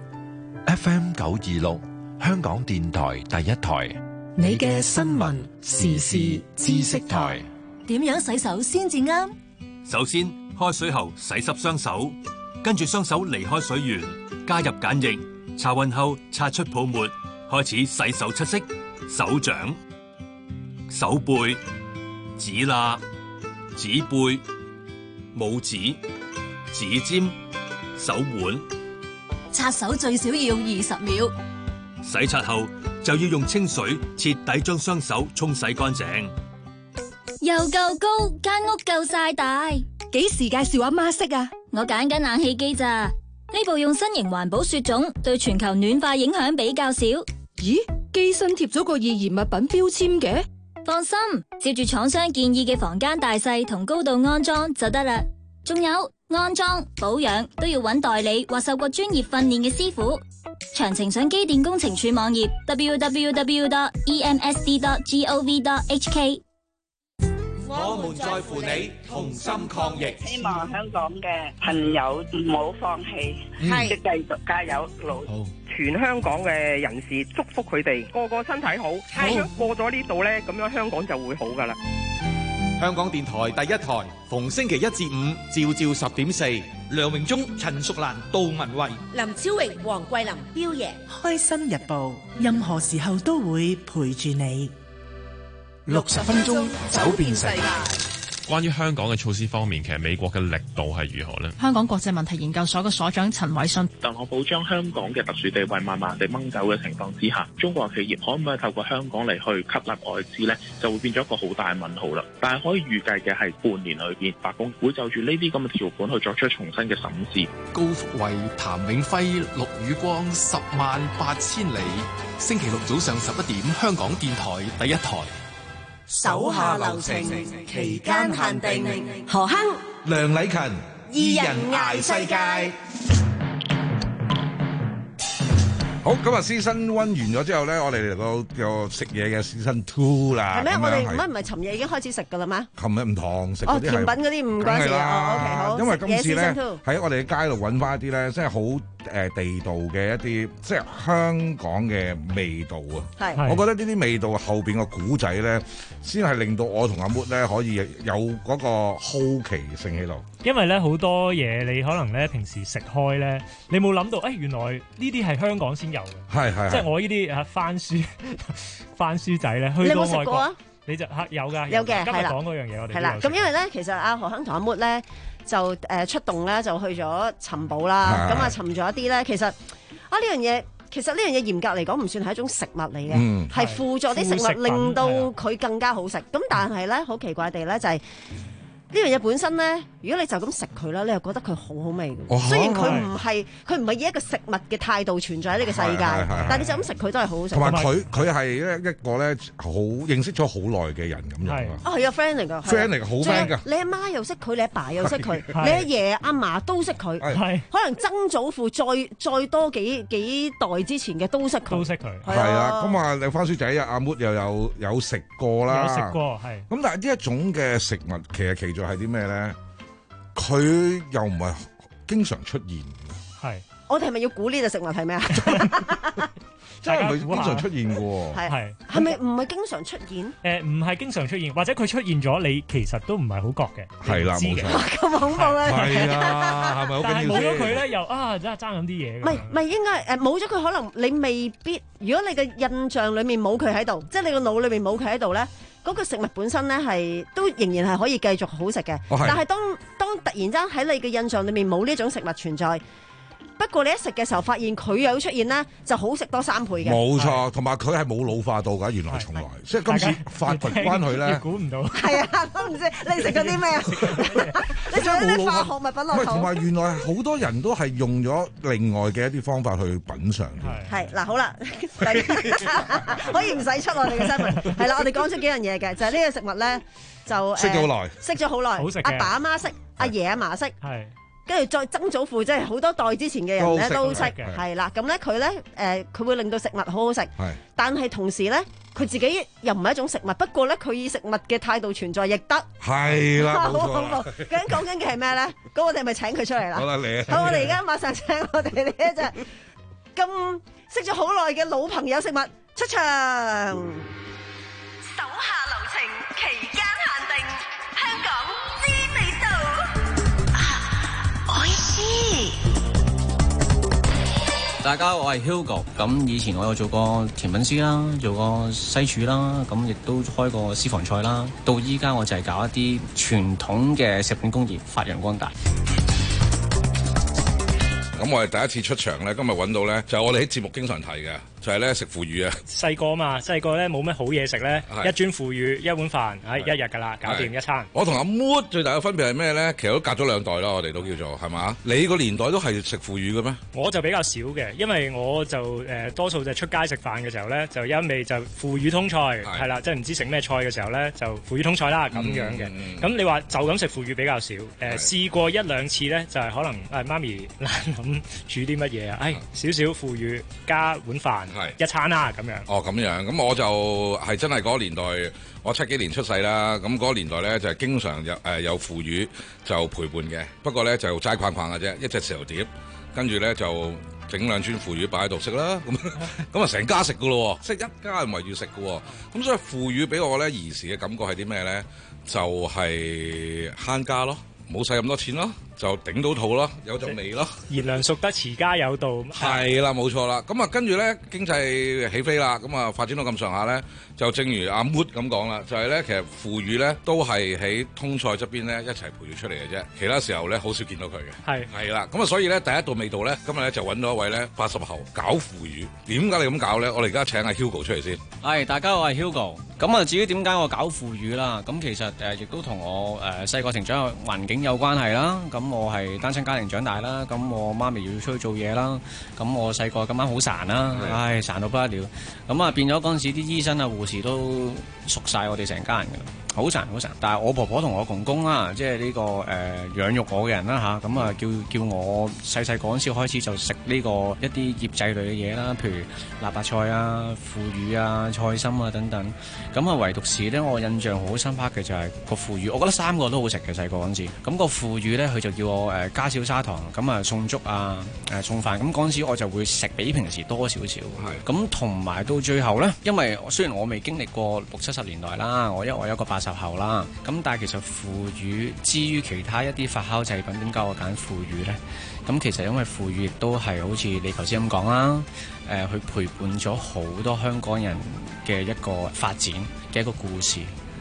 Speaker 15: F M 九二六，香港電台第一台，
Speaker 22: 你嘅新聞時事知識台。
Speaker 10: 點樣洗手先至啱？
Speaker 11: 首先，開水後洗濕雙手，跟住雙手離開水源，加入鹼液，擦勻後擦出泡沫，開始洗手七式。手掌、手背、指罅、指背、拇指、指尖、手腕。
Speaker 10: 擦手最少要二十秒。
Speaker 11: 洗擦後就要用清水徹底將雙手沖洗乾淨。
Speaker 10: 又夠高，間屋夠晒大，幾時介紹阿媽識啊？我揀緊冷氣機咋？呢部用新型環保雪種，對全球暖化影響比較少。
Speaker 12: 咦？機身貼咗個易燃物品標籤嘅？
Speaker 10: 放心，照住廠商建議嘅房間大細同高度安裝就得啦。仲有安裝保養都要揾代理或受過專業訓練嘅師傅。詳情上機電工程署網頁 double-u double-u double-u dot e m s d dot gov dot h k。
Speaker 21: 我們在乎你，同心抗疫。
Speaker 13: 希望香港嘅朋友唔好放棄，係繼續加油努力。
Speaker 17: 全香港嘅人士祝福佢哋個個身體好，係過咗呢度呢，咁樣香港就會好噶啦。
Speaker 21: 香港電台第一台，逢星期一至五，朝朝十點四。梁榮忠、陳淑蘭、杜文慧、
Speaker 19: 林超榮、黃桂林、彪爺，
Speaker 22: 開心日報，任何時候都會陪住你。
Speaker 16: 六十分鐘走遍世界。
Speaker 26: 關於香港嘅措施方面，其實美國嘅力度係如何呢？
Speaker 27: 香港國際問題研究所嘅所長陳偉信，
Speaker 28: 特朗普將香港嘅特殊地位慢慢地掹走嘅情況之下，中國企業可唔可以透過香港嚟去吸納外資呢？就會變咗一個好大嘅問號啦。但係可以預計嘅係半年裏邊，白宮會就住呢啲咁嘅條款去作出重新嘅審視。
Speaker 29: 高福慧、譚永輝、陸宇光，十萬八千里。星期六早上十一點，香港電台第一台。
Speaker 10: 手下留情，期間限定。 何亨、
Speaker 21: 梁禮勤，二人捱世界。
Speaker 4: 好，今日 Season One 完咗之後咧，我哋嚟到個食嘢嘅 Season Two 啦。
Speaker 14: 係咩？我哋唔係唔係尋夜已經開始食噶啦咩？
Speaker 4: 琴日唔同食
Speaker 14: 哦，甜品嗰啲唔關事啊。OK 好。
Speaker 4: 因為今次咧喺我哋嘅街度揾翻一啲咧，即係好誒地道嘅一啲，即係香港嘅味道啊。係。我覺得呢啲味道後邊個古仔咧，先係令到我同阿 Mood 咧可以有嗰個好奇性喺度。
Speaker 30: 因為咧好多嘢你可能咧平時食開咧，你冇諗到誒、哎、原來呢啲係香港先有嘅，
Speaker 4: 係係，
Speaker 30: 即係我呢啲啊番薯番薯仔咧，去到外國啊，你就嚇有㗎，
Speaker 14: 有嘅，
Speaker 30: 今日講嗰樣嘢我哋
Speaker 14: 係啦。咁因為咧，其實阿何亨同阿 Mood 咧就誒出動咧就去咗尋寶啦，咁啊尋咗一啲咧，其實啊呢樣嘢。 其實呢樣嘢嚴格嚟講唔算係一種食物嚟嘅，係、嗯、輔助啲食物令到佢更加好食。咁但係咧好奇怪地咧就係、是。呢樣嘢本身咧，如果你就咁食佢啦，你又覺得佢好好味嘅。哦、雖然佢唔係佢唔係以一個食物嘅態度存在喺呢個世界，但係你就咁食佢都係好好食。同埋佢
Speaker 4: 佢係一個咧好認識咗好耐嘅人咁樣啊。
Speaker 14: 啊係啊 friend 嚟㗎
Speaker 4: friend 嚟㗎，好 friend 㗎。
Speaker 14: 你阿媽又識佢，你阿爸又識佢，你阿爺阿嫲都識佢，可能曾祖父再再多幾幾代之前嘅都識佢。
Speaker 30: 都識佢。
Speaker 4: 係啊，咁啊，你番薯仔阿 Mood 又有有食過啦。
Speaker 30: 有食過係。
Speaker 4: 咁但係呢一種嘅食物其實其係啲咩咧？佢又唔係經常出現嘅。
Speaker 30: 係。
Speaker 14: 我哋係咪要估呢隻食物係咩啊？
Speaker 4: 真係唔係經常出現嘅喎。
Speaker 14: 係係。係咪唔係經常出現？
Speaker 30: 誒唔係經常出現，或者佢出現咗，你其實都唔係好覺嘅。
Speaker 4: 係啦，冇錯。
Speaker 14: 咁恐怖啊！
Speaker 4: 係啊，係咪好緊要？
Speaker 30: 但係冇咗佢咧，又啊真係爭咁啲嘢。
Speaker 14: 唔係唔係應該誒冇咗佢，可能你未必。如果你嘅印象裡面冇佢喺度，即係你個腦裏面冇佢喺度咧。嗰個食物本身咧係都仍然係可以繼續好食嘅，哦、但係當當突然間喺你嘅印象裏面冇呢種食物存在，不過你一食嘅時候發現佢有出現咧，就好食多三倍嘅。冇
Speaker 4: 錯，同埋佢係冇老化到㗎，原來從來，即係今次發掘翻佢咧，
Speaker 30: 估唔到。
Speaker 14: 係啊，都唔知你食咗啲咩啊？你做啲化學物品落肚。
Speaker 4: 同埋原來好多人都係用咗另外嘅一啲方法去品嚐嘅。
Speaker 14: 係嗱，好啦，可以唔使出我哋嘅新聞。係啦，我哋講出幾樣嘢嘅，就係呢個食物咧，就
Speaker 4: 識咗好耐，
Speaker 14: 識咗好耐，阿爸阿媽識，阿爺阿嫲識。係。跟住再曾祖父，即係好多代之前嘅人咧都識，係啦。咁咧佢咧誒，佢會令到食物好好食。係。但係同時咧，佢自己又唔係一種食物。不過咧，佢以食物嘅態度存在亦得。
Speaker 4: 係啦，冇錯。
Speaker 14: 好恐怖！究竟講緊嘅係咩咧？咁我哋係咪請佢出嚟啦？
Speaker 4: 好啦，你。
Speaker 14: 好，我哋而家馬上請我哋呢一隻咁識咗好耐嘅老朋友食物出場。手下留情，期間限定，香港知味道。我知。
Speaker 2: 大家好，我係 Hugo。咁以前我有做過甜品師啦，做過西廚啦，咁亦都開過私房菜啦。到依家我就係搞一啲傳統嘅食品工業，發揚光大。
Speaker 4: 咁我哋第一次出場咧，今日揾到咧，就係我哋喺節目經常提嘅，就係咧食腐乳啊！
Speaker 30: 細個嘛，細個咧冇咩好嘢食咧，一樽腐乳一碗飯，唉，一日㗎啦，搞掂一餐。
Speaker 4: 我同阿 Mood 最大嘅分別係咩咧？其實都隔咗兩代啦，我哋都叫做係嘛？你個年代都係食腐乳嘅咩？
Speaker 30: 我就比較少嘅，因為我就誒、呃、多數就出街食飯嘅時候咧，就一味就腐乳通菜，係啦，即係唔知食咩菜嘅時候咧，就腐乳通菜啦咁樣嘅。咁、嗯嗯、你話就咁食腐乳比較少，誒、呃、試過一兩次咧，就係、是、可能誒、哎、媽咪懶諗煮啲乜嘢啊？誒少少腐乳加碗飯，一餐啦咁樣。
Speaker 4: 哦，咁樣，咁我就係真係嗰個年代，我七幾年出世啦。咁嗰個年代咧就係、是、經常有誒、呃、有腐乳就陪伴嘅。不過咧就齋框框嘅啫，一隻豉油碟，跟住咧就整兩樽腐乳擺喺度食啦。咁咁啊成家食噶咯，即係一家人圍住食噶。咁所以腐乳俾我咧兒時嘅感覺係啲咩咧？就係慳家咯，冇使咁多錢咯。就頂到肚咯，有陣味咯。
Speaker 30: 賢良淑德，持家有道。
Speaker 4: 係啦，冇錯啦。咁啊，跟住咧經濟起飛啦，咁啊發展到咁上下咧，就正如阿 Mood 咁講啦，就係、是、咧其實腐乳咧都係喺通菜側邊咧一齊培育出嚟嘅啫，其他時候咧好少見到佢嘅。係係啦，咁啊所以咧第一道味道咧，今日咧就揾到一位咧八十後搞腐乳。點解你咁搞咧？我哋而家請阿 Hugo 出嚟先。
Speaker 2: 係，大家好，我係 Hugo。咁啊，至於點解我搞腐乳啦？咁其實誒、呃、亦都同我誒細個成長嘅環境有關係啦。咁我係單親家庭長大啦，咁我媽咪要出去做嘢啦，咁我細個咁啱好孱啦，唉孱到不得了，咁啊變咗嗰陣時啲醫生啊護士都熟晒我哋成家人㗎，好孱好孱。但係我婆婆同我公公啦，即係呢、這個誒、呃、養育我嘅人啦吓，咁啊叫叫我細細個嗰陣時開始就食呢個一啲醃製類嘅嘢啦，譬如臘八菜啊、腐乳啊、菜心啊等等。咁啊唯獨是咧，我印象好深刻嘅就係個腐乳，我覺得三個都好食嘅細個嗰陣時。咁、那個腐乳咧，佢就叫我誒。呃加少砂糖，咁啊送粥啊，誒送飯，咁嗰陣時我就會食比平時多少少。咁同埋到最後呢，因為雖然我未經歷過六七十年代啦，我因為我有一個八十後啦，咁但係其實腐乳之於其他一啲發酵製品，點解我揀腐乳呢？咁其實因為腐乳亦都係好似你頭先咁講啦，誒、呃、去陪伴咗好多香港人嘅一個發展嘅一個故事。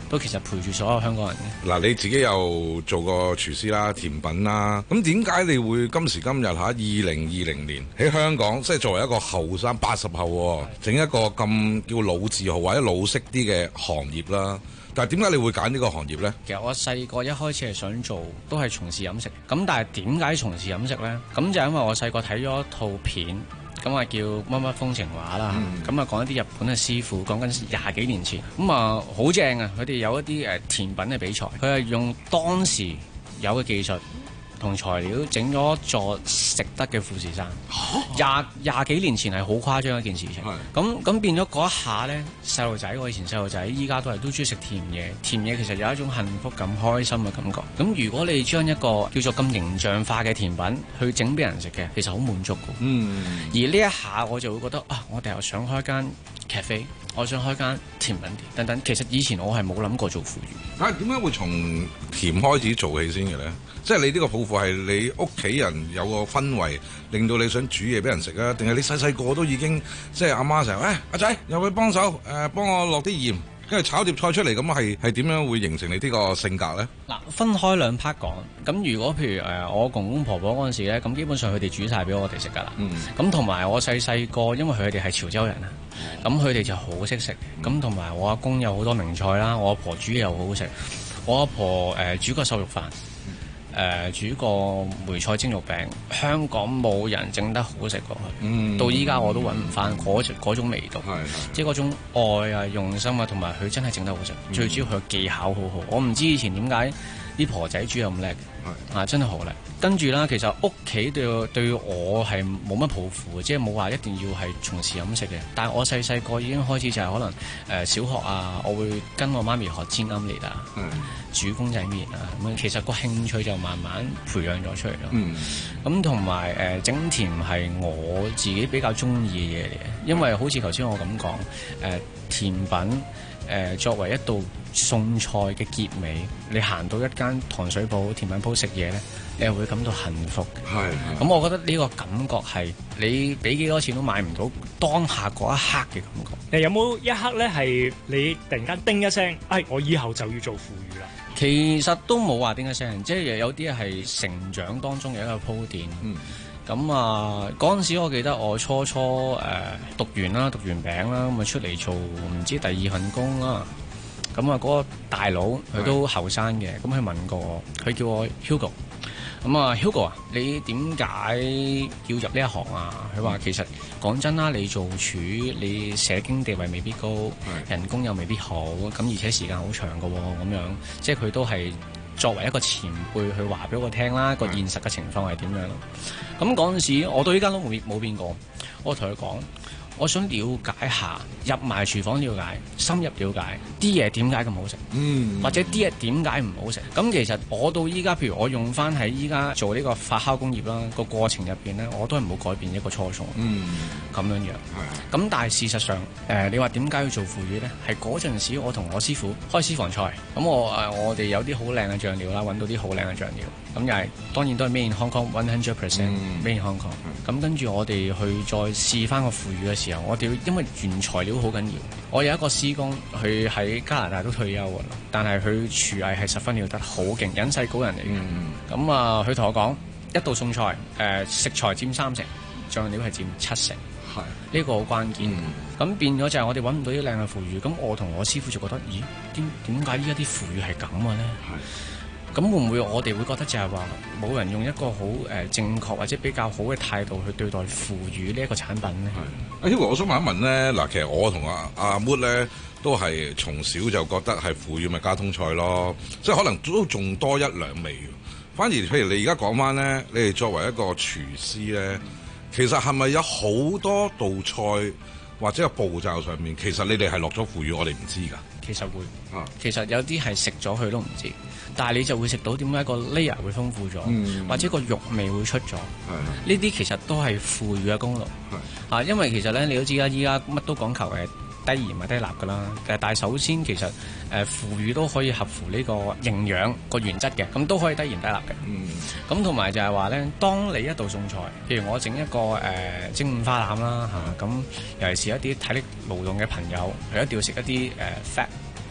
Speaker 2: 都其實陪住所有香港人嘅。
Speaker 4: 嗱，你自己又做過廚師啦、甜品啦，咁點解你會今時今日嚇二零二零年喺香港，即係作為一個後生八十後，整一個咁叫老字號或者老式啲嘅行業啦？但係點解你會揀呢個行業呢？
Speaker 2: 其實我細個一開始係想做，都係從事飲食。咁但係點解從事飲食呢？咁就因為我細個睇咗一套片，咁啊叫乜乜風情畫啦。咁啊講一啲日本嘅師傅，講緊廿幾年前，咁啊好正啊！佢哋有一啲誒甜品嘅比賽，佢係用當時有嘅技術同材料整咗一座食得嘅富士山。廿廿幾年前係好誇張一件事情。咁咁變咗嗰一下呢，細路仔，我以前細路仔，依家都係都中意食甜嘢。甜嘢其實有一種幸福感、開心嘅感覺。咁如果你將一個叫做咁形象化嘅甜品去整俾人食嘅，其實好滿足嘅。嗯。而呢一下我就會覺得啊，我哋又想開間 cafe，我想開間甜品店等等。其實以前我係冇諗過做腐乳。
Speaker 4: 啊，點解會從甜開始做起先嘅咧？即係你呢個抱負係你屋企人有個氛圍，令到你想煮嘢俾人食啊？定係你細細個都已經即係阿媽成日，誒阿仔又去幫手誒、呃，幫我落啲鹽，跟住炒碟菜出嚟，咁係係點樣會形成你呢個性格咧？
Speaker 2: 嗱，分開兩 part 講。咁如果譬如誒、呃、我公公婆婆嗰陣時咧，咁基本上佢哋煮晒俾我哋食㗎啦。咁同埋我細細個，因為佢哋係潮州人啊，咁佢哋就好識食。咁同埋我阿公有好多名菜啦，我阿婆煮嘢又好好食。我阿婆誒、呃、煮個瘦肉飯。誒、呃、煮個梅菜蒸肉餅，香港冇人整得好食過佢、嗯，到依家我都揾唔翻嗰嗰種味道，即係嗰種愛啊、用心啊，同埋佢真係整得好食、嗯。最主要佢技巧好好，我唔知以前點解啲婆仔煮又咁叻，啊真係好叻。跟住啦，其實屋企對對我係冇乜抱負，即係冇話一定要係從事飲食嘅。但係我細細個已經開始就係可能誒、呃、小學啊，我會跟我媽咪學煎奄列啊。煮公仔麵啊，咁其實個興趣就慢慢培養咗出嚟咯。咁同埋誒整甜係我自己比較中意嘅嘢嚟嘅，因為好似頭先我咁講，誒、呃、甜品誒、呃、作為一道餸菜嘅結尾，你行到一間糖水鋪、甜品鋪食嘢咧，你係會感到幸福嘅。係，咁我覺得呢個感覺係你俾幾多錢都買唔到當下嗰一刻嘅感覺。
Speaker 30: 你有冇一刻咧係你突然間叮一聲，哎，我以後就要做腐乳啦？
Speaker 2: 其實都冇話點解聲，即係有啲係成長當中嘅一個鋪墊。咁、嗯、啊，嗰陣時我記得我初初誒、呃、讀完啦，讀完餅啦，咁啊出嚟做唔知第二份工啦。咁啊，嗰個大佬佢都後生嘅，咁佢問過我，佢叫我 Hugo。咁啊 Hugo 啊，你點解要入呢一行啊？佢話其實講真啦，你做廚，你社經地位未必高，人工又未必好，咁而且時間好長㗎喎，咁樣即係佢都係作為一個前輩去話俾我聽啦，個現實嘅情況係點樣咯。咁嗰陣時，我到依家都冇冇變過，我同佢講。我想了解下，入埋廚房了解，深入了解啲嘢點解咁好食，嗯，或者啲嘢點解唔好食。咁其實我到依家，譬如我用翻喺依家做呢個發酵工業啦，個過程入邊咧，我都係冇改變一個初衷，嗯，咁樣樣。咁但係事實上，誒、呃、你話點解要做腐乳咧？係嗰陣時我同我師傅開私房菜，咁我誒、呃、我哋有啲好靚嘅醬料啦，揾到啲好靚嘅醬料，咁又係當然都係 made in Hong Kong one hundred percent made in Hong Kong。咁跟住我哋去再試翻個腐乳嘅時候，我哋因為原材料好緊要。我有一個師公，佢喺加拿大都退休㗎啦，但係佢廚藝係十分了得，好勁，隱世高人嚟嘅。咁、嗯、啊，佢同我講一道餸菜，誒、呃、食材佔三成，醬料係佔七成，係呢、呢個好關鍵。咁、嗯、變咗就係我哋揾唔到啲靚嘅腐乳，咁我同我師傅就覺得，咦？點點解依家啲腐乳係咁嘅咧？咁會唔會我哋會覺得就係話冇人用一個好誒正確或者比較好嘅態度去對待腐乳呢一個產品咧？
Speaker 4: 阿 Hugo，我想問一問咧，嗱，其實我同阿阿 Mood 咧都係從小就覺得係腐乳咪加通菜咯，即係可能都仲多一兩味。反而譬如你而家講翻咧，你哋作為一個廚師咧，其實係咪有好多道菜或者個步驟上面，其實你哋係落咗腐乳，我哋唔知㗎？
Speaker 2: 其實會，啊、其實有啲係食咗佢都唔知，但係你就會食到點解個 layer 會豐富咗、嗯，或者個肉味會出咗。呢啲其實都係腐乳嘅功勞。啊，因為其實咧，你都知啦，依家乜都講求誒低鹽或低鈉㗎啦。但係首先其實誒、呃、腐乳都可以合乎呢個營養個原則嘅，咁都可以低鹽低鈉嘅。咁同埋就係話咧，當你一道餸菜，譬如我整一個誒、呃、蒸五花腩啦嚇，咁、啊、尤其是一啲體力勞動嘅朋友，佢一定要食一啲誒 fat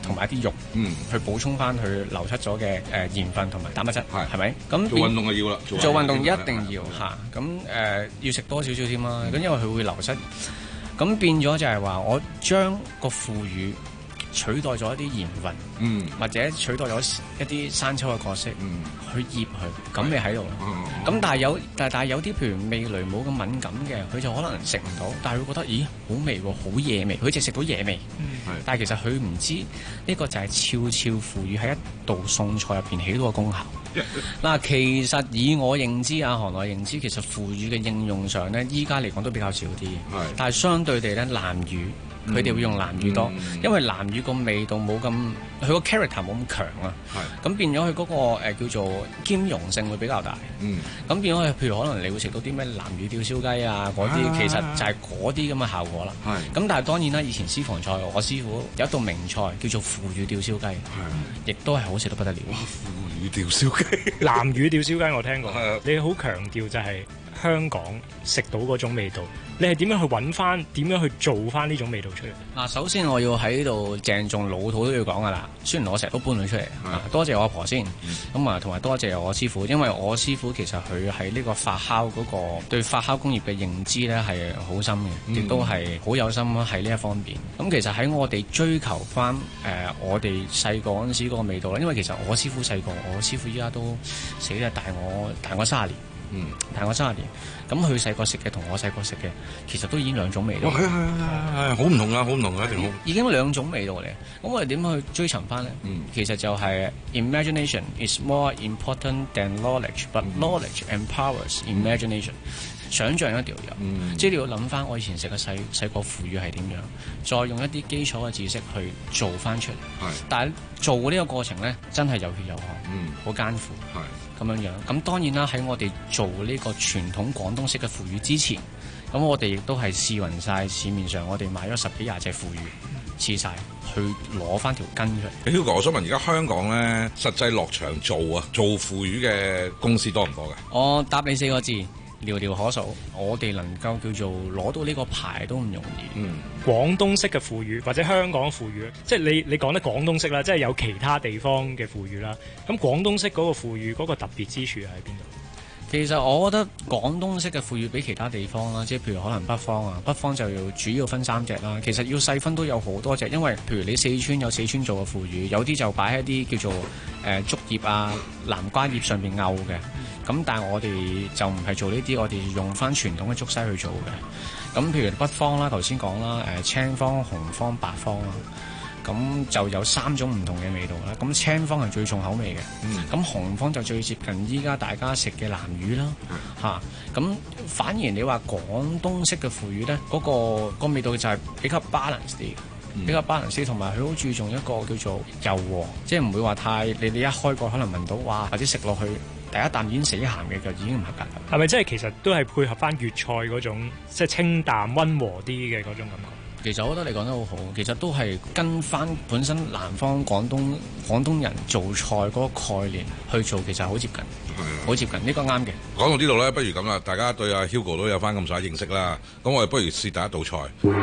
Speaker 2: 同埋一啲肉，嗯，去補充翻佢流失咗嘅誒鹽分同埋蛋白質，係係咪？咁
Speaker 4: 做運動就要啦，
Speaker 2: 做運動一定要嚇，咁誒、呃、要食多少少添啦，咁、嗯、因為佢會流失，咁變咗就係話我將個腐乳取代咗一啲鹽分，嗯，或者取代咗一啲生抽嘅角色，嗯，去醃佢，咁咪喺度咯。咁、嗯、但係有，但係但係有啲譬如味蕾冇咁敏感嘅，佢就可能食唔到，但係會覺得，咦，好味喎，好野味，佢淨係食到野味。嗯、但係其實佢唔知呢、呢個就係悄悄腐乳喺一道餸菜入邊起到個功效。嗱，其實以我認知啊，行內認知，其實腐乳嘅應用上咧，依家嚟講都比較少啲。但係相對地咧，南乳。佢哋會用南乳多，嗯、因為南乳個味道冇咁，佢個 character 冇咁強啊。咁變咗佢嗰個、呃、叫做兼容性會比較大。咁、嗯、變咗佢，譬如可能你會食到啲咩南乳吊燒雞啊嗰啲，其實就係嗰啲咁嘅效果啦。咁但係當然啦，以前私房菜我師傅有一道名菜叫做腐乳吊燒雞，亦都係好食到不得了。
Speaker 4: 腐乳吊燒雞，
Speaker 30: 南乳吊燒雞我聽過。你好強調就係香港食到嗰種味道。你係點樣去揾翻？點樣去做翻呢種味道出嚟？
Speaker 2: 嗱，首先我要喺度鄭重老土都要講噶啦。雖然我成日都搬佢出嚟，啊，多謝我阿婆先。咁啊，同埋多謝我師傅，因為我師傅其實佢喺呢個發酵嗰個對發酵工業嘅認知咧係好深嘅，亦都係好有心喺呢一方面。咁其實喺我哋追求翻誒、呃、我哋細個嗰陣時嗰個味道啦，因為其實我師傅細個，我師傅依家都死啦，大我大我三十年。嗯，大我三十年，咁佢細個食嘅同我細個食嘅，其實都已經兩種味道。
Speaker 4: 係係係係，好唔同啊，好唔同啊，一定好。
Speaker 2: 已經兩種味道嚟，咁我哋點樣去追尋翻呢？嗯，其實就係 imagination is more important than knowledge，but knowledge empowers imagination。想像一定要有，嗯、即係你要諗翻我以前食嘅細細個腐乳係點樣，再用一啲基礎嘅知識去做翻出嚟。但係做呢個過程呢，真係有血有汗，好、嗯、艱苦，咁樣樣。咁當然啦，喺我哋做呢個傳統廣東式嘅腐乳之前，咁我哋亦都係試勻晒市面上我哋買咗十幾廿隻腐乳，試晒去攞翻條根出嚟。
Speaker 4: Hugo，我想問而家香港呢，實際落場做啊，做腐乳嘅公司多唔多嘅？
Speaker 2: 我答你四個字。寥寥可數，我哋能夠叫做攞到呢個牌都唔容易。
Speaker 30: 嗯，廣東式嘅腐乳或者香港腐乳，即係你你講得廣東式啦，即係有其他地方嘅腐乳啦。咁廣東式嗰個腐乳嗰個特別之處係喺邊度？
Speaker 2: 其實我覺得廣東式嘅腐乳比其他地方啦，即係譬如可能北方啊，北方就要主要分三隻啦。其實要細分都有好多隻，因為譬如你四川有四川做嘅腐乳，有啲就擺喺啲叫做誒、呃、竹葉啊、南瓜葉上邊漚嘅。咁但係我哋就唔係做呢啲，我哋用翻傳統嘅竹篩去做嘅。咁譬如北方啦，頭先講啦，誒青方、紅方、白方啦。咁就有三種唔同嘅味道啦。咁青方係最重口味嘅，咁、嗯、紅方就最接近依家大家食嘅南乳啦。嚇、嗯，咁、啊、反而你話廣東式嘅腐乳咧，嗰、嗰個嗰個味道就係比較 balance 啲，嗯、比較 balance 同埋佢好注重一個叫做柔和，即係唔會話太你哋一開過可能聞到哇，或者食落去第一啖已經死鹹嘅就已經唔合格啦。
Speaker 30: 係咪即係其實都係配合翻粵菜嗰種即係清淡溫和啲嘅嗰種感覺？
Speaker 2: 其實我覺得你講得好好，其實都係跟翻本身南方廣東廣東人做菜嗰個概念去做，其實好接近，好接近，呢、呢個啱嘅。
Speaker 4: 講到呢度咧，不如咁啦，大家對阿 Hugo 都有翻咁上下認識啦。咁我哋不如試第一道菜。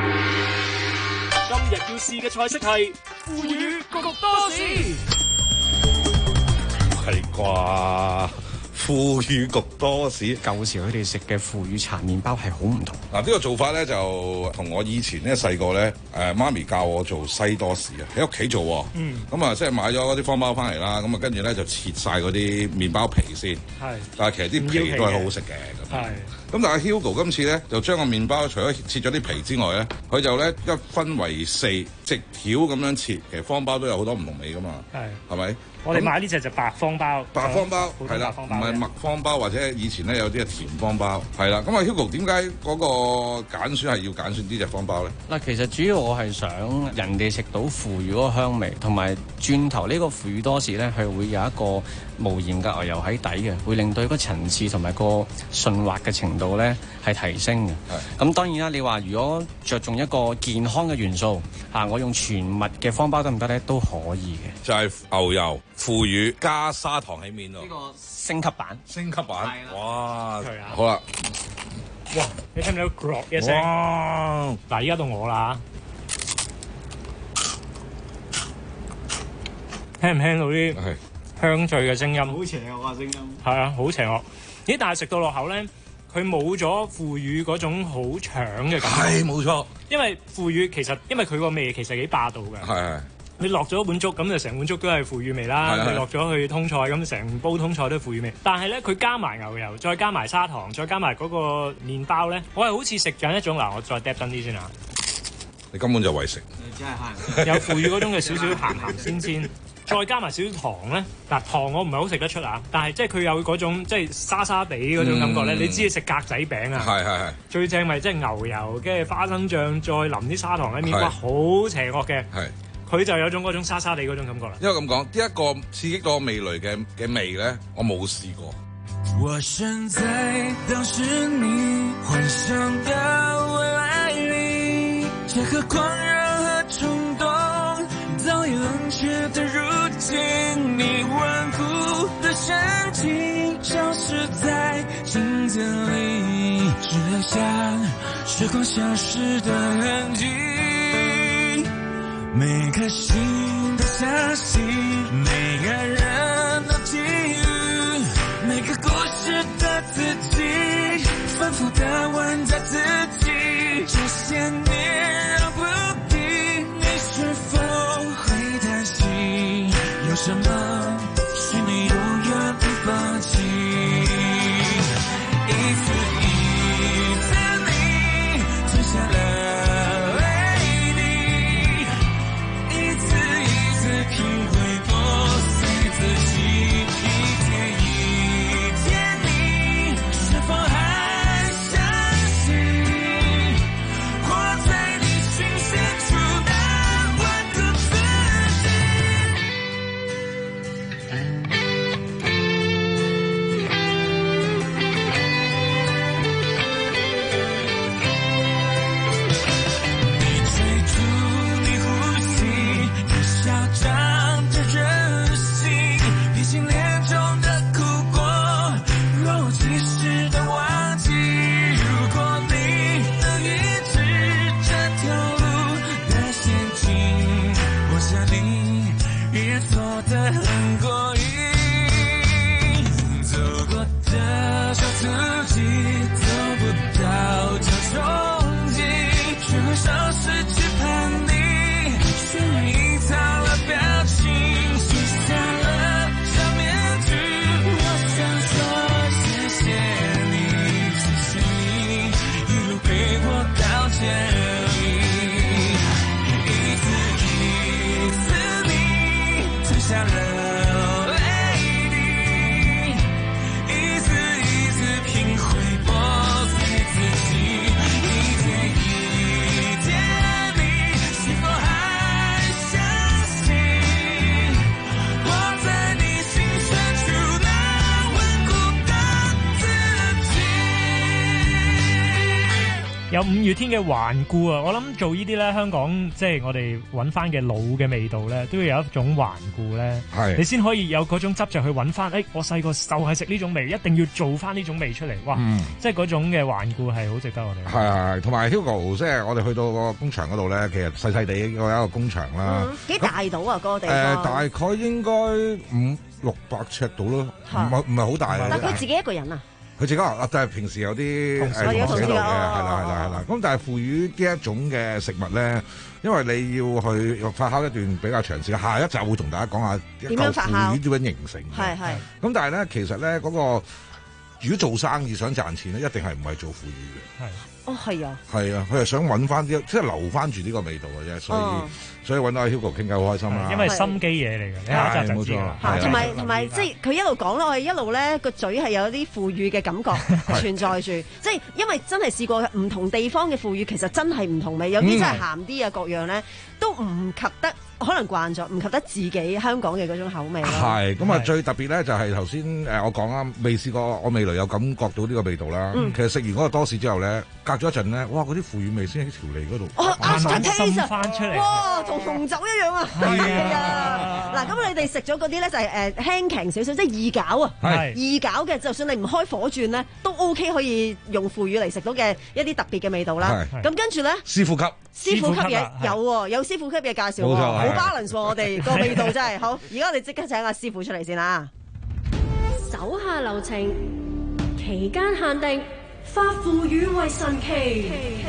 Speaker 3: 今日要試嘅菜式係腐乳焗多士，
Speaker 4: 係啩？腐乳焗多士，
Speaker 2: 舊時佢哋食嘅腐乳茶麵包係好唔同。
Speaker 4: 嗱，呢個做法咧就同我以前咧細個咧誒媽咪教我做西多士啊，喺屋企做。嗯。咁啊，即係買咗嗰啲方包翻嚟啦，咁啊跟住咧就切晒嗰啲麵包皮先。係。但係其實啲皮都係好好食嘅。係。咁但係 Hugo 今次咧就將個麵包除咗切咗啲皮之外咧，佢就咧一分為四，直條咁樣切。其實方包都有好多唔同味噶嘛。係。係咪？
Speaker 30: 我哋買呢隻就白方包，
Speaker 4: 白方包係啦，唔係麥方包或者以前咧有啲係甜方包，係啦。咁啊 Hugo 點解嗰個揀選係要揀選呢隻方包咧？
Speaker 2: 嗱，其實主要我係想人哋食到腐乳嗰個香味，同埋轉頭呢個腐乳多士咧，係會有一個無鹽嘅牛油喺底嘅，會令到個層次同埋個順滑嘅程度咧係提升嘅。咁當然啦，你話如果着重一個健康嘅元素，嚇我用全麥嘅方包得唔得咧？都可以嘅。
Speaker 4: 就係牛油、腐乳加砂糖喺面度。
Speaker 2: 呢個升級版，
Speaker 4: 升級版。哇！
Speaker 30: 好
Speaker 4: 啦。
Speaker 30: 哇！你聽唔聽到 grog 一聲？哇！嗱，依家到我啦。 聽唔聽到啲香醉嘅聲音？
Speaker 5: 好邪惡啊聲音！
Speaker 30: 係啊，好邪惡。咦？但係食到落口咧，佢冇咗腐乳嗰種好搶嘅感覺。
Speaker 4: 係冇錯。
Speaker 30: 因為腐乳其實因為佢個味其實幾霸道嘅。
Speaker 4: 係係。
Speaker 30: 你落咗碗粥，咁就成碗粥都係腐乳味啦。你落咗去通菜，咁成煲通菜都係腐乳味。但係咧，佢加埋牛油，再加埋砂糖，再加埋嗰個麵包咧，我係好似食緊一種嗱，我再嗒真啲先啊！
Speaker 4: 你根本就為食。
Speaker 5: 你真係
Speaker 30: 有腐乳嗰種嘅少少鹹鹹鮮鮮，再加埋少少糖咧。嗱，糖我唔係好食得出啊，但係即係佢有嗰種即係沙沙地嗰種感覺咧。嗯、你知食格仔餅啊？
Speaker 4: 係係係。最
Speaker 30: 正咪即係牛油，跟住花生醬，再淋啲砂糖喺面，哇！好邪惡嘅。係。佢就有種嗰種沙沙地嗰種感覺啦。
Speaker 4: 因為咁講，呢一個刺激到我味蕾嘅嘅味咧，我冇試過。
Speaker 6: 我身在當時你幻想的未來裡，這個狂熱和衝動早已冷卻的如今，你頑固的神經消失在鏡子裡，只留下時光消失的痕跡。每顆心都相信，每個人都給予，每個故事的自己，反覆地問着自己，這些年讓不必，你是否會擔心，有什麼是你永遠不放棄？一次一次你吞下了
Speaker 30: 有五月天嘅頑固啊！我諗做呢啲咧，香港即係我哋揾翻嘅老嘅味道咧，都要有一種頑固咧，你先可以有嗰種執着去揾翻。誒、哎，我細個就係食呢種味，一定要做翻呢種味出嚟。哇！嗯、即係嗰種嘅頑固係好值得我哋。
Speaker 4: 係係，同埋 Hugo， 即係我哋去到個工場嗰度咧，其實細細地有一個工場啦。
Speaker 14: 幾、嗯、大到啊？嗰、那個地方？誒、
Speaker 4: 呃，大概應該五六百尺到咯，唔係唔係好大啊。
Speaker 14: 但佢自己一個人啊？
Speaker 4: 佢自己啊，但係平時有啲同事喺度嘅，係啦係啦係啦。咁但係腐乳呢一種嘅食物咧，因為你要去發酵一段比較長時間，下一集會同大家講下一嚿腐乳點樣形成。係係。咁但係咧，其實咧嗰、那個如果做生意想賺錢咧，一定係唔係做腐乳嘅。係。哦，係啊。係啊，佢係想揾翻啲，即係留翻住呢個味道嘅啫，所以。哦所以揾到阿 Hugo 傾偈好開心啦，
Speaker 30: 因為心機嘢嚟嘅，你下集就知啦。
Speaker 14: 同埋同埋即係佢一路講啦，我哋一路咧個嘴係有啲腐乳嘅感覺存在住，即係因為真係試過唔同地方嘅腐乳，其實真係唔同味，有啲真係鹹啲啊，各樣咧都唔及得，可能慣咗，唔及得自己香港嘅嗰種口味咯。係咁啊，最特別咧就係頭先誒我講啦，未試過我味蕾有感覺到呢個味道啦。嗯、其實食完嗰個多士之後咧，隔咗一陣咧，哇！嗰啲腐乳味先喺條脷嗰度慢慢滲翻出嚟。哇！同紅酒一樣啊！係啊！嗱，咁你哋食咗嗰啲咧就係誒輕強少少，即係易搞啊！易搞嘅，就算你唔開火轉咧，都 OK 可以用腐乳嚟食到嘅一啲特別嘅味道啦。咁跟住咧，試呼吸。 師傅級嘢有喎，有師傅級嘅介紹喎，好 balance 喎，我哋個味道真係好。而家我哋即刻請阿師傅出嚟先啦。
Speaker 1: 手下留情，期間限定，化腐乳為神奇。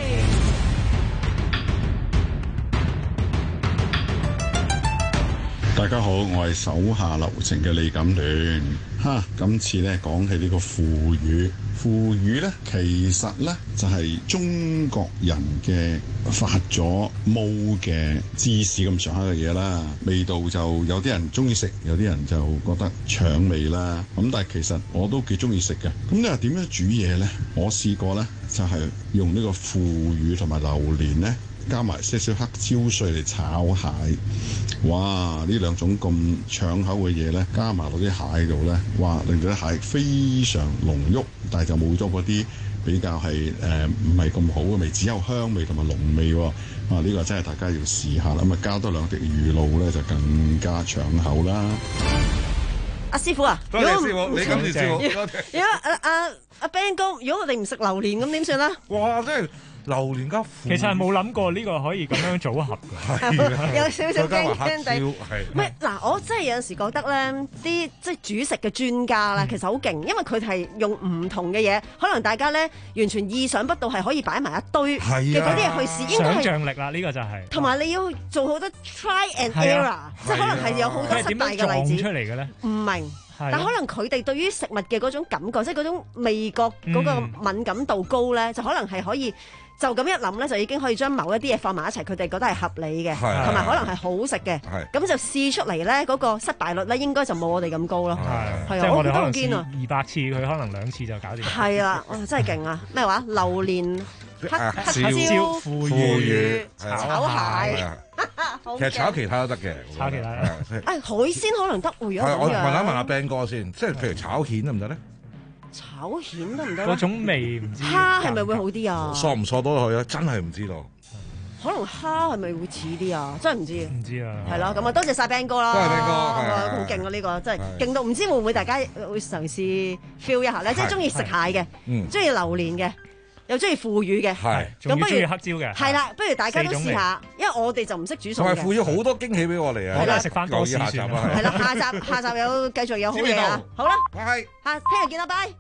Speaker 7: 大家好，我係手下留情嘅李錦聯。哈，今次咧講起呢個腐乳，腐乳咧其實咧就係、是、中國人嘅發咗毛嘅芝士咁上下嘅嘢啦，味道就有啲人中意食，有啲人就覺得搶味啦。咁但係其實我都幾中意食嘅。咁你話點樣煮嘢咧？我試過咧就係、是、用呢個腐乳同埋榴蓮咧，加埋些少黑椒碎嚟炒蟹。哇！呢兩種咁搶口嘅嘢咧，加埋落啲蟹度咧，哇！令到啲蟹非常濃郁，但係就冇咗嗰啲比較係誒唔係咁好嘅味，只有香味同埋濃味喎。啊！呢個真係大家要試下啦。咁啊，加多兩滴魚露咧，就更加搶口啦。
Speaker 14: 阿師傅啊，
Speaker 4: 多謝師傅，你今次師傅。
Speaker 14: 如果阿阿阿 Ben 哥，如果我哋唔食榴蓮咁點算咧？
Speaker 4: 哇！真係〜榴蓮加腐乳，
Speaker 30: 其實係冇諗過呢個可以咁樣組合嘅，
Speaker 14: 有少少驚驚地。
Speaker 4: 唔
Speaker 14: 係嗱，我真係有陣時覺得咧，啲即係煮食嘅專家咧，其實好勁，因為佢係用唔同嘅嘢，可能大家咧完全意想不到係可以擺埋一堆嘅嗰啲嘢去試，應該係
Speaker 30: 想像力啦，呢個就係。
Speaker 14: 同埋你要做好多 try and error，即係可能係有好多失敗嘅例子。
Speaker 30: 出嚟嘅咧？
Speaker 14: 唔明。但可能佢哋對於食物嘅嗰種感覺，即係嗰種味覺嗰個敏感度高咧，就可能係可以就咁一諗咧，就已經可以將某一啲嘢放埋一齊，佢哋覺得係合理嘅，同埋可能係好食嘅。咁就試出嚟咧，嗰個失敗率咧應該就冇我哋咁高咯。係啊，
Speaker 30: 我哋可能
Speaker 14: 試
Speaker 30: 二百次，佢可能兩次就搞掂。
Speaker 14: 係啊，哇！真係勁啊！咩話？榴蓮、黑黑椒、腐乳、炒蟹。
Speaker 4: 其實炒其他都得嘅，
Speaker 30: 炒其他。
Speaker 14: 誒海鮮可能得喎，如果
Speaker 4: 我問一問阿 Ben 哥先，即係譬如炒蜆得唔得咧？
Speaker 14: 炒蜆得唔得？
Speaker 30: 嗰種味唔知。
Speaker 14: 蝦係咪會好啲啊？
Speaker 4: 嗦唔嗦到佢啊？真係唔知道。
Speaker 14: 可能蝦係咪會似啲啊？真係唔知。
Speaker 30: 唔知啊。係
Speaker 14: 咯，咁啊多謝晒 Ben 哥啦。
Speaker 4: 多謝 Ben 哥，
Speaker 14: 好勁啊！呢個真係勁到唔知會唔會大家會嘗試 feel 一下咧？即係中意食蟹嘅，中意榴蓮嘅。又中意腐乳嘅，
Speaker 30: 係咁不如中意黑椒嘅，
Speaker 14: 係啦，不如大家都試下，因為我哋就唔識煮餸嘅。
Speaker 4: 同埋腐乳好多驚喜俾我哋啊！
Speaker 30: 我哋食翻多啲先。
Speaker 14: 係啦，下集下集有繼續有好嘢啊！好啦，
Speaker 4: 拜，
Speaker 14: 下聽日見啦，拜。